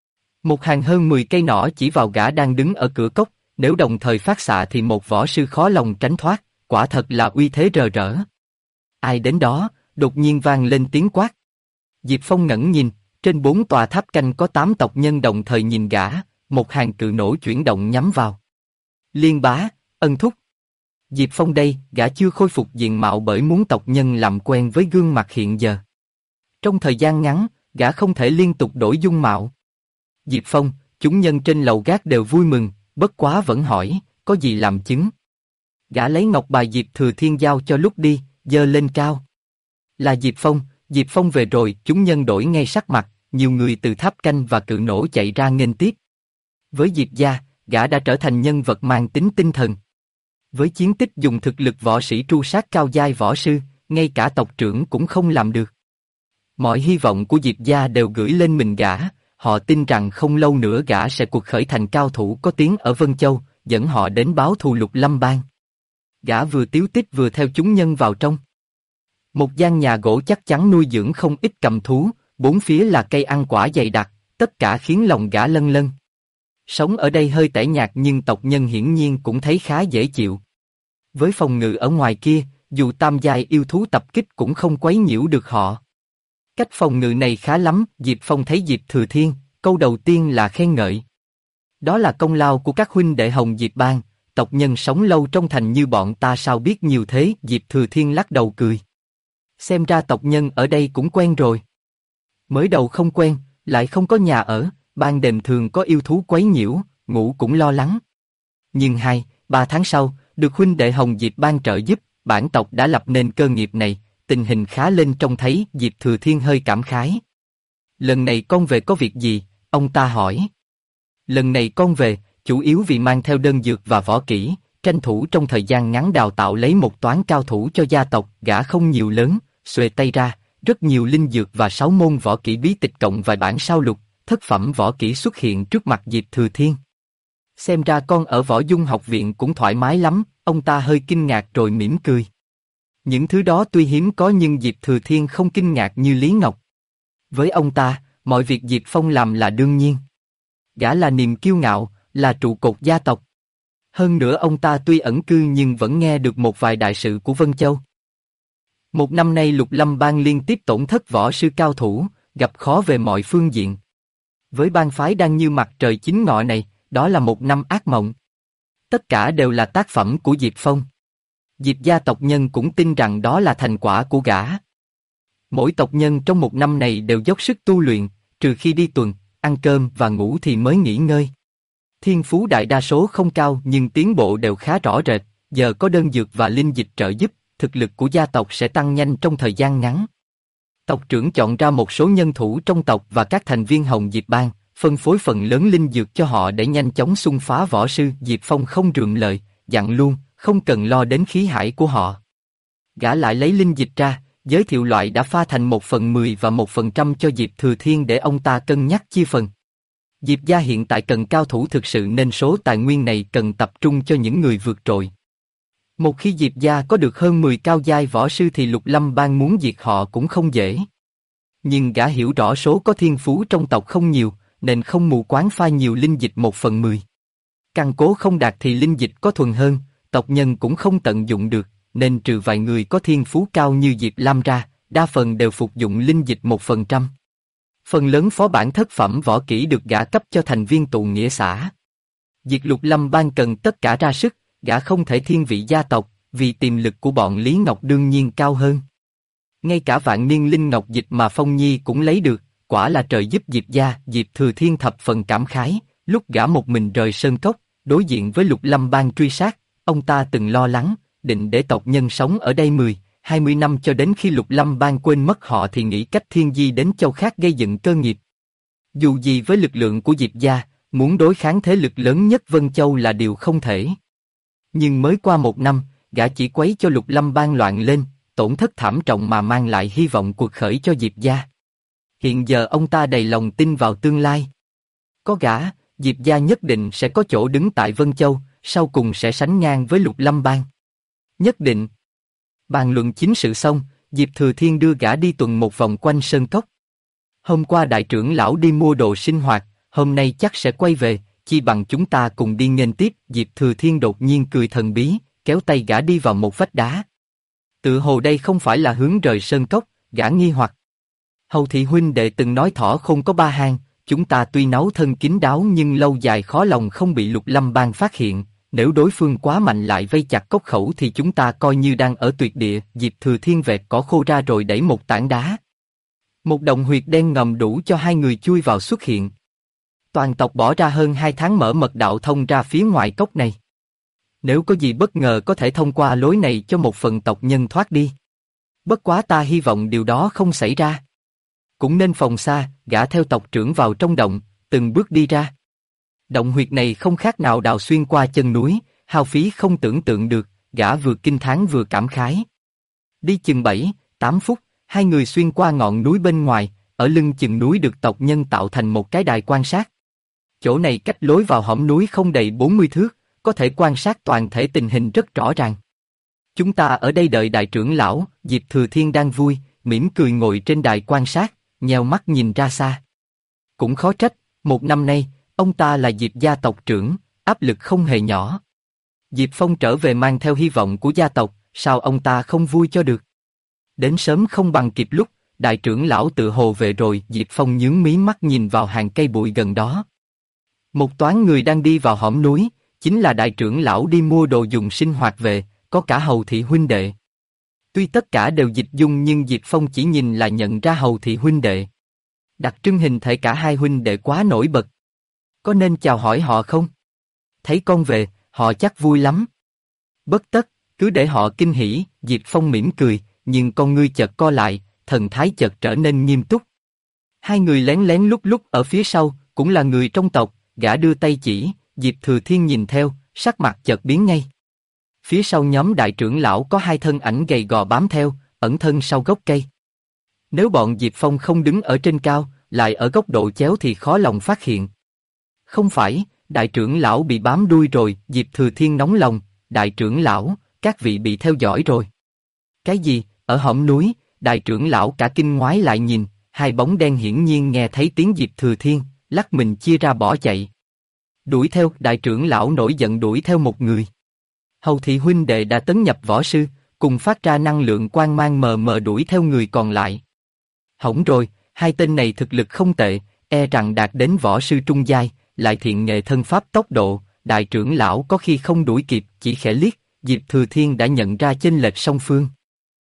Một hàng hơn 10 cây nỏ chỉ vào gã đang đứng ở cửa cốc, nếu đồng thời phát xạ thì một võ sư khó lòng tránh thoát, quả thật là uy thế rờ rỡ. Ai đến đó, đột nhiên vang lên tiếng quát. Diệp Phong ngẩng nhìn, trên 4 tòa tháp canh có 8 tộc nhân đồng thời nhìn gã, một hàng cự nổ chuyển động nhắm vào. Liên Bá, Ân Thúc. Diệp Phong đây, gã chưa khôi phục diện mạo bởi muốn tộc nhân làm quen với gương mặt hiện giờ. Trong thời gian ngắn, gã không thể liên tục đổi dung mạo. Diệp Phong, chúng nhân trên lầu gác đều vui mừng, bất quá vẫn hỏi, có gì làm chứng? Gã lấy ngọc bài Diệp Thừa Thiên giao cho lúc đi, giơ lên cao. Là Diệp Phong về rồi. Chúng nhân đổi ngay sắc mặt, nhiều người từ tháp canh và cự nổ chạy ra nghênh tiếp. Với Diệp gia, gã đã trở thành nhân vật mang tính tinh thần. Với chiến tích dùng thực lực võ sĩ tru sát cao giai võ sư, ngay cả tộc trưởng cũng không làm được. Mọi hy vọng của Diệp gia đều gửi lên mình gã, họ tin rằng không lâu nữa gã sẽ cuộc khởi thành cao thủ có tiếng ở Vân Châu, dẫn họ đến báo thù Lục Lâm Bang. Gã vừa tiếu tích vừa theo chúng nhân vào trong. Một gian nhà gỗ chắc chắn nuôi dưỡng không ít cầm thú, bốn phía là cây ăn quả dày đặc, tất cả khiến lòng gã lân lân. Sống ở đây hơi tẻ nhạt nhưng tộc nhân hiển nhiên cũng thấy khá dễ chịu. Với phòng ngự ở ngoài kia, dù tam giai yêu thú tập kích cũng không quấy nhiễu được họ. Cách phòng ngự này khá lắm. Diệp Phong thấy Diệp Thừa Thiên, câu đầu tiên là khen ngợi. Đó là công lao của các huynh đệ Hồng Diệp Bang, tộc nhân sống lâu trong thành như bọn ta sao biết nhiều thế. Diệp Thừa Thiên lắc đầu cười. Xem ra tộc nhân ở đây cũng quen rồi. Mới đầu không quen, lại không có nhà ở, ban đêm thường có yêu thú quấy nhiễu, ngủ cũng lo lắng. Nhưng 2-3 tháng sau, được huynh đệ Hồng Diệp Bang trợ giúp, bản tộc đã lập nên cơ nghiệp này, tình hình khá lên. Trông thấy Diệp Thừa Thiên hơi cảm khái. Lần này con về có việc gì? Ông ta hỏi. Lần này con về, chủ yếu vì mang theo đơn dược và võ kỹ, tranh thủ trong thời gian ngắn đào tạo lấy một toán cao thủ cho gia tộc. Gã không nhiều lớn, xuề tay ra, rất nhiều linh dược và 6 môn võ kỹ bí tịch cộng vài bản sao lục, thất phẩm võ kỹ xuất hiện trước mặt Diệp Thừa Thiên. Xem ra con ở Võ Dung học viện cũng thoải mái lắm. Ông ta hơi kinh ngạc rồi mỉm cười. Những thứ đó tuy hiếm có nhưng Diệp Thừa Thiên không kinh ngạc như Lý Ngọc. Với ông ta, mọi việc Diệp Phong làm là đương nhiên. Gã là niềm kiêu ngạo, là trụ cột gia tộc. Hơn nữa ông ta tuy ẩn cư nhưng vẫn nghe được một vài đại sự của Vân Châu. Một năm nay Lục Lâm Bang liên tiếp tổn thất võ sư cao thủ, gặp khó về mọi phương diện. Với bang phái đang như mặt trời chính ngọ này, đó là một năm ác mộng. Tất cả đều là tác phẩm của Diệp Phong. Diệp gia tộc nhân cũng tin rằng đó là thành quả của gã. Mỗi tộc nhân trong một năm này đều dốc sức tu luyện, trừ khi đi tuần, ăn cơm và ngủ thì mới nghỉ ngơi. Thiên phú đại đa số không cao nhưng tiến bộ đều khá rõ rệt, giờ có đơn dược và linh dịch trợ giúp, thực lực của gia tộc sẽ tăng nhanh trong thời gian ngắn. Tộc trưởng chọn ra một số nhân thủ trong tộc và các thành viên Hồng Diệp Bang, phân phối phần lớn linh dược cho họ để nhanh chóng xung phá võ sư. Diệp Phong không rườm lời, dặn luôn, không cần lo đến khí hải của họ. Gã lại lấy linh dịch ra, giới thiệu loại đã pha thành 1/10 và 1% cho Diệp Thừa Thiên để ông ta cân nhắc chia phần. Diệp gia hiện tại cần cao thủ thực sự nên số tài nguyên này cần tập trung cho những người vượt trội. Một khi Diệp gia có được hơn 10 cao giai võ sư thì Lục Lâm Bang muốn diệt họ cũng không dễ. Nhưng gã hiểu rõ số có thiên phú trong tộc không nhiều, nên không mù quáng pha nhiều linh dịch 1/10. Căn cố không đạt thì linh dịch có thuần hơn, tộc nhân cũng không tận dụng được, nên trừ vài người có thiên phú cao như Diệp Lam ra, đa phần đều phục dụng linh dịch 1%. Phần lớn phó bản thất phẩm võ kỹ được gã cấp cho thành viên tụ nghĩa xã. Diệt Lục Lâm Bang cần tất cả ra sức, gã không thể thiên vị gia tộc, vì tiềm lực của bọn Lý Ngọc đương nhiên cao hơn. Ngay cả vạn niên linh ngọc dịch mà Phong Nhi cũng lấy được, quả là trời giúp Diệp gia. Diệp Thừa Thiên thập phần cảm khái, lúc gã một mình rời sơn cốc, đối diện với Lục Lâm Bang truy sát, ông ta từng lo lắng, định để tộc nhân sống ở đây 10-20 năm cho đến khi Lục Lâm Bang quên mất họ thì nghĩ cách thiên di đến châu khác gây dựng cơ nghiệp. Dù gì với lực lượng của Diệp gia, muốn đối kháng thế lực lớn nhất Vân Châu là điều không thể. Nhưng mới qua một năm, gã chỉ quấy cho Lục Lâm Bang loạn lên, tổn thất thảm trọng mà mang lại hy vọng cuộc khởi cho Diệp gia. Hiện giờ ông ta đầy lòng tin vào tương lai. Có gã, Diệp gia nhất định sẽ có chỗ đứng tại Vân Châu, sau cùng sẽ sánh ngang với Lục Lâm Bang. Nhất định. Bàn luận chính sự xong, Diệp Thừa Thiên đưa gã đi tuần một vòng quanh sơn cốc. Hôm qua đại trưởng lão đi mua đồ sinh hoạt, hôm nay chắc sẽ quay về, chi bằng chúng ta cùng đi nghênh tiếp. Diệp Thừa Thiên đột nhiên cười thần bí, kéo tay gã đi vào một vách đá. Tự hồ đây không phải là hướng rời sơn cốc, gã nghi hoặc. Hầu thị huynh đệ từng nói thỏ không có ba hang, chúng ta tuy nấu thân kín đáo nhưng lâu dài khó lòng không bị Lục Lâm Bang phát hiện. Nếu đối phương quá mạnh lại vây chặt cốc khẩu thì chúng ta coi như đang ở tuyệt địa. Diệp Thừa Thiên vẹt cỏ khô ra rồi đẩy một tảng đá. Một động huyệt đen ngầm đủ cho hai người chui vào xuất hiện. Toàn tộc bỏ ra hơn 2 tháng mở mật đạo thông ra phía ngoài cốc này. Nếu có gì bất ngờ có thể thông qua lối này cho một phần tộc nhân thoát đi. Bất quá ta hy vọng điều đó không xảy ra. Cũng nên phòng xa, gã theo tộc trưởng vào trong động, từng bước đi ra. Động huyệt này không khác nào đào xuyên qua chân núi, hao phí không tưởng tượng được, gã vừa kinh thán vừa cảm khái. Đi chừng 7-8 phút, hai người xuyên qua ngọn núi bên ngoài, ở lưng chừng núi được tộc nhân tạo thành một cái đài quan sát. Chỗ này cách lối vào hõm núi không đầy 40 thước, có thể quan sát toàn thể tình hình rất rõ ràng. Chúng ta ở đây đợi đại trưởng lão. Diệp Thừa Thiên đang vui, mỉm cười ngồi trên đài quan sát, nheo mắt nhìn ra xa. Cũng khó trách, một năm nay, ông ta là Diệp gia tộc trưởng, áp lực không hề nhỏ. Diệp Phong trở về mang theo hy vọng của gia tộc, sao ông ta không vui cho được? Đến sớm không bằng kịp lúc, đại trưởng lão tự hồ về rồi. Diệp Phong nhướng mí mắt nhìn vào hàng cây bụi gần đó. Một toán người đang đi vào hõm núi, chính là đại trưởng lão đi mua đồ dùng sinh hoạt về, có cả Hầu thị huynh đệ. Tuy tất cả đều dịch dung nhưng Diệp Phong chỉ nhìn là nhận ra Hầu thị huynh đệ. Đặc trưng hình thể cả hai huynh đệ quá nổi bật. Có nên chào hỏi họ không? Thấy con về, họ chắc vui lắm. Bất tất, cứ để họ kinh hỉ. Diệp Phong mỉm cười, nhưng con ngươi chợt co lại, thần thái chợt trở nên nghiêm túc. Hai người lén lén lúc lúc ở phía sau, cũng là người trong tộc, gã đưa tay chỉ, Diệp Thừa Thiên nhìn theo, sắc mặt chợt biến ngay. Phía sau nhóm đại trưởng lão có hai thân ảnh gầy gò bám theo, ẩn thân sau gốc cây. Nếu bọn Diệp Phong không đứng ở trên cao, lại ở góc độ chéo thì khó lòng phát hiện. Không phải, đại trưởng lão bị bám đuôi rồi. Diệp Thừa Thiên nóng lòng, đại trưởng lão, các vị bị theo dõi rồi. Cái gì? Ở hõm núi? Đại trưởng lão cả kinh ngoái lại nhìn, hai bóng đen hiển nhiên nghe thấy tiếng Diệp Thừa Thiên, lắc mình chia ra bỏ chạy. Đuổi theo, đại trưởng lão nổi giận đuổi theo một người. Hầu thị huynh đệ đã tấn nhập võ sư, cùng phát ra năng lượng quang mang mờ mờ đuổi theo người còn lại. Hỏng rồi, hai tên này thực lực không tệ, e rằng đạt đến võ sư trung giai, lại thiện nghệ thân pháp tốc độ, đại trưởng lão có khi không đuổi kịp, chỉ khẽ liếc, Diệp Thừa Thiên đã nhận ra chênh lệch song phương.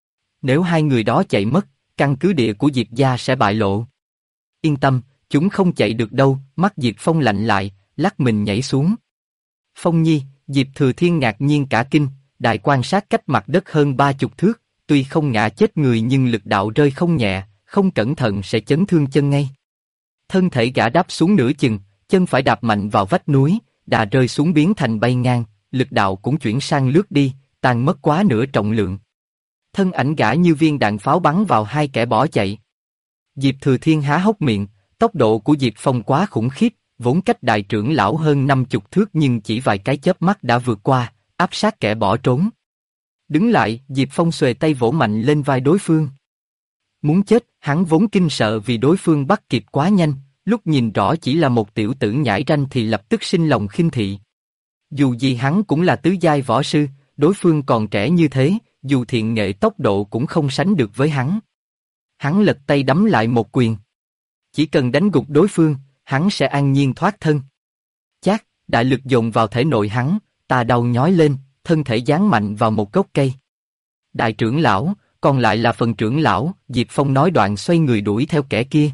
Nếu hai người đó chạy mất, căn cứ địa của Diệp gia sẽ bại lộ. Yên tâm, chúng không chạy được đâu, mắt Diệp Phong lạnh lại, lắc mình nhảy xuống. Phong Nhi, Diệp Thừa Thiên ngạc nhiên cả kinh, đại quan sát cách mặt đất hơn 30 thước, tuy không ngã chết người nhưng lực đạo rơi không nhẹ, không cẩn thận sẽ chấn thương chân ngay. Thân thể gã đáp xuống nửa chừng, chân phải đạp mạnh vào vách núi, đà rơi xuống biến thành bay ngang, lực đạo cũng chuyển sang lướt đi, tan mất quá nửa trọng lượng. Thân ảnh gã như viên đạn pháo bắn vào hai kẻ bỏ chạy. Diệp Thừa Thiên há hốc miệng, tốc độ của Diệp Phong quá khủng khiếp, vốn cách đại trưởng lão hơn 50 thước nhưng chỉ vài cái chớp mắt đã vượt qua, áp sát kẻ bỏ trốn. Đứng lại, Diệp Phong xuề tay vỗ mạnh lên vai đối phương. Muốn chết, hắn vốn kinh sợ vì đối phương bắt kịp quá nhanh, lúc nhìn rõ chỉ là một tiểu tử nhãi ranh thì lập tức sinh lòng khinh thị. Dù gì hắn cũng là tứ giai võ sư, đối phương còn trẻ như thế, dù thiện nghệ tốc độ cũng không sánh được với hắn. Hắn lật tay đấm lại một quyền. Chỉ cần đánh gục đối phương, hắn sẽ an nhiên thoát thân. Chát, đại lực dồn vào thể nội hắn, tà đau nhói lên, thân thể giáng mạnh vào một gốc cây. Đại trưởng lão, còn lại là phần trưởng lão, Diệp Phong nói đoạn xoay người đuổi theo kẻ kia.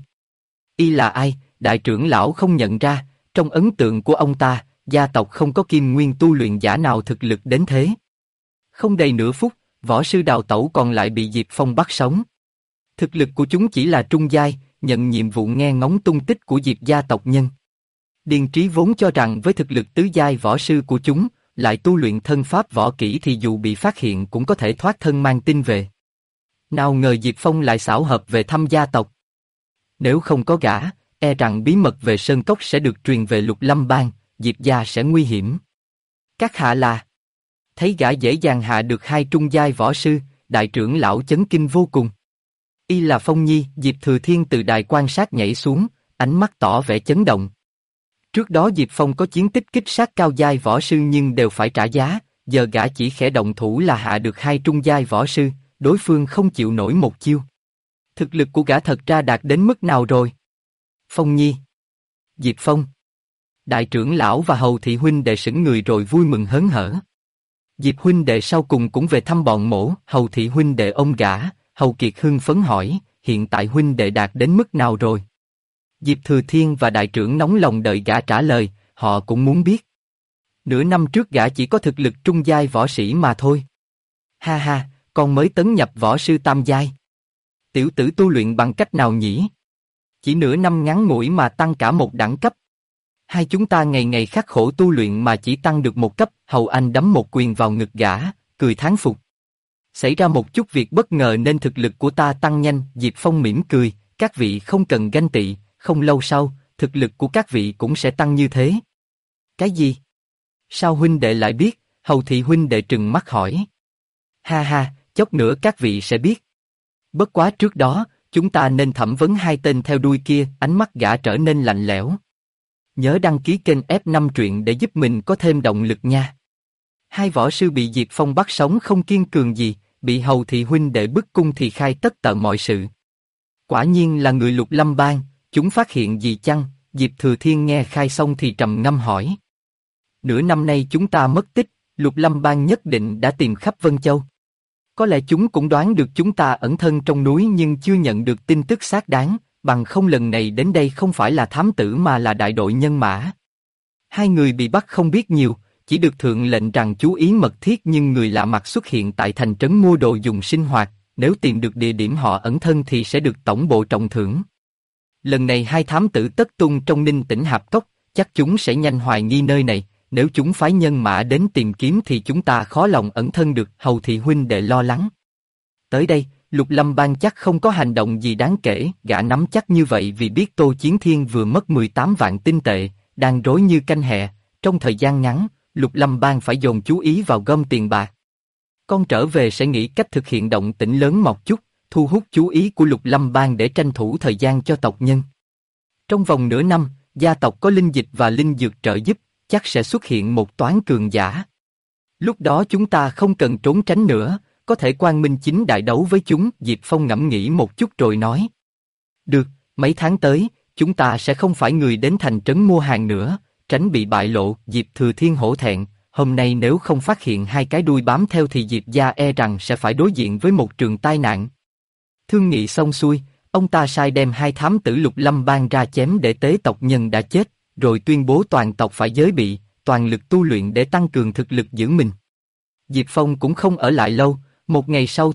Y là ai, đại trưởng lão không nhận ra, trong ấn tượng của ông ta, gia tộc không có kim nguyên tu luyện giả nào thực lực đến thế. Không đầy nửa phút, võ sư đào tẩu còn lại bị Diệp Phong bắt sống. Thực lực của chúng chỉ là trung giai, nhận nhiệm vụ nghe ngóng tung tích của Diệp gia tộc nhân. Điền Trí vốn cho rằng với thực lực tứ giai võ sư của chúng, lại tu luyện thân pháp võ kỹ thì dù bị phát hiện cũng có thể thoát thân mang tin về. Nào ngờ Diệp Phong lại xảo hợp về thăm gia tộc. Nếu không có gã, e rằng bí mật về Sơn Cốc sẽ được truyền về Lục Lâm Bang, Diệp gia sẽ nguy hiểm. Các hạ là... Thấy gã dễ dàng hạ được hai trung giai võ sư, đại trưởng lão chấn kinh vô cùng. Y là Phong Nhi, Diệp Thừa Thiên từ đài quan sát nhảy xuống, ánh mắt tỏ vẻ chấn động. Trước đó Diệp Phong có chiến tích kích sát cao giai võ sư nhưng đều phải trả giá, giờ gã chỉ khẽ động thủ là hạ được hai trung giai võ sư, đối phương không chịu nổi một chiêu. Thực lực của gã thật ra đạt đến mức nào rồi? Phong Nhi, Diệp Phong, đại trưởng lão và Hầu thị huynh đệ sững người rồi vui mừng hớn hở. Diệp huynh đệ sau cùng cũng về thăm bọn mổ, Hầu thị huynh đệ ôm gã, Hầu Kiệt hưng phấn hỏi, hiện tại huynh đệ đạt đến mức nào rồi? Diệp Thừa Thiên và đại trưởng nóng lòng đợi gã trả lời, họ cũng muốn biết. Nửa năm trước gã chỉ có thực lực trung giai võ sĩ mà thôi. Ha ha, con mới tấn nhập võ sư tam giai. Tiểu tử tu luyện bằng cách nào nhỉ? Chỉ nửa năm ngắn ngủi mà tăng cả một đẳng cấp. Hai chúng ta ngày ngày khắc khổ tu luyện mà chỉ tăng được một cấp, Hầu Anh đấm một quyền vào ngực gã, cười thán phục. Xảy ra một chút việc bất ngờ nên thực lực của ta tăng nhanh, Diệp Phong mỉm cười, các vị không cần ganh tị, không lâu sau, thực lực của các vị cũng sẽ tăng như thế. Cái gì? Sao huynh đệ lại biết? Hầu thị huynh đệ trừng mắt hỏi. Ha ha, chốc nữa các vị sẽ biết. Bất quá trước đó, chúng ta nên thẩm vấn hai tên theo đuôi kia, ánh mắt gã trở nên lạnh lẽo. Nhớ đăng ký kênh F5 truyện để giúp mình có thêm động lực nha. Hai võ sư bị Diệp Phong bắt sống không kiên cường gì, bị Hầu thị huynh đệ bức cung thì khai tất tận mọi sự. Quả nhiên là người Lục Lâm Bang, chúng phát hiện gì chăng? Diệp Thừa Thiên nghe khai xong thì trầm ngâm hỏi. Nửa năm nay chúng ta mất tích, Lục Lâm Bang nhất định đã tìm khắp Vân Châu. Có lẽ chúng cũng đoán được chúng ta ẩn thân trong núi nhưng chưa nhận được tin tức xác đáng, bằng không lần này đến đây không phải là thám tử mà là đại đội nhân mã. Hai người bị bắt không biết nhiều, chỉ được thượng lệnh rằng chú ý mật thiết nhưng người lạ mặt xuất hiện tại thành trấn mua đồ dùng sinh hoạt, nếu tìm được địa điểm họ ẩn thân thì sẽ được tổng bộ trọng thưởng. Lần này hai thám tử tất tung trong Ninh Tỉnh Hạp Cốc, chắc chúng sẽ nhanh hoài nghi nơi này, nếu chúng phái nhân mã đến tìm kiếm thì chúng ta khó lòng ẩn thân được, Hầu thị huynh đệ lo lắng. Tới đây, Lục Lâm Bang chắc không có hành động gì đáng kể, gã nắm chắc như vậy vì biết Tô Chiến Thiên vừa mất 18 vạn tinh tệ, đang rối như canh hẹ, trong thời gian ngắn, Lục Lâm Bang phải dồn chú ý vào gom tiền bạc. Con trở về sẽ nghĩ cách thực hiện động tĩnh lớn một chút, thu hút chú ý của Lục Lâm Bang để tranh thủ thời gian cho tộc nhân. Trong vòng nửa năm, gia tộc có linh dịch và linh dược trợ giúp, chắc sẽ xuất hiện một toán cường giả. Lúc đó chúng ta không cần trốn tránh nữa, có thể quang minh chính đại đấu với chúng. Diệp Phong ngẫm nghĩ một chút rồi nói. Được, mấy tháng tới, chúng ta sẽ không phải người đến thành trấn mua hàng nữa, tránh bị bại lộ. Diệp Thừa Thiên hổ thẹn, hôm nay nếu không phát hiện hai cái đuôi bám theo thì Diệp gia e rằng sẽ phải đối diện với một trường tai nạn. Thương nghị xong xuôi, ông ta sai đem hai thám tử Lục Lâm Bang ra chém để tế tộc nhân đã chết, rồi tuyên bố toàn tộc phải giới bị, toàn lực tu luyện để tăng cường thực lực giữ mình. Diệp Phong cũng không ở lại lâu, một ngày sau